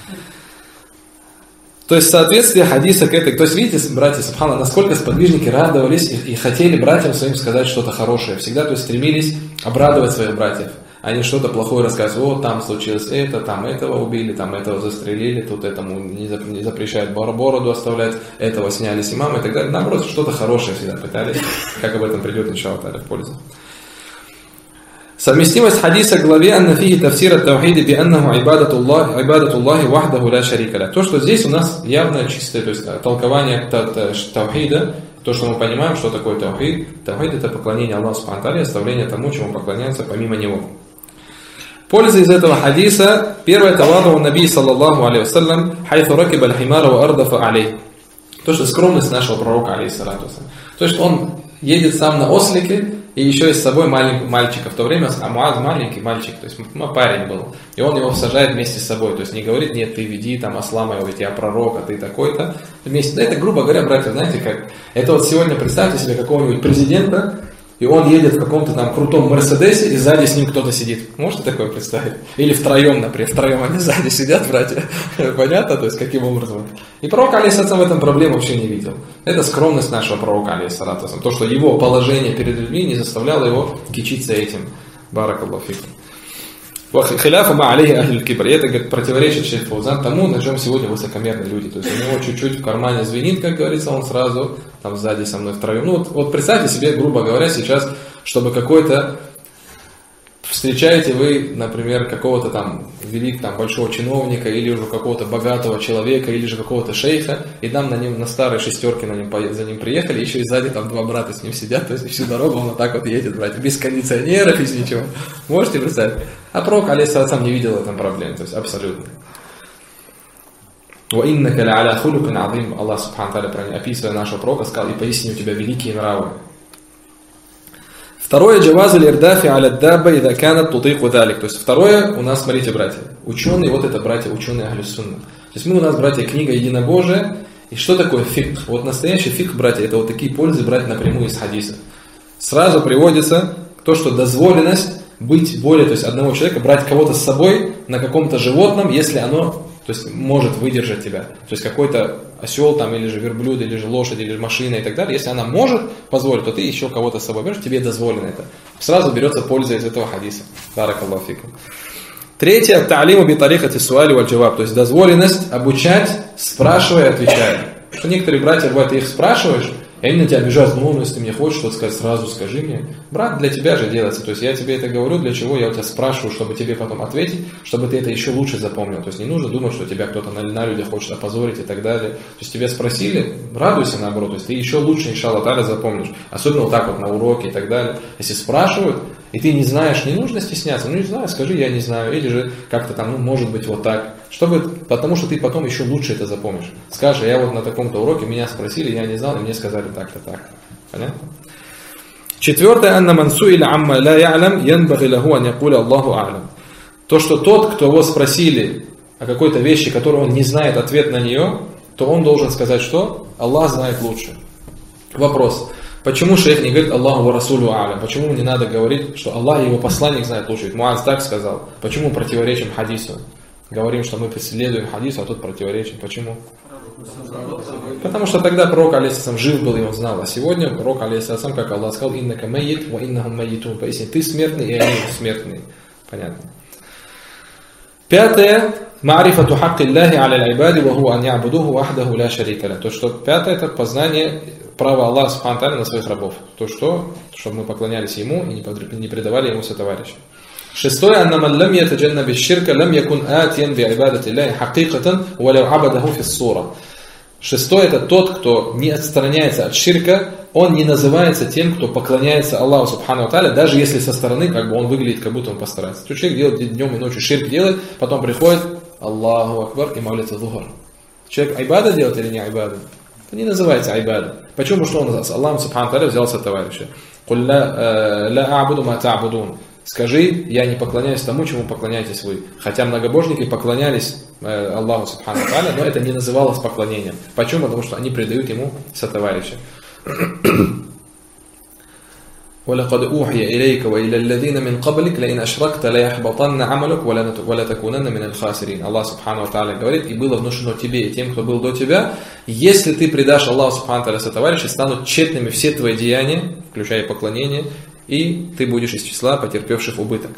То есть, в соответствии хадиса к этой... То есть, видите, братья, субхана, насколько сподвижники радовались и хотели братьям своим сказать что-то хорошее. Всегда, то есть, стремились обрадовать своих братьев. Они что-то плохое рассказывают: вот там случилось это, там этого убили, там этого застрелили, тут этому не запрещают бороду оставлять, этого сняли с имама и так далее. Наоборот, что-то хорошее всегда пытались, как об этом придет иншаллах в пользу. Совместимость хадиса к главе «Анна фиги тафсир ат-таухиди би аннаху ибадату Аллахи вахдаху ля шарика ля». То, что здесь у нас явно чистое, то есть толкование таухида, то, что мы понимаем, что такое таухид. Таухид — это поклонение Аллаху субхану ва тааля, оставление тому, чему поклоняются помимо Него. Польза из этого хадиса: первое, таваду наби саллаллаху алейхи вассалям хайфу ракиба аль-химара ва ардафа алей. То, что скромность нашего пророка, алейхиссалату вассалям. То, что он едет сам на ослике, и еще и с собой маленького мальчика. В то время Муаз маленький мальчик, то есть парень был. И он его сажает вместе с собой. То есть не говорит: нет, ты веди там осла моего, ведь я пророк, а ты такой-то. Вместе. Да, это, грубо говоря, братья, знаете как? Это вот сегодня представьте себе какого-нибудь президента, и он едет в каком-то там крутом Мерседесе, и сзади с ним кто-то сидит. Можете такое представить? Или втроем, например, втроем они сзади сидят, братья. Понятно? То есть каким образом? И пророк, алейхиссалям, в этом проблем вообще не видел. Это скромность нашего пророка, алейхиссалям. То, что его положение перед людьми не заставляло его кичиться этим. Баракаллаху фикум. Хиляфу ма алейхи ахль кибр. И это, говорит, противоречит шейх Фаузан тому, на чем сегодня высокомерные люди. То есть у него чуть-чуть в кармане звенит, как говорится, он сразу там сзади со мной втроем. Вот представьте себе, грубо говоря, сейчас, чтобы какой-то... Встречаете вы, например, какого-то там великого, большого чиновника, или уже какого-то богатого человека, или же какого-то шейха, и там на старой шестерке за ним приехали, еще и сзади там два брата с ним сидят, то есть всю дорогу он вот так вот едет, братья, без кондиционеров, без ничего. Можете представить? А пророк, алейхиссалям, не видел в этом проблем, то есть абсолютно. وَإِنَّكَ لَعَلَى خُلُقٍ عَظِيمٍ. Аллах субхану ва тааля, описывая нашего пророка, сказал: и поистине у тебя великие нравы. Второе, джавазу лирдафи аля дабба ида канат тутику далик. То есть второе, у нас, смотрите, братья, ученые, вот это братья, ученые ахлю сунна. То есть мы у нас, братья, книга единобожия. И что такое фикх? Вот настоящий фикх, братья, это вот такие пользы брать напрямую из хадиса. Сразу приводится то, что дозволенность быть более, то есть одного человека, брать кого-то с собой на каком-то животном, если оно, то есть может выдержать тебя. То есть какой-то осел там, или же верблюд, или же лошадь, или же машина и так далее. Если она может позволить, то ты еще кого-то с собой берешь, тебе дозволено это. Сразу берется польза из этого хадиса. Баракаллаху фикум. Третье, та'лиму би тарихати суали валь джаваб, то есть дозволенность обучать, спрашивая и отвечая. Что некоторые братья, бывает, ты их спрашиваешь, и они на тебя обижаются, ну, если ты мне хочешь что-то сказать, сразу скажи мне. Брат, для тебя же делается, то есть я тебе это говорю, для чего я у тебя спрашиваю, чтобы тебе потом ответить, чтобы ты это еще лучше запомнил. То есть не нужно думать, что тебя кто-то на людях хочет опозорить и так далее. То есть тебя спросили, радуйся наоборот, то есть ты еще лучше, иншаллах та'аля, запомнишь. Особенно вот так вот на уроке и так далее. Если спрашивают, и ты не знаешь, не нужно стесняться, ну не знаю, скажи, я не знаю, или же как-то там, ну может быть вот так, потому что ты потом еще лучше это запомнишь. Скажешь, я вот на таком-то уроке, меня спросили, я не знал, и мне сказали так-то, так-то. Понятно? Четвертое, анна мансу или амма ла я'лам янбагhi лаху ан якуля Аллаху а'лам. То, что тот, кто его спросили о какой-то вещи, которую он не знает ответ на нее, то он должен сказать, что Аллах знает лучше. Вопрос. Почему шейх не говорит Аллаху ва расулю а'лям? Почему не надо говорить, что Аллах и его посланник знает лучше? Ведь Муаз так сказал. Почему противоречим хадису? Говорим, что мы преследуем хадису, а тут противоречим. Почему? Потому что тогда пророк алейхиссалам жив был и он знал. А сегодня пророк алейхиссалам, как Аллах сказал, иннака майит ва иннахум майитун. Поясни, ты смертный и они смертные. Понятно. Пятое. Ма'рифату хакки Аллахи аля аль-ибади ва хуа ан я'будуху вахдаху ла шарика ля. То, что пятое, это познание права Аллаха субхану ва тааля на своих рабов. То, что, чтобы мы поклонялись Ему и не предавали Ему сотоварища. Шестое, анна ман лам ятаджаннаби ширка лам якун атиян би ибадати Аллахи хакикатан ва лау абадаху фис сура. Шестое, это тот, кто не отстраняется от ширка, он не называется тем, кто поклоняется Аллаху субхану ва тааля, даже если со стороны как бы он выглядит, как будто он постарается. То человек делает днем и ночью ширк делает, потом приходит Аллаху акбар и молится зухар. Человек айбада делает или не айбада? Это не называется айбада. Почему? Потому что он с Аллахом субхану ва тааля взялся товарища. Куль ла а'буду ма та'будун. Скажи, я не поклоняюсь тому, чему поклоняетесь вы. Хотя многобожники поклонялись Аллаху субхану ва тааля, но это не называлось поклонением. Почему? Потому что они предают ему сотоварища. وَلَقَدْ أُوحِيَ إِلَيْكَ وَإِلَى الَّذِينَ مِنْ قَبْلِكَ لَإِنْ أَشْرَكْتَ لَيَحْبَطَنَّ عَمَلُكَ وَلَتَكُونَنَّ مِنَ الْخَاسِرِينَ. Аллах субхану ва тааля говорит, и было внушено тебе и тем, кто был до тебя, если ты предашь Аллаху субхану ва тааля сотоварища, станут тщетными все твои деяния, включая поклонение, и ты будешь из числа потерпевших убыток.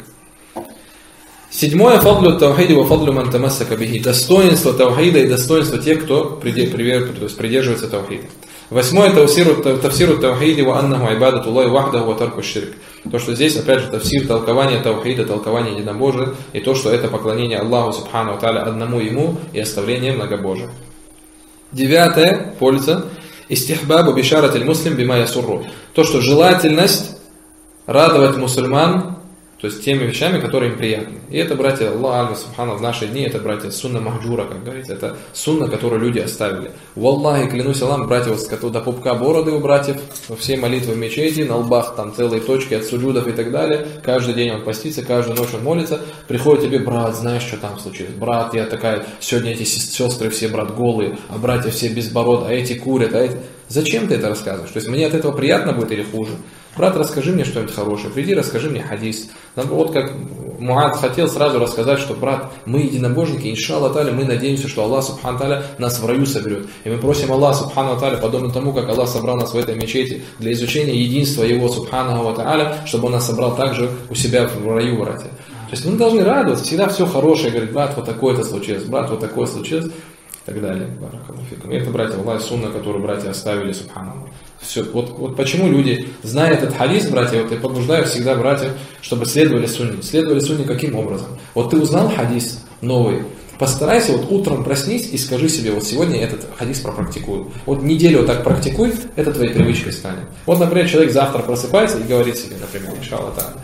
Седьмое, фадлю таухиди ва фадлю ман тамассака бихи. Достоинство таухида и достоинство тех, кто придерживается таухида. Восьмое, тавсиру таухиди ва аннаху айбадату Аллахи вахдаху ва тарку ширк. То, что здесь, опять же, тавсир, толкование таухида, толкование единобожия, и то, что это поклонение Аллаху субхану ва тааля одному Ему и оставление многобожия. Девятое, польза, истихбабу бишарат аль-муслим бима ясурру. То, что желательность радовать мусульман, то есть теми вещами, которые им приятны. И это, братья, Аллах субхану, в наши дни, это, братья, сунна махджура, как говорится, это сунна, которую люди оставили. Валлахи, клянусь Аллахом, братья, вот до пупка бороды у братьев, все молитвы в мечети, на лбах там целые точки от суджудов и так далее, каждый день он постится, каждую ночь он молится, приходит тебе, брат, знаешь, что там случилось? Брат, я такая, сегодня эти сестры все, брат, голые, а братья все без бород, а эти курят, а эти... Зачем ты это рассказываешь? То есть мне от этого приятно будет или хуже? Брат, расскажи мне что-нибудь хорошее, приди, расскажи мне хадис. Вот как Муад хотел сразу рассказать, что, брат, мы единобожники, иншаллах та'аля, мы надеемся, что Аллах субхану та'аля нас в раю соберет. И мы просим Аллах субхану та'аля, подобно тому, как Аллах собрал нас в этой мечети для изучения единства Его субхану та'аля, чтобы Он нас собрал также у себя в раю, братья. То есть мы должны радоваться, всегда все хорошее, говорит, брат, вот такое-то случилось, брат, вот такое случилось. И так далее. И это, братья, Аллах сунна, которую братья оставили, субханаллах. Все. Вот почему люди, зная этот хадис, братья, вот я побуждаю всегда братьев, чтобы следовали сунне. Следовали сунне каким образом? Вот ты узнал хадис новый, постарайся, вот утром проснись и скажи себе, вот сегодня этот хадис пропрактикую. Вот неделю вот так практикуй, это твоей привычкой станет. Вот, например, человек завтра просыпается и говорит себе, например, иншаллах та'аля,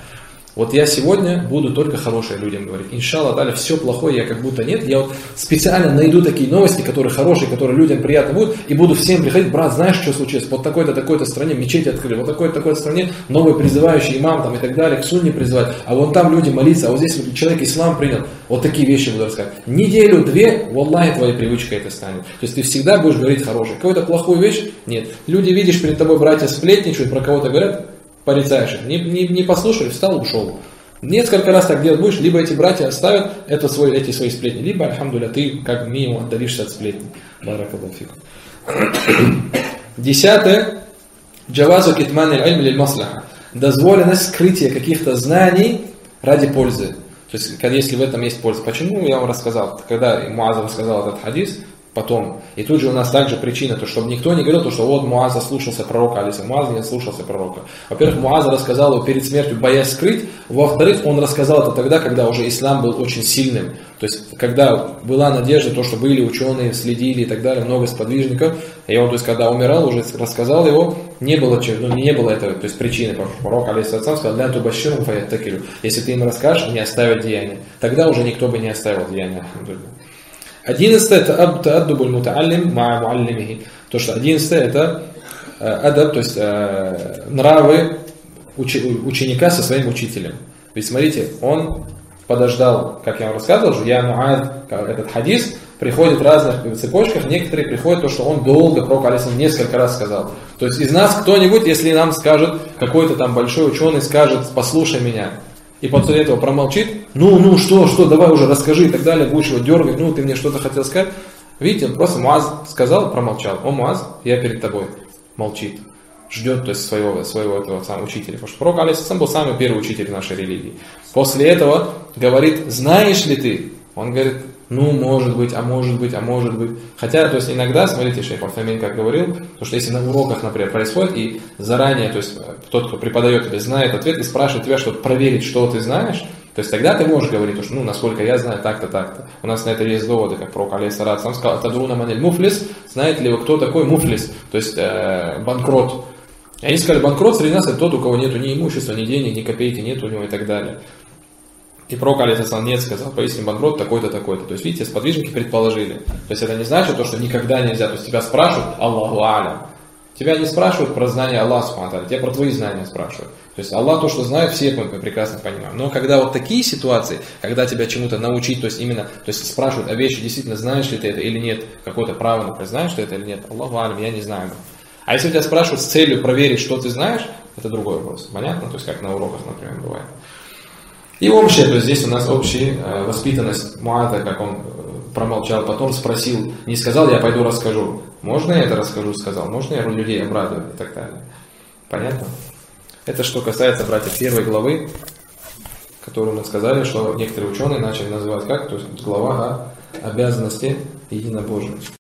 Вот я сегодня буду только хорошее людям говорить. Иншаллах, далее все плохое я как будто нет. Я вот специально найду такие новости, которые хорошие, которые людям приятно будут, и буду всем приходить: брат, знаешь, что случилось? Вот такой-то, такой-то стране мечети открыли, вот такой-то, такой-то стране новый призывающий имам там и так далее, к сунне призывать, а вон там люди молиться, а вот здесь человек ислам принял. Вот такие вещи буду рассказывать. Неделю-две, валлахи, твоей привычкой это станет. То есть ты всегда будешь говорить хорошее. Какую-то плохую вещь? Нет. Люди, видишь, перед тобой братья сплетничают, про кого-то говорят, порицаешь их. Не послушали, встал, ушел. Несколько раз так делать будешь, либо эти братья оставят эти свои сплетни, либо, альхамдулилля, ты как минимум отдалишься от сплетни. Баракаллаху фикум. 10. Джавазу китман аль-илм лиль-маслаха. Дозволенность скрытия каких-то знаний ради пользы. То есть, если в этом есть польза. Почему я вам рассказал? Когда Муаз рассказал этот хадис, потом, и тут же у нас также причина, то, чтобы никто не говорил, что вот Муаз слушался пророка, алейхиссалям. Муаз не слушался пророка. Во-первых, Муаз рассказал его перед смертью, боясь скрыть. Во-вторых, он рассказал это тогда, когда уже ислам был очень сильным. То есть, когда была надежда, то, что были ученые, следили и так далее, много сподвижников. И он, то есть, когда умирал, уже рассказал его, не было этого, то есть, причины. Потому что пророк, алейхиссалям, сказал: «Ля тубашширхум фаяттакилю». Если ты им расскажешь, не оставят деяния. Тогда уже никто бы не оставил деяния. 11 это тааддубуль мутааллим ма муаллимихи. То, что 11 это адаб, то есть нравы ученика со своим учителем. Ведь смотрите, он подождал, как я вам рассказывал, я Муад, этот хадис приходит в разных цепочках, некоторые приходят, то, что он долго, пророк алейхиссалям, несколько раз сказал. То есть из нас кто-нибудь, если нам скажет, какой-то там большой ученый скажет: послушай меня, и после этого промолчит, что, давай уже расскажи и так далее, будешь его дергать, ты мне что-то хотел сказать. Видите, просто Муаз сказал, промолчал. О, Муаз, я перед тобой. Молчит. Ждет, то есть своего этого самого учителя. Потому что пророк алейхиссалям был самый первый учитель нашей религии. После этого говорит: знаешь ли ты? Он говорит: может быть, а может быть. Хотя, то есть иногда, смотрите, шейх Уфеймин как говорил, то что если на уроках, например, происходит, и заранее, то есть тот, кто преподает тебе, знает ответ и спрашивает тебя, чтобы проверить, что ты знаешь, то есть тогда ты можешь говорить, что насколько я знаю, так-то, так-то. У нас на это есть доводы, как пророк алейхиссалям сам сказал: «Тадруна маниль муфлис», знаете ли вы, кто такой муфлис, то есть банкрот. И они сказали: банкрот среди нас — это тот, у кого нету ни имущества, ни денег, ни копейки нет у него и так далее. И пророк алейхиссалям нет, сказал: поистине банкрот такой-то, такой-то. То есть, видите, сподвижники предположили. То есть, это не значит то, что никогда нельзя. То есть, тебя спрашивают: Аллаху алям. Тебя не спрашивают про знания Аллаха субхану ва тааля, тебя про твои знания спрашивают. То есть, Аллах то, что знает, все мы прекрасно понимаем. Но когда вот такие ситуации, когда тебя чему-то научить, то есть спрашивают о вещи, действительно, знаешь ли ты это или нет, какое-то право, например, знаешь ты это или нет, Аллаху алям, я не знаю. А если тебя спрашивают с целью проверить, что ты знаешь, это другой вопрос. Понятно? То есть, как на уроках, например, бывает. И общее, то есть здесь у нас общая воспитанность Муада, как он промолчал, потом спросил, не сказал: я пойду расскажу. Можно я это расскажу, сказал, можно я людей обрадую и так далее. Понятно? Это что касается, братья, первой главы, которую мы сказали, что некоторые ученые начали называть как? То есть глава обязанности единобожия.